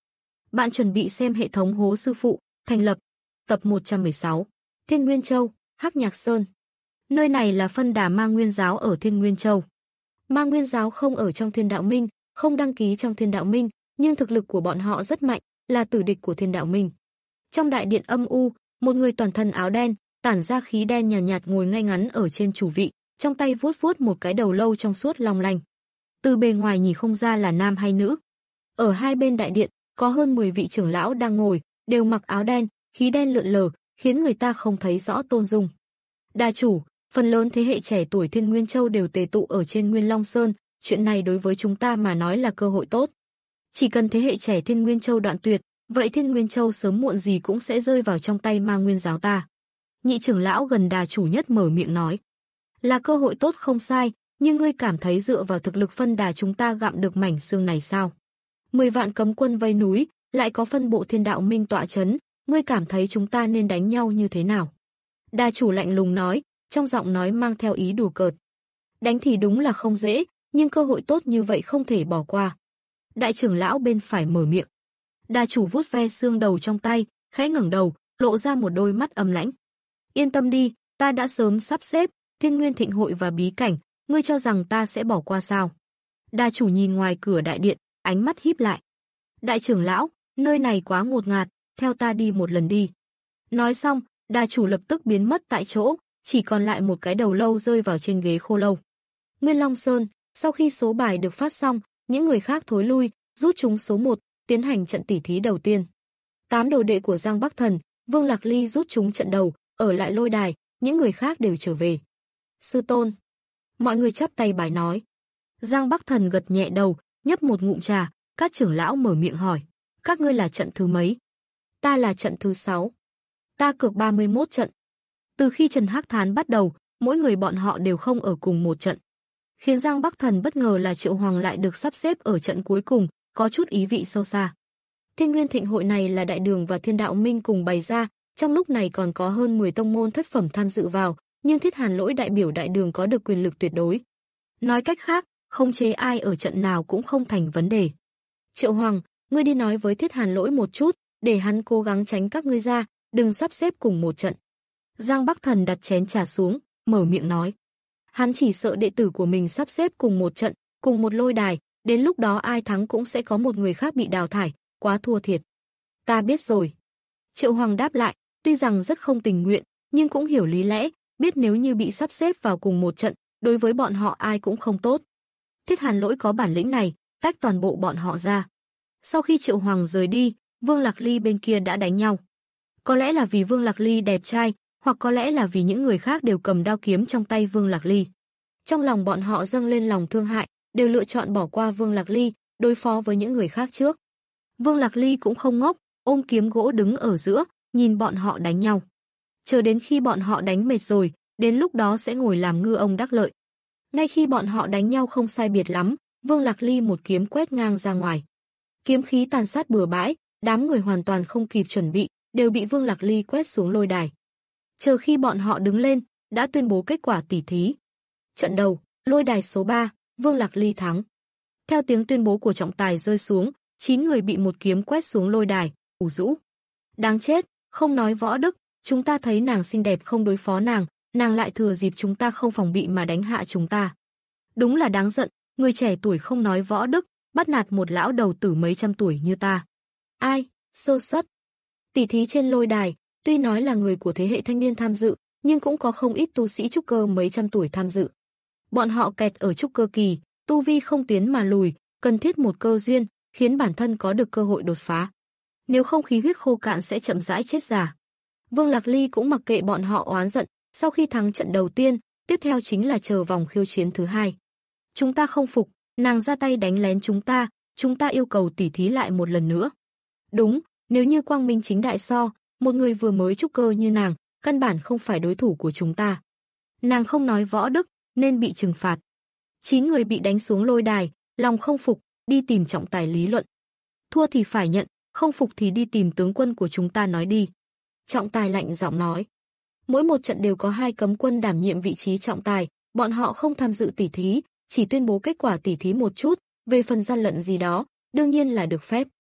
Bạn chuẩn bị xem hệ thống Hố Sư Phụ, thành lập. Tập một trăm mười sáu. Thiên Nguyên Châu, Hắc Nhạc Sơn. Nơi này là phân đà Ma Nguyên Giáo ở Thiên Nguyên Châu. Ma Nguyên Giáo không ở trong Thiên Đạo Minh, không đăng ký trong Thiên Đạo Minh, nhưng thực lực của bọn họ rất mạnh, là tử địch của Thiên Đạo Minh. Trong đại điện âm u, một người toàn thân áo đen, tản ra khí đen nhàn nhạt, nhạt ngồi ngay ngắn ở trên chủ vị, trong tay vuốt vuốt một cái đầu lâu trong suốt long lanh. Từ bề ngoài nhìn không ra là nam hay nữ. Ở hai bên đại điện, có hơn mười vị trưởng lão đang ngồi, đều mặc áo đen, khí đen lượn lờ, khiến người ta không thấy rõ tôn dung. Đa chủ, phần lớn thế hệ trẻ tuổi Thiên Nguyên Châu đều tề tụ ở trên Nguyên Long Sơn, chuyện này đối với chúng ta mà nói là cơ hội tốt. Chỉ cần thế hệ trẻ Thiên Nguyên Châu đoạn tuyệt, vậy Thiên Nguyên Châu sớm muộn gì cũng sẽ rơi vào trong tay Ma Nguyên Giáo ta. Nhị trưởng lão gần đà chủ nhất mở miệng nói. Là cơ hội tốt không sai, nhưng ngươi cảm thấy dựa vào thực lực phân đà chúng ta gặm được mảnh xương này sao? Mười vạn cấm quân vây núi, lại có phân bộ Thiên Đạo Minh tọa chấn, ngươi cảm thấy chúng ta nên đánh nhau như thế nào? Đà chủ lạnh lùng nói, trong giọng nói mang theo ý đùa cợt. Đánh thì đúng là không dễ, nhưng cơ hội tốt như vậy không thể bỏ qua. Đại trưởng lão bên phải mở miệng. Đà chủ vuốt ve xương đầu trong tay, khẽ ngẩng đầu, lộ ra một đôi mắt âm lãnh. Yên tâm đi, ta đã sớm sắp xếp Thiên Nguyên Thịnh Hội và bí cảnh, ngươi cho rằng ta sẽ bỏ qua sao? Đà chủ nhìn ngoài cửa đại điện, ánh mắt híp lại. Đại trưởng lão, nơi này quá ngột ngạt, theo ta đi một lần đi. Nói xong, đà chủ lập tức biến mất tại chỗ, chỉ còn lại một cái đầu lâu rơi vào trên ghế khô lâu. Nguyên Long Sơn, sau khi số bài được phát xong, những người khác thối lui, rút chúng số một, tiến hành trận tỉ thí đầu tiên. Tám đồ đệ của Giang Bắc Thần, Vương Lạc Ly rút chúng trận đầu, ở lại lôi đài, những người khác đều trở về. Sư tôn. Mọi người chắp tay bài nói. Giang Bắc Thần gật nhẹ đầu, nhấp một ngụm trà, các trưởng lão mở miệng hỏi. Các ngươi là trận thứ mấy? Ta là trận thứ sáu. Ta cược ba mươi mốt trận. Từ khi Trần Hắc Thán bắt đầu, mỗi người bọn họ đều không ở cùng một trận. Khiến Giang Bắc Thần bất ngờ là Triệu Hoàng lại được sắp xếp ở trận cuối cùng, có chút ý vị sâu xa. Thiên Nguyên Thịnh Hội này là Đại Đường và Thiên Đạo Minh cùng bày ra, trong lúc này còn có hơn mười tông môn thất phẩm tham dự vào, nhưng Thiết Hàn Lỗi đại biểu Đại Đường có được quyền lực tuyệt đối. Nói cách khác, không chế ai ở trận nào cũng không thành vấn đề. Triệu Hoàng, ngươi đi nói với Thiết Hàn Lỗi một chút, để hắn cố gắng tránh các ngươi ra, đừng sắp xếp cùng một trận. Giang Bắc Thần đặt chén trà xuống, mở miệng nói. Hắn chỉ sợ đệ tử của mình sắp xếp cùng một trận, cùng một lôi đài, đến lúc đó ai thắng cũng sẽ có một người khác bị đào thải, quá thua thiệt. Ta biết rồi. Triệu Hoàng đáp lại, tuy rằng rất không tình nguyện, nhưng cũng hiểu lý lẽ, biết nếu như bị sắp xếp vào cùng một trận, đối với bọn họ ai cũng không tốt. Thiết Hàn Lỗi có bản lĩnh này, tách toàn bộ bọn họ ra. Sau khi Triệu Hoàng rời đi, Vương Lạc Ly bên kia đã đánh nhau. Có lẽ là vì Vương Lạc Ly đẹp trai, hoặc có lẽ là vì những người khác đều cầm đao kiếm trong tay Vương Lạc Ly. Trong lòng bọn họ dâng lên lòng thương hại, đều lựa chọn bỏ qua Vương Lạc Ly, đối phó với những người khác trước. Vương Lạc Ly cũng không ngốc, ôm kiếm gỗ đứng ở giữa, nhìn bọn họ đánh nhau. Chờ đến khi bọn họ đánh mệt rồi, đến lúc đó sẽ ngồi làm ngư ông đắc lợi. Ngay khi bọn họ đánh nhau không sai biệt lắm, Vương Lạc Ly một kiếm quét ngang ra ngoài. Kiếm khí tàn sát bừa bãi, đám người hoàn toàn không kịp chuẩn bị, đều bị Vương Lạc Ly quét xuống lôi đài. Chờ khi bọn họ đứng lên, đã tuyên bố kết quả tỉ thí. Trận đầu, lôi đài số ba, Vương Lạc Ly thắng. Theo tiếng tuyên bố của trọng tài rơi xuống, chín người bị một kiếm quét xuống lôi đài, ủ rũ. Đáng chết, không nói võ đức, chúng ta thấy nàng xinh đẹp không đối phó nàng, nàng lại thừa dịp chúng ta không phòng bị mà đánh hạ chúng ta. Đúng là đáng giận, người trẻ tuổi không nói võ đức, bắt nạt một lão đầu tử mấy trăm tuổi như ta. Ai, sơ suất. Tỉ thí trên lôi đài, tuy nói là người của thế hệ thanh niên tham dự, nhưng cũng có không ít tu sĩ trúc cơ mấy trăm tuổi tham dự. Bọn họ kẹt ở trúc cơ kỳ, tu vi không tiến mà lùi, cần thiết một cơ duyên, khiến bản thân có được cơ hội đột phá. Nếu không khí huyết khô cạn sẽ chậm rãi chết già. Vương Lạc Ly cũng mặc kệ bọn họ oán giận, sau khi thắng trận đầu tiên, tiếp theo chính là chờ vòng khiêu chiến thứ hai. Chúng ta không phục, nàng ra tay đánh lén chúng ta, chúng ta yêu cầu tỉ thí lại một lần nữa. Đúng, nếu như quang minh chính đại so, một người vừa mới trúc cơ như nàng, căn bản không phải đối thủ của chúng ta. Nàng không nói võ đức, nên bị trừng phạt. Chín người bị đánh xuống lôi đài, lòng không phục, đi tìm trọng tài lý luận. Thua thì phải nhận, không phục thì đi tìm tướng quân của chúng ta nói đi. Trọng tài lạnh giọng nói. Mỗi một trận đều có hai cấm quân đảm nhiệm vị trí trọng tài, bọn họ không tham dự tỉ thí, chỉ tuyên bố kết quả tỉ thí một chút, về phần gian lận gì đó, đương nhiên là được phép.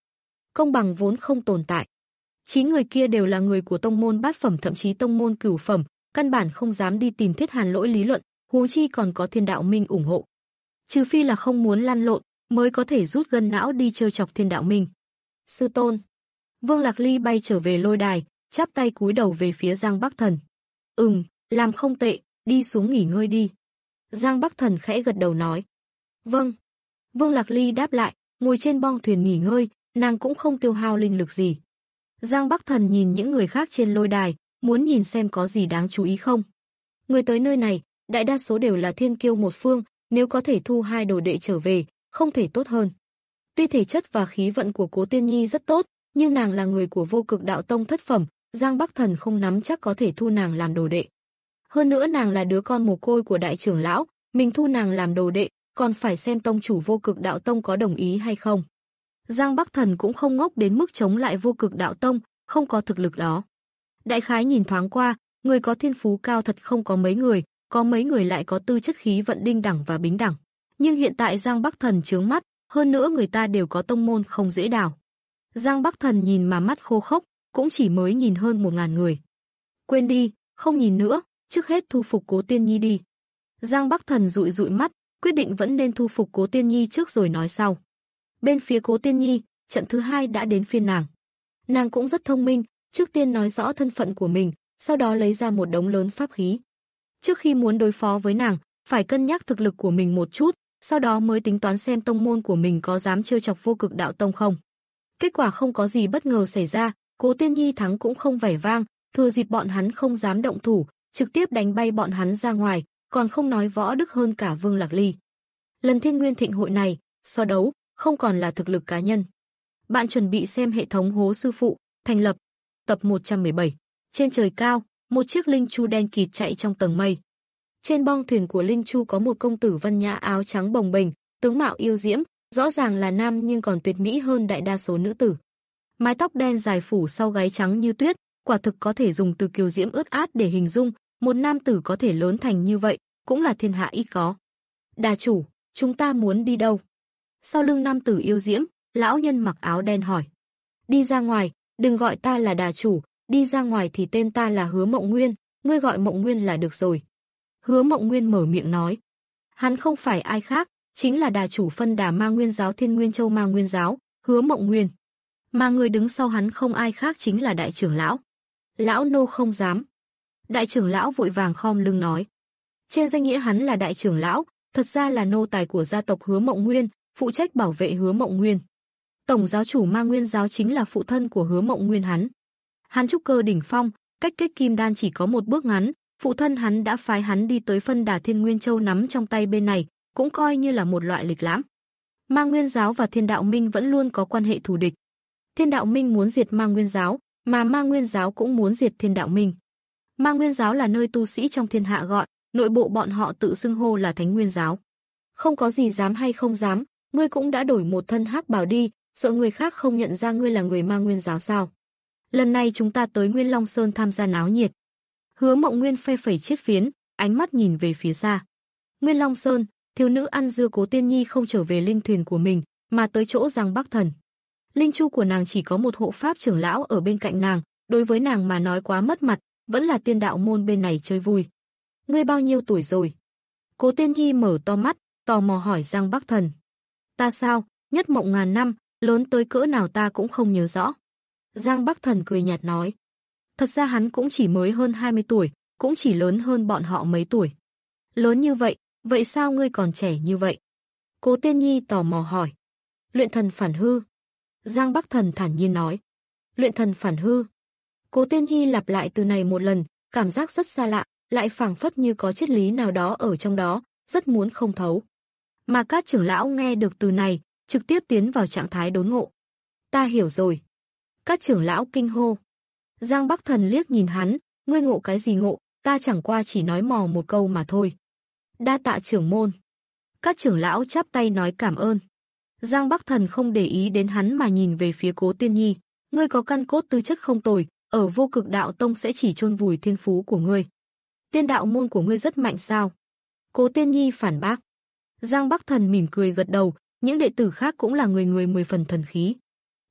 Công bằng vốn không tồn tại. Chín người kia đều là người của tông môn bát phẩm thậm chí tông môn cửu phẩm, căn bản không dám đi tìm Thiết Hàn lỗi lý luận, huống chi còn có Thiên Đạo Minh ủng hộ. Trừ phi là không muốn lăn lộn, mới có thể rút gân não đi trêu chọc Thiên Đạo Minh. Sư tôn. Vương Lạc Ly bay trở về lôi đài, chắp tay cúi đầu về phía Giang Bắc Thần. Ừm, làm không tệ, đi xuống nghỉ ngơi đi. Giang Bắc Thần khẽ gật đầu nói. Vâng. Vương Lạc Ly đáp lại, ngồi trên bong thuyền nghỉ ngơi, nàng cũng không tiêu hao linh lực gì. Giang Bắc Thần nhìn những người khác trên lôi đài, muốn nhìn xem có gì đáng chú ý không. Người tới nơi này, đại đa số đều là thiên kiêu một phương, nếu có thể thu hai đồ đệ trở về, không thể tốt hơn. Tuy thể chất và khí vận của Cố Tiên Nhi rất tốt, nhưng nàng là người của Vô Cực Đạo Tông thất phẩm, Giang Bắc Thần không nắm chắc có thể thu nàng làm đồ đệ. Hơn nữa nàng là đứa con mồ côi của đại trưởng lão, mình thu nàng làm đồ đệ, còn phải xem tông chủ Vô Cực Đạo Tông có đồng ý hay không. Giang Bắc Thần cũng không ngốc đến mức chống lại Vô Cực Đạo Tông, không có thực lực đó. Đại khái nhìn thoáng qua, người có thiên phú cao thật không có mấy người, có mấy người lại có tư chất khí vận đinh đẳng và bính đẳng. Nhưng hiện tại Giang Bắc Thần chướng mắt, hơn nữa người ta đều có tông môn không dễ đào. Giang Bắc Thần nhìn mà mắt khô khốc, cũng chỉ mới nhìn hơn một ngàn người. Quên đi, không nhìn nữa, trước hết thu phục Cố Tiên Nhi đi. Giang Bắc Thần dụi dụi mắt, quyết định vẫn nên thu phục Cố Tiên Nhi trước rồi nói sau. Bên phía Cố Tiên Nhi, trận thứ hai đã đến phiên nàng. Nàng cũng rất thông minh, trước tiên nói rõ thân phận của mình, sau đó lấy ra một đống lớn pháp khí. Trước khi muốn đối phó với nàng, phải cân nhắc thực lực của mình một chút, sau đó mới tính toán xem tông môn của mình có dám trêu chọc Vô Cực Đạo Tông không. Kết quả không có gì bất ngờ xảy ra, Cố Tiên Nhi thắng cũng không vẻ vang, thừa dịp bọn hắn không dám động thủ, trực tiếp đánh bay bọn hắn ra ngoài, còn không nói võ đức hơn cả Vương Lạc Ly. Lần Thiên Nguyên Thịnh hội này, so đấu, không còn là thực lực cá nhân. Bạn chuẩn bị xem hệ thống Hố Sư Phụ, thành lập, tập một trăm mười bảy. Trên trời cao, một chiếc linh chu đen kịt chạy trong tầng mây. Trên bong thuyền của linh chu có một công tử văn nhã áo trắng bồng bềnh, tướng mạo yêu diễm, rõ ràng là nam nhưng còn tuyệt mỹ hơn đại đa số nữ tử. Mái tóc đen dài phủ sau gáy trắng như tuyết, quả thực có thể dùng từ kiều diễm ướt át để hình dung, một nam tử có thể lớn thành như vậy, cũng là thiên hạ ít có. Đà chủ, chúng ta muốn đi đâu? Sau lưng nam tử yêu diễm, lão nhân mặc áo đen hỏi. Đi ra ngoài, đừng gọi ta là đà chủ, đi ra ngoài thì tên ta là Hứa Mộng Nguyên, ngươi gọi Mộng Nguyên là được rồi. Hứa Mộng Nguyên mở miệng nói. Hắn không phải ai khác, chính là đà chủ phân đà Ma Nguyên giáo Thiên Nguyên Châu Ma Nguyên giáo, Hứa Mộng Nguyên. Mà người đứng sau hắn không ai khác chính là đại trưởng lão. Lão nô không dám. Đại trưởng lão vội vàng khom lưng nói. Trên danh nghĩa hắn là đại trưởng lão, thật ra là nô tài của gia tộc Hứa Mộng Nguyên, phụ trách bảo vệ Hứa Mộng Nguyên. Tổng giáo chủ Ma Nguyên giáo chính là phụ thân của Hứa Mộng Nguyên hắn. Hắn trúc cơ đỉnh phong, cách kết kim đan chỉ có một bước ngắn, phụ thân hắn đã phái hắn đi tới phân đà Thiên Nguyên Châu nắm trong tay bên này, cũng coi như là một loại lịch lãm. Ma Nguyên giáo và Thiên Đạo Minh vẫn luôn có quan hệ thù địch. Thiên Đạo Minh muốn diệt Ma Nguyên giáo, mà Ma Nguyên giáo cũng muốn diệt Thiên Đạo Minh. Ma Nguyên giáo là nơi tu sĩ trong thiên hạ gọi, nội bộ bọn họ tự xưng hô là Thánh Nguyên giáo. Không có gì dám hay không dám, ngươi cũng đã đổi một thân hắc bào đi, sợ người khác không nhận ra ngươi là người Ma Nguyên giáo sao? Lần này chúng ta tới Nguyên Long Sơn tham gia náo nhiệt. Hứa Mộng Nguyên phe phẩy chiếc phiến, ánh mắt nhìn về phía xa. Nguyên Long Sơn, thiếu nữ ăn dưa Cố Tiên Nhi không trở về linh thuyền của mình, mà tới chỗ Giang Bắc Thần. Linh chu của nàng chỉ có một hộ pháp trưởng lão ở bên cạnh nàng, đối với nàng mà nói quá mất mặt, vẫn là tiên đạo môn bên này chơi vui. Ngươi bao nhiêu tuổi rồi? Cố Tiên Nhi mở to mắt, tò mò hỏi Giang Bắc Thần. Ta sao, nhất mộng ngàn năm, lớn tới cỡ nào ta cũng không nhớ rõ. Giang Bắc Thần cười nhạt nói. Thật ra hắn cũng chỉ mới hơn hai mươi tuổi, cũng chỉ lớn hơn bọn họ mấy tuổi. Lớn như vậy, vậy sao ngươi còn trẻ như vậy? Cố Tiên Nhi tò mò hỏi. Luyện thần phản hư. Giang Bắc Thần thản nhiên nói. Luyện thần phản hư. Cố Tiên Nhi lặp lại từ này một lần, cảm giác rất xa lạ, lại phảng phất như có triết lý nào đó ở trong đó, rất muốn không thấu. Mà các trưởng lão nghe được từ này, trực tiếp tiến vào trạng thái đốn ngộ. Ta hiểu rồi. Các trưởng lão kinh hô. Giang Bắc Thần liếc nhìn hắn, ngươi ngộ cái gì ngộ, ta chẳng qua chỉ nói mò một câu mà thôi. Đa tạ trưởng môn. Các trưởng lão chắp tay nói cảm ơn. Giang Bắc Thần không để ý đến hắn mà nhìn về phía Cố Tiên Nhi. Ngươi có căn cốt tư chất không tồi, ở Vô Cực Đạo Tông sẽ chỉ chôn vùi thiên phú của ngươi. Tiên đạo môn của ngươi rất mạnh sao? Cố Tiên Nhi phản bác. Giang Bắc Thần mỉm cười gật đầu, những đệ tử khác cũng là người người mười phần thần khí.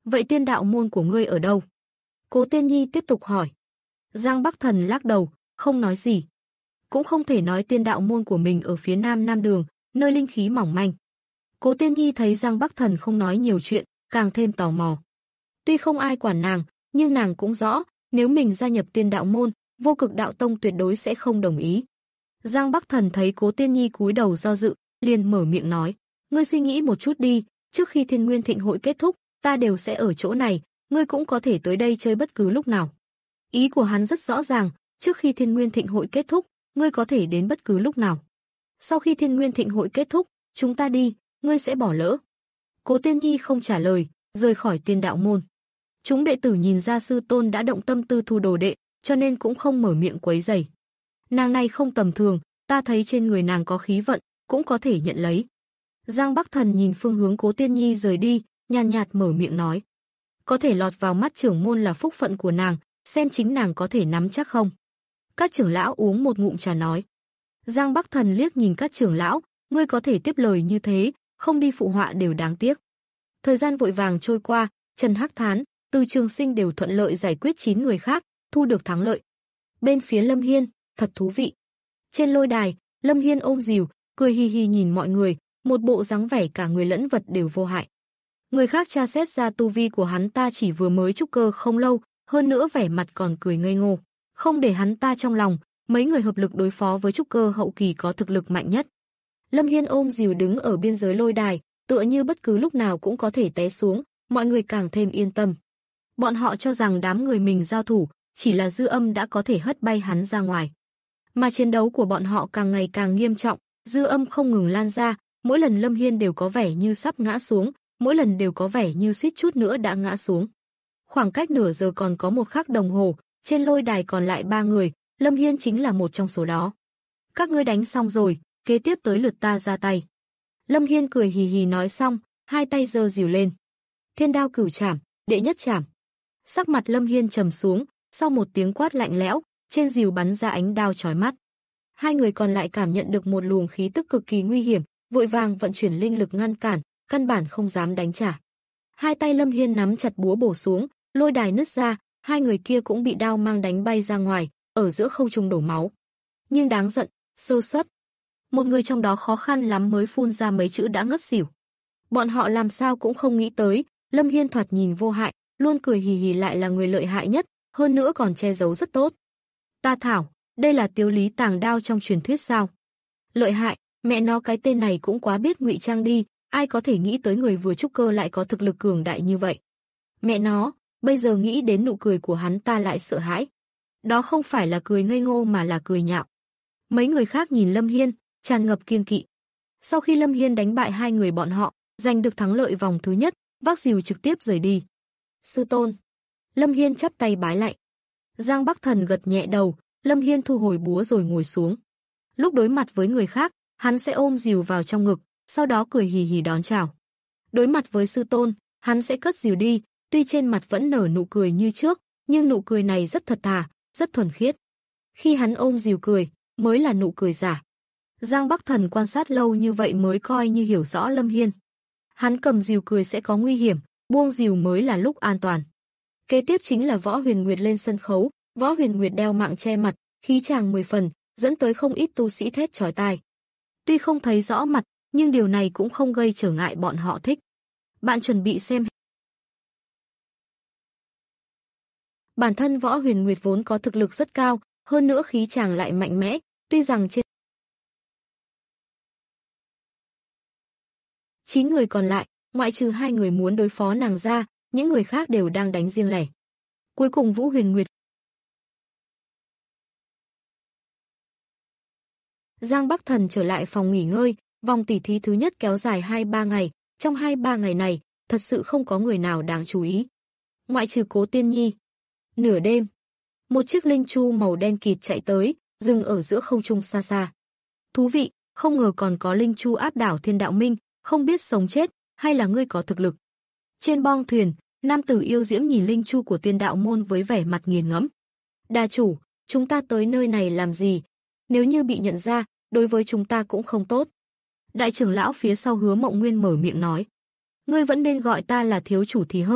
Vậy tiên đạo môn của ngươi ở đâu? Cố Tiên Nhi tiếp tục hỏi. Giang Bắc Thần lắc đầu, không nói gì. Cũng không thể nói tiên đạo môn của mình ở phía nam Nam Đường, nơi linh khí mỏng manh. Cố Tiên Nhi thấy Giang Bắc Thần không nói nhiều chuyện, càng thêm tò mò. Tuy không ai quản nàng, nhưng nàng cũng rõ, nếu mình gia nhập tiên đạo môn, Vô Cực Đạo Tông tuyệt đối sẽ không đồng ý. Giang Bắc Thần thấy Cố Tiên Nhi cúi đầu do dự, liền mở miệng nói, ngươi suy nghĩ một chút đi, trước khi Thiên Nguyên Thịnh hội kết thúc, ta đều sẽ ở chỗ này, ngươi cũng có thể tới đây chơi bất cứ lúc nào. Ý của hắn rất rõ ràng, trước khi Thiên Nguyên Thịnh hội kết thúc, ngươi có thể đến bất cứ lúc nào. Sau khi Thiên Nguyên Thịnh hội kết thúc, chúng ta đi, ngươi sẽ bỏ lỡ. Cố Tiên Nhi không trả lời, rời khỏi tiên đạo môn. Chúng đệ tử nhìn ra sư tôn đã động tâm tư thu đồ đệ, cho nên cũng không mở miệng quấy rầy. Nàng này không tầm thường, ta thấy trên người nàng có khí vận, cũng có thể nhận lấy. Giang Bắc Thần nhìn phương hướng Cố Tiên Nhi rời đi, nhàn nhạt mở miệng nói. Có thể lọt vào mắt trưởng môn là phúc phận của nàng, xem chính nàng có thể nắm chắc không. Các trưởng lão uống một ngụm trà nói. Giang Bắc Thần liếc nhìn các trưởng lão, ngươi có thể tiếp lời như thế, không đi phụ họa đều đáng tiếc. Thời gian vội vàng trôi qua, Trần Hắc Thán, Từ Trường Sinh đều thuận lợi giải quyết chín người khác, thu được thắng lợi. Bên phía Lâm Hiên, thật thú vị. Trên lôi đài, Lâm Hiên ôm dìu, cười hi hi nhìn mọi người, một bộ dáng vẻ cả người lẫn vật đều vô hại. Người khác tra xét ra tu vi của hắn ta chỉ vừa mới trúc cơ không lâu, hơn nữa vẻ mặt còn cười ngây ngô. Không để hắn ta trong lòng, mấy người hợp lực đối phó với trúc cơ hậu kỳ có thực lực mạnh nhất. Lâm Hiên ôm dìu đứng ở biên giới lôi đài, tựa như bất cứ lúc nào cũng có thể té xuống, mọi người càng thêm yên tâm. Bọn họ cho rằng đám người mình giao thủ, chỉ là dư âm đã có thể hất bay hắn ra ngoài. Mà chiến đấu của bọn họ càng ngày càng nghiêm trọng, dư âm không ngừng lan ra, mỗi lần Lâm Hiên đều có vẻ như sắp ngã xuống, mỗi lần đều có vẻ như suýt chút nữa đã ngã xuống. Khoảng cách nửa giờ còn có một khắc đồng hồ, trên lôi đài còn lại ba người, Lâm Hiên chính là một trong số đó. Các ngươi đánh xong rồi, kế tiếp tới lượt ta ra tay. Lâm Hiên cười hì hì nói xong, hai tay giơ dìu lên. Thiên đao cửu trảm, đệ nhất trảm. Sắc mặt Lâm Hiên trầm xuống, sau một tiếng quát lạnh lẽo, trên dìu bắn ra ánh đao chói mắt. Hai người còn lại cảm nhận được một luồng khí tức cực kỳ nguy hiểm, vội vàng vận chuyển linh lực ngăn cản, căn bản không dám đánh trả. Hai tay Lâm Hiên nắm chặt búa bổ xuống, lôi đài nứt ra, hai người kia cũng bị đao mang đánh bay ra ngoài, ở giữa không trung đổ máu. Nhưng đáng giận, sơ suất. Một người trong đó khó khăn lắm mới phun ra mấy chữ đã ngất xỉu. Bọn họ làm sao cũng không nghĩ tới, Lâm Hiên thoạt nhìn vô hại, luôn cười hì hì lại là người lợi hại nhất, hơn nữa còn che giấu rất tốt. Ta thảo, đây là Tiếu Lý tàng đao trong truyền thuyết sao? Lợi hại, mẹ nó cái tên này cũng quá biết ngụy trang đi, ai có thể nghĩ tới người vừa trúc cơ lại có thực lực cường đại như vậy. Mẹ nó, bây giờ nghĩ đến nụ cười của hắn ta lại sợ hãi. Đó không phải là cười ngây ngô mà là cười nhạo. Mấy người khác nhìn Lâm Hiên, tràn ngập kiêng kỵ. Sau khi Lâm Hiên đánh bại hai người bọn họ, giành được thắng lợi vòng thứ nhất, vác dìu trực tiếp rời đi. Sư tôn. Lâm Hiên chắp tay bái lại. Giang Bắc Thần gật nhẹ đầu, Lâm Hiên thu hồi búa rồi ngồi xuống. Lúc đối mặt với người khác, hắn sẽ ôm dìu vào trong ngực, sau đó cười hì hì đón chào. Đối mặt với sư tôn, hắn sẽ cất dìu đi, tuy trên mặt vẫn nở nụ cười như trước, nhưng nụ cười này rất thật thà, rất thuần khiết. Khi hắn ôm dìu cười, mới là nụ cười giả. Giang Bắc Thần quan sát lâu như vậy mới coi như hiểu rõ Lâm Hiên. Hắn cầm dìu cười sẽ có nguy hiểm, buông dìu mới là lúc an toàn. Kế tiếp chính là Võ Huyền Nguyệt lên sân khấu, Võ Huyền Nguyệt đeo mạng che mặt, khí chàng mười phần, dẫn tới không ít tu sĩ thét chói tai. Tuy không thấy rõ mặt, nhưng điều này cũng không gây trở ngại bọn họ thích. Bạn chuẩn bị xem. Bản thân Võ Huyền Nguyệt vốn có thực lực rất cao, hơn nữa khí chàng lại mạnh mẽ, tuy rằng trên chín người còn lại, ngoại trừ hai người muốn đối phó nàng ra, những người khác đều đang đánh riêng lẻ. Cuối cùng Vũ Huyền Nguyệt Giang Bắc Thần trở lại phòng nghỉ ngơi, vòng tỉ thí thứ nhất kéo dài hai ba ngày, trong hai ba ngày này, thật sự không có người nào đáng chú ý. Ngoại trừ Cố Tiên Nhi. Nửa đêm, một chiếc linh chu màu đen kịt chạy tới, dừng ở giữa không trung xa xa. Thú vị, không ngờ còn có linh chu áp đảo Thiên Đạo Minh, không biết sống chết, hay là ngươi có thực lực. Trên bong thuyền, nam tử yêu diễm nhìn linh chu của Tiên Đạo môn với vẻ mặt nghiền ngẫm. Đà chủ, chúng ta tới nơi này làm gì? Nếu như bị nhận ra, đối với chúng ta cũng không tốt. Đại trưởng lão phía sau Hứa Mộng Nguyên mở miệng nói. Ngươi vẫn nên gọi ta là thiếu chủ thì hơn,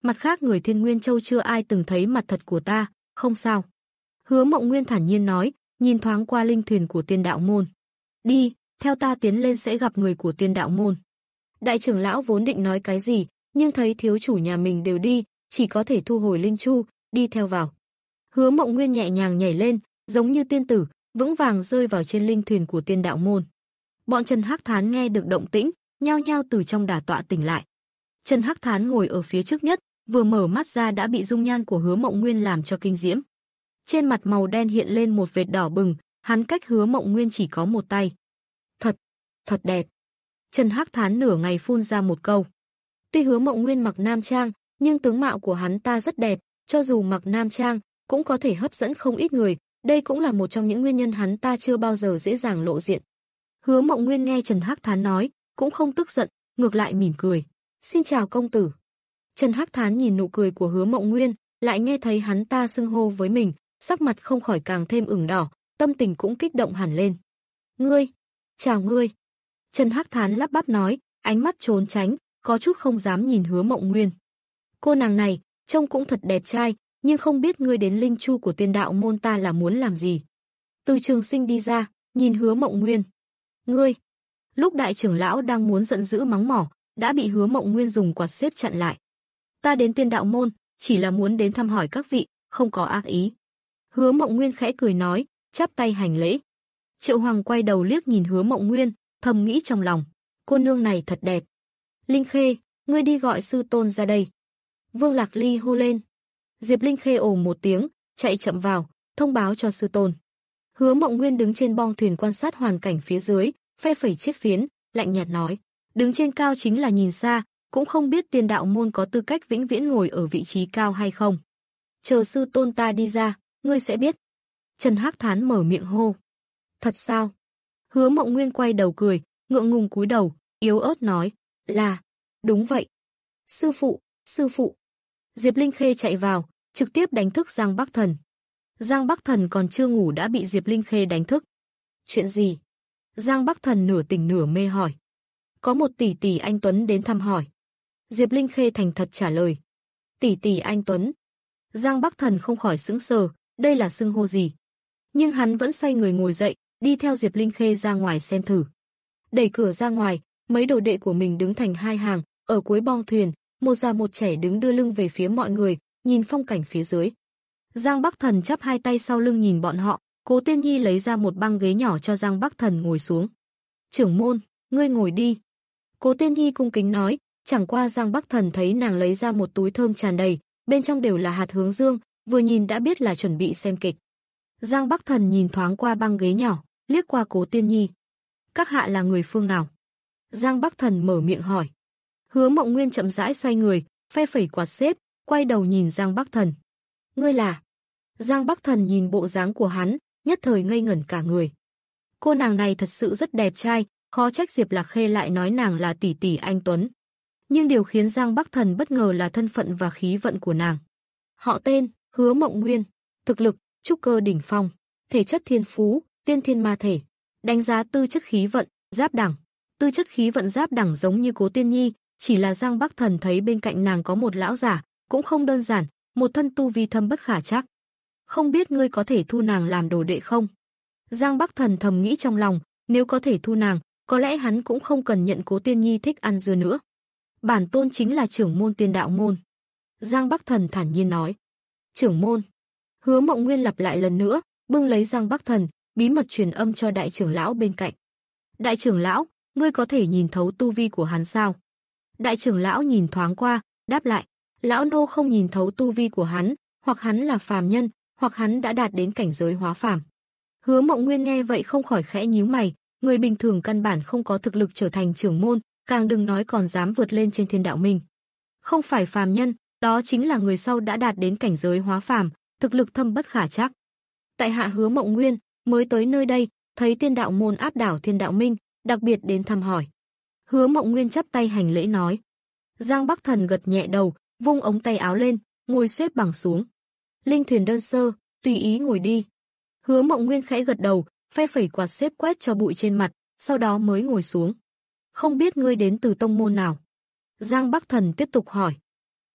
Mặt khác người Thiên Nguyên Châu chưa ai từng thấy mặt thật của ta, không sao. Hứa Mộng Nguyên thản nhiên nói, nhìn thoáng qua linh thuyền của Tiên Đạo Môn. Đi, theo ta tiến lên sẽ gặp người của Tiên Đạo Môn. Đại trưởng lão vốn định nói cái gì, nhưng thấy thiếu chủ nhà mình đều đi, chỉ có thể thu hồi linh chu, đi theo vào. Hứa Mộng Nguyên nhẹ nhàng nhảy lên, giống như tiên tử, vững vàng rơi vào trên linh thuyền của Tiên Đạo Môn. Bọn Trần Hắc Thán nghe được động tĩnh, nhao nhao từ trong đả tọa tỉnh lại. Trần Hắc Thán ngồi ở phía trước nhất, vừa mở mắt ra đã bị dung nhan của Hứa Mộng Nguyên làm cho kinh diễm. Trên mặt màu đen hiện lên một vệt đỏ bừng, hắn cách Hứa Mộng Nguyên chỉ có một tay. Thật, thật đẹp. Trần Hắc Thán nửa ngày phun ra một câu. Tuy Hứa Mộng Nguyên mặc nam trang, nhưng tướng mạo của hắn ta rất đẹp, cho dù mặc nam trang, cũng có thể hấp dẫn không ít người, đây cũng là một trong những nguyên nhân hắn ta chưa bao giờ dễ dàng lộ diện. Hứa Mộng Nguyên nghe Trần Hắc Thán nói, cũng không tức giận, ngược lại mỉm cười. Xin chào công tử. Trần Hắc Thán nhìn nụ cười của Hứa Mộng Nguyên, lại nghe thấy hắn ta xưng hô với mình, sắc mặt không khỏi càng thêm ửng đỏ, tâm tình cũng kích động hẳn lên. Ngươi, chào ngươi. Trần Hắc Thán lắp bắp nói, ánh mắt trốn tránh, có chút không dám nhìn Hứa Mộng Nguyên. Cô nàng này, trông cũng thật đẹp trai, nhưng không biết ngươi đến linh chu của Tiên Đạo Môn ta là muốn làm gì. Từ Trường Sinh đi ra, nhìn Hứa Mộng Nguyên. Ngươi, lúc đại trưởng lão đang muốn giận dữ mắng mỏ, đã bị Hứa Mộng Nguyên dùng quạt xếp chặn lại. Ta đến Tiên Đạo Môn, chỉ là muốn đến thăm hỏi các vị, không có ác ý. Hứa Mộng Nguyên khẽ cười nói, chắp tay hành lễ. Triệu Hoàng quay đầu liếc nhìn Hứa Mộng Nguyên, thầm nghĩ trong lòng, cô nương này thật đẹp. Linh Khê, ngươi đi gọi sư tôn ra đây. Vương Lạc Ly hô lên. Diệp Linh Khê ồ một tiếng, chạy chậm vào, thông báo cho sư tôn. Hứa Mộng Nguyên đứng trên bong thuyền quan sát hoàn cảnh phía dưới, phe phẩy chiếc phiến, lạnh nhạt nói, đứng trên cao chính là nhìn xa, cũng không biết Tiên Đạo Môn có tư cách vĩnh viễn ngồi ở vị trí cao hay không. Chờ sư tôn ta đi ra, ngươi sẽ biết. Trần Hắc Thán mở miệng hô. Thật sao? Hứa Mộng Nguyên quay đầu cười, ngượng ngùng cúi đầu, yếu ớt nói, là, đúng vậy. Sư phụ, sư phụ. Diệp Linh Khê chạy vào, trực tiếp đánh thức Giang Bắc Thần. Giang Bắc Thần còn chưa ngủ đã bị Diệp Linh Khê đánh thức. Chuyện gì? Giang Bắc Thần nửa tỉnh nửa mê hỏi. Có một tỷ tỷ anh Tuấn đến thăm hỏi. Diệp Linh Khê thành thật trả lời. Tỷ tỷ anh Tuấn. Giang Bắc Thần không khỏi sững sờ, đây là xưng hô gì? Nhưng hắn vẫn xoay người ngồi dậy, đi theo Diệp Linh Khê ra ngoài xem thử. Đẩy cửa ra ngoài, mấy đồ đệ của mình đứng thành hai hàng, ở cuối bong thuyền, một già một trẻ đứng đưa lưng về phía mọi người, nhìn phong cảnh phía dưới. Giang Bắc Thần chắp hai tay sau lưng nhìn bọn họ, Cố Tiên Nhi lấy ra một băng ghế nhỏ cho Giang Bắc Thần ngồi xuống. Trưởng môn, ngươi ngồi đi. Cố Tiên Nhi cung kính nói, chẳng qua Giang Bắc Thần thấy nàng lấy ra một túi thơm tràn đầy, bên trong đều là hạt hướng dương, vừa nhìn đã biết là chuẩn bị xem kịch. Giang Bắc Thần nhìn thoáng qua băng ghế nhỏ, liếc qua Cố Tiên Nhi. Các hạ là người phương nào? Giang Bắc Thần mở miệng hỏi. Hứa Mộng Nguyên chậm rãi xoay người, phe phẩy quạt xếp, quay đầu nhìn Giang Bắc Thần. Ngươi là? Giang Bắc Thần nhìn bộ dáng của hắn, nhất thời ngây ngẩn cả người. Cô nàng này thật sự rất đẹp trai, khó trách Diệp Lạc Khê lại nói nàng là tỷ tỷ anh Tuấn. Nhưng điều khiến Giang Bắc Thần bất ngờ là thân phận và khí vận của nàng. Họ tên, Hứa Mộng Nguyên, thực lực, trúc cơ đỉnh phong, thể chất thiên phú, tiên thiên ma thể, đánh giá tư chất khí vận, giáp đẳng. Tư chất khí vận giáp đẳng giống như Cố Tiên Nhi, chỉ là Giang Bắc Thần thấy bên cạnh nàng có một lão giả, cũng không đơn giản, một thân tu vi thâm bất khả trắc. Không biết ngươi có thể thu nàng làm đồ đệ không? Giang Bắc Thần thầm nghĩ trong lòng, nếu có thể thu nàng, có lẽ hắn cũng không cần nhận Cố Tiên Nhi thích ăn dưa nữa. Bản tôn chính là trưởng môn Tiên Đạo Môn. Giang Bắc Thần thản nhiên nói. Trưởng môn. Hứa Mộng Nguyên lặp lại lần nữa, bưng lấy Giang Bắc Thần, bí mật truyền âm cho đại trưởng lão bên cạnh. Đại trưởng lão, ngươi có thể nhìn thấu tu vi của hắn sao? Đại trưởng lão nhìn thoáng qua, đáp lại, lão nô không nhìn thấu tu vi của hắn, hoặc hắn là phàm nhân, hoặc hắn đã đạt đến cảnh giới hóa phàm. Hứa Mộng Nguyên nghe vậy không khỏi khẽ nhíu mày, người bình thường căn bản không có thực lực trở thành trưởng môn, càng đừng nói còn dám vượt lên trên Thiên Đạo Minh. Không phải phàm nhân, đó chính là người sau đã đạt đến cảnh giới hóa phàm, thực lực thâm bất khả trắc. Tại hạ Hứa Mộng Nguyên, mới tới nơi đây, thấy Tiên Đạo Môn áp đảo Thiên Đạo Minh, đặc biệt đến thăm hỏi. Hứa Mộng Nguyên chắp tay hành lễ nói. Giang Bắc Thần gật nhẹ đầu, vung ống tay áo lên, ngồi xếp bằng xuống. Linh thuyền đơn sơ, tùy ý ngồi đi. Hứa Mộng Nguyên khẽ gật đầu, phe phẩy quạt xếp quét cho bụi trên mặt, sau đó mới ngồi xuống. Không biết ngươi đến từ tông môn nào? Giang Bắc Thần tiếp tục hỏi.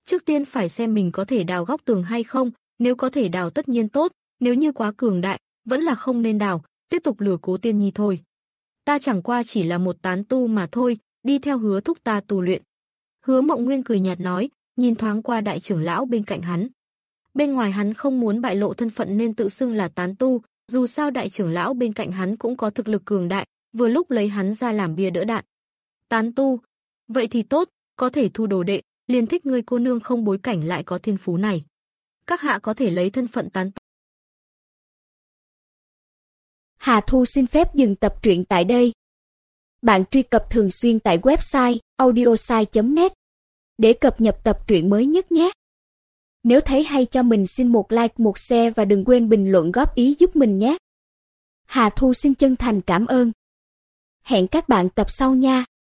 Trước tiên phải xem mình có thể đào góc tường hay không, nếu có thể đào tất nhiên tốt, nếu như quá cường đại, vẫn là không nên đào, tiếp tục lừa Cố Tiên Nhi thôi. Ta chẳng qua chỉ là một tán tu mà thôi, đi theo Hứa thúc ta tu luyện. Hứa Mộng Nguyên cười nhạt nói, nhìn thoáng qua đại trưởng lão bên cạnh hắn. Bên ngoài hắn không muốn bại lộ thân phận nên tự xưng là tán tu, dù sao đại trưởng lão bên cạnh hắn cũng có thực lực cường đại, vừa lúc lấy hắn ra làm bia đỡ đạn. Tán tu, vậy thì tốt, có thể thu đồ đệ, liền thích người cô nương không bối cảnh lại có thiên phú này. Các hạ có thể lấy thân phận tán tu. Hà Thu xin phép dừng tập truyện tại đây. Bạn truy cập thường xuyên tại website audiosai chấm net để cập nhật tập truyện mới nhất nhé. Nếu thấy hay cho mình xin một like, một share và đừng quên bình luận góp ý giúp mình nhé. Hà Thu xin chân thành cảm ơn. Hẹn các bạn tập sau nha.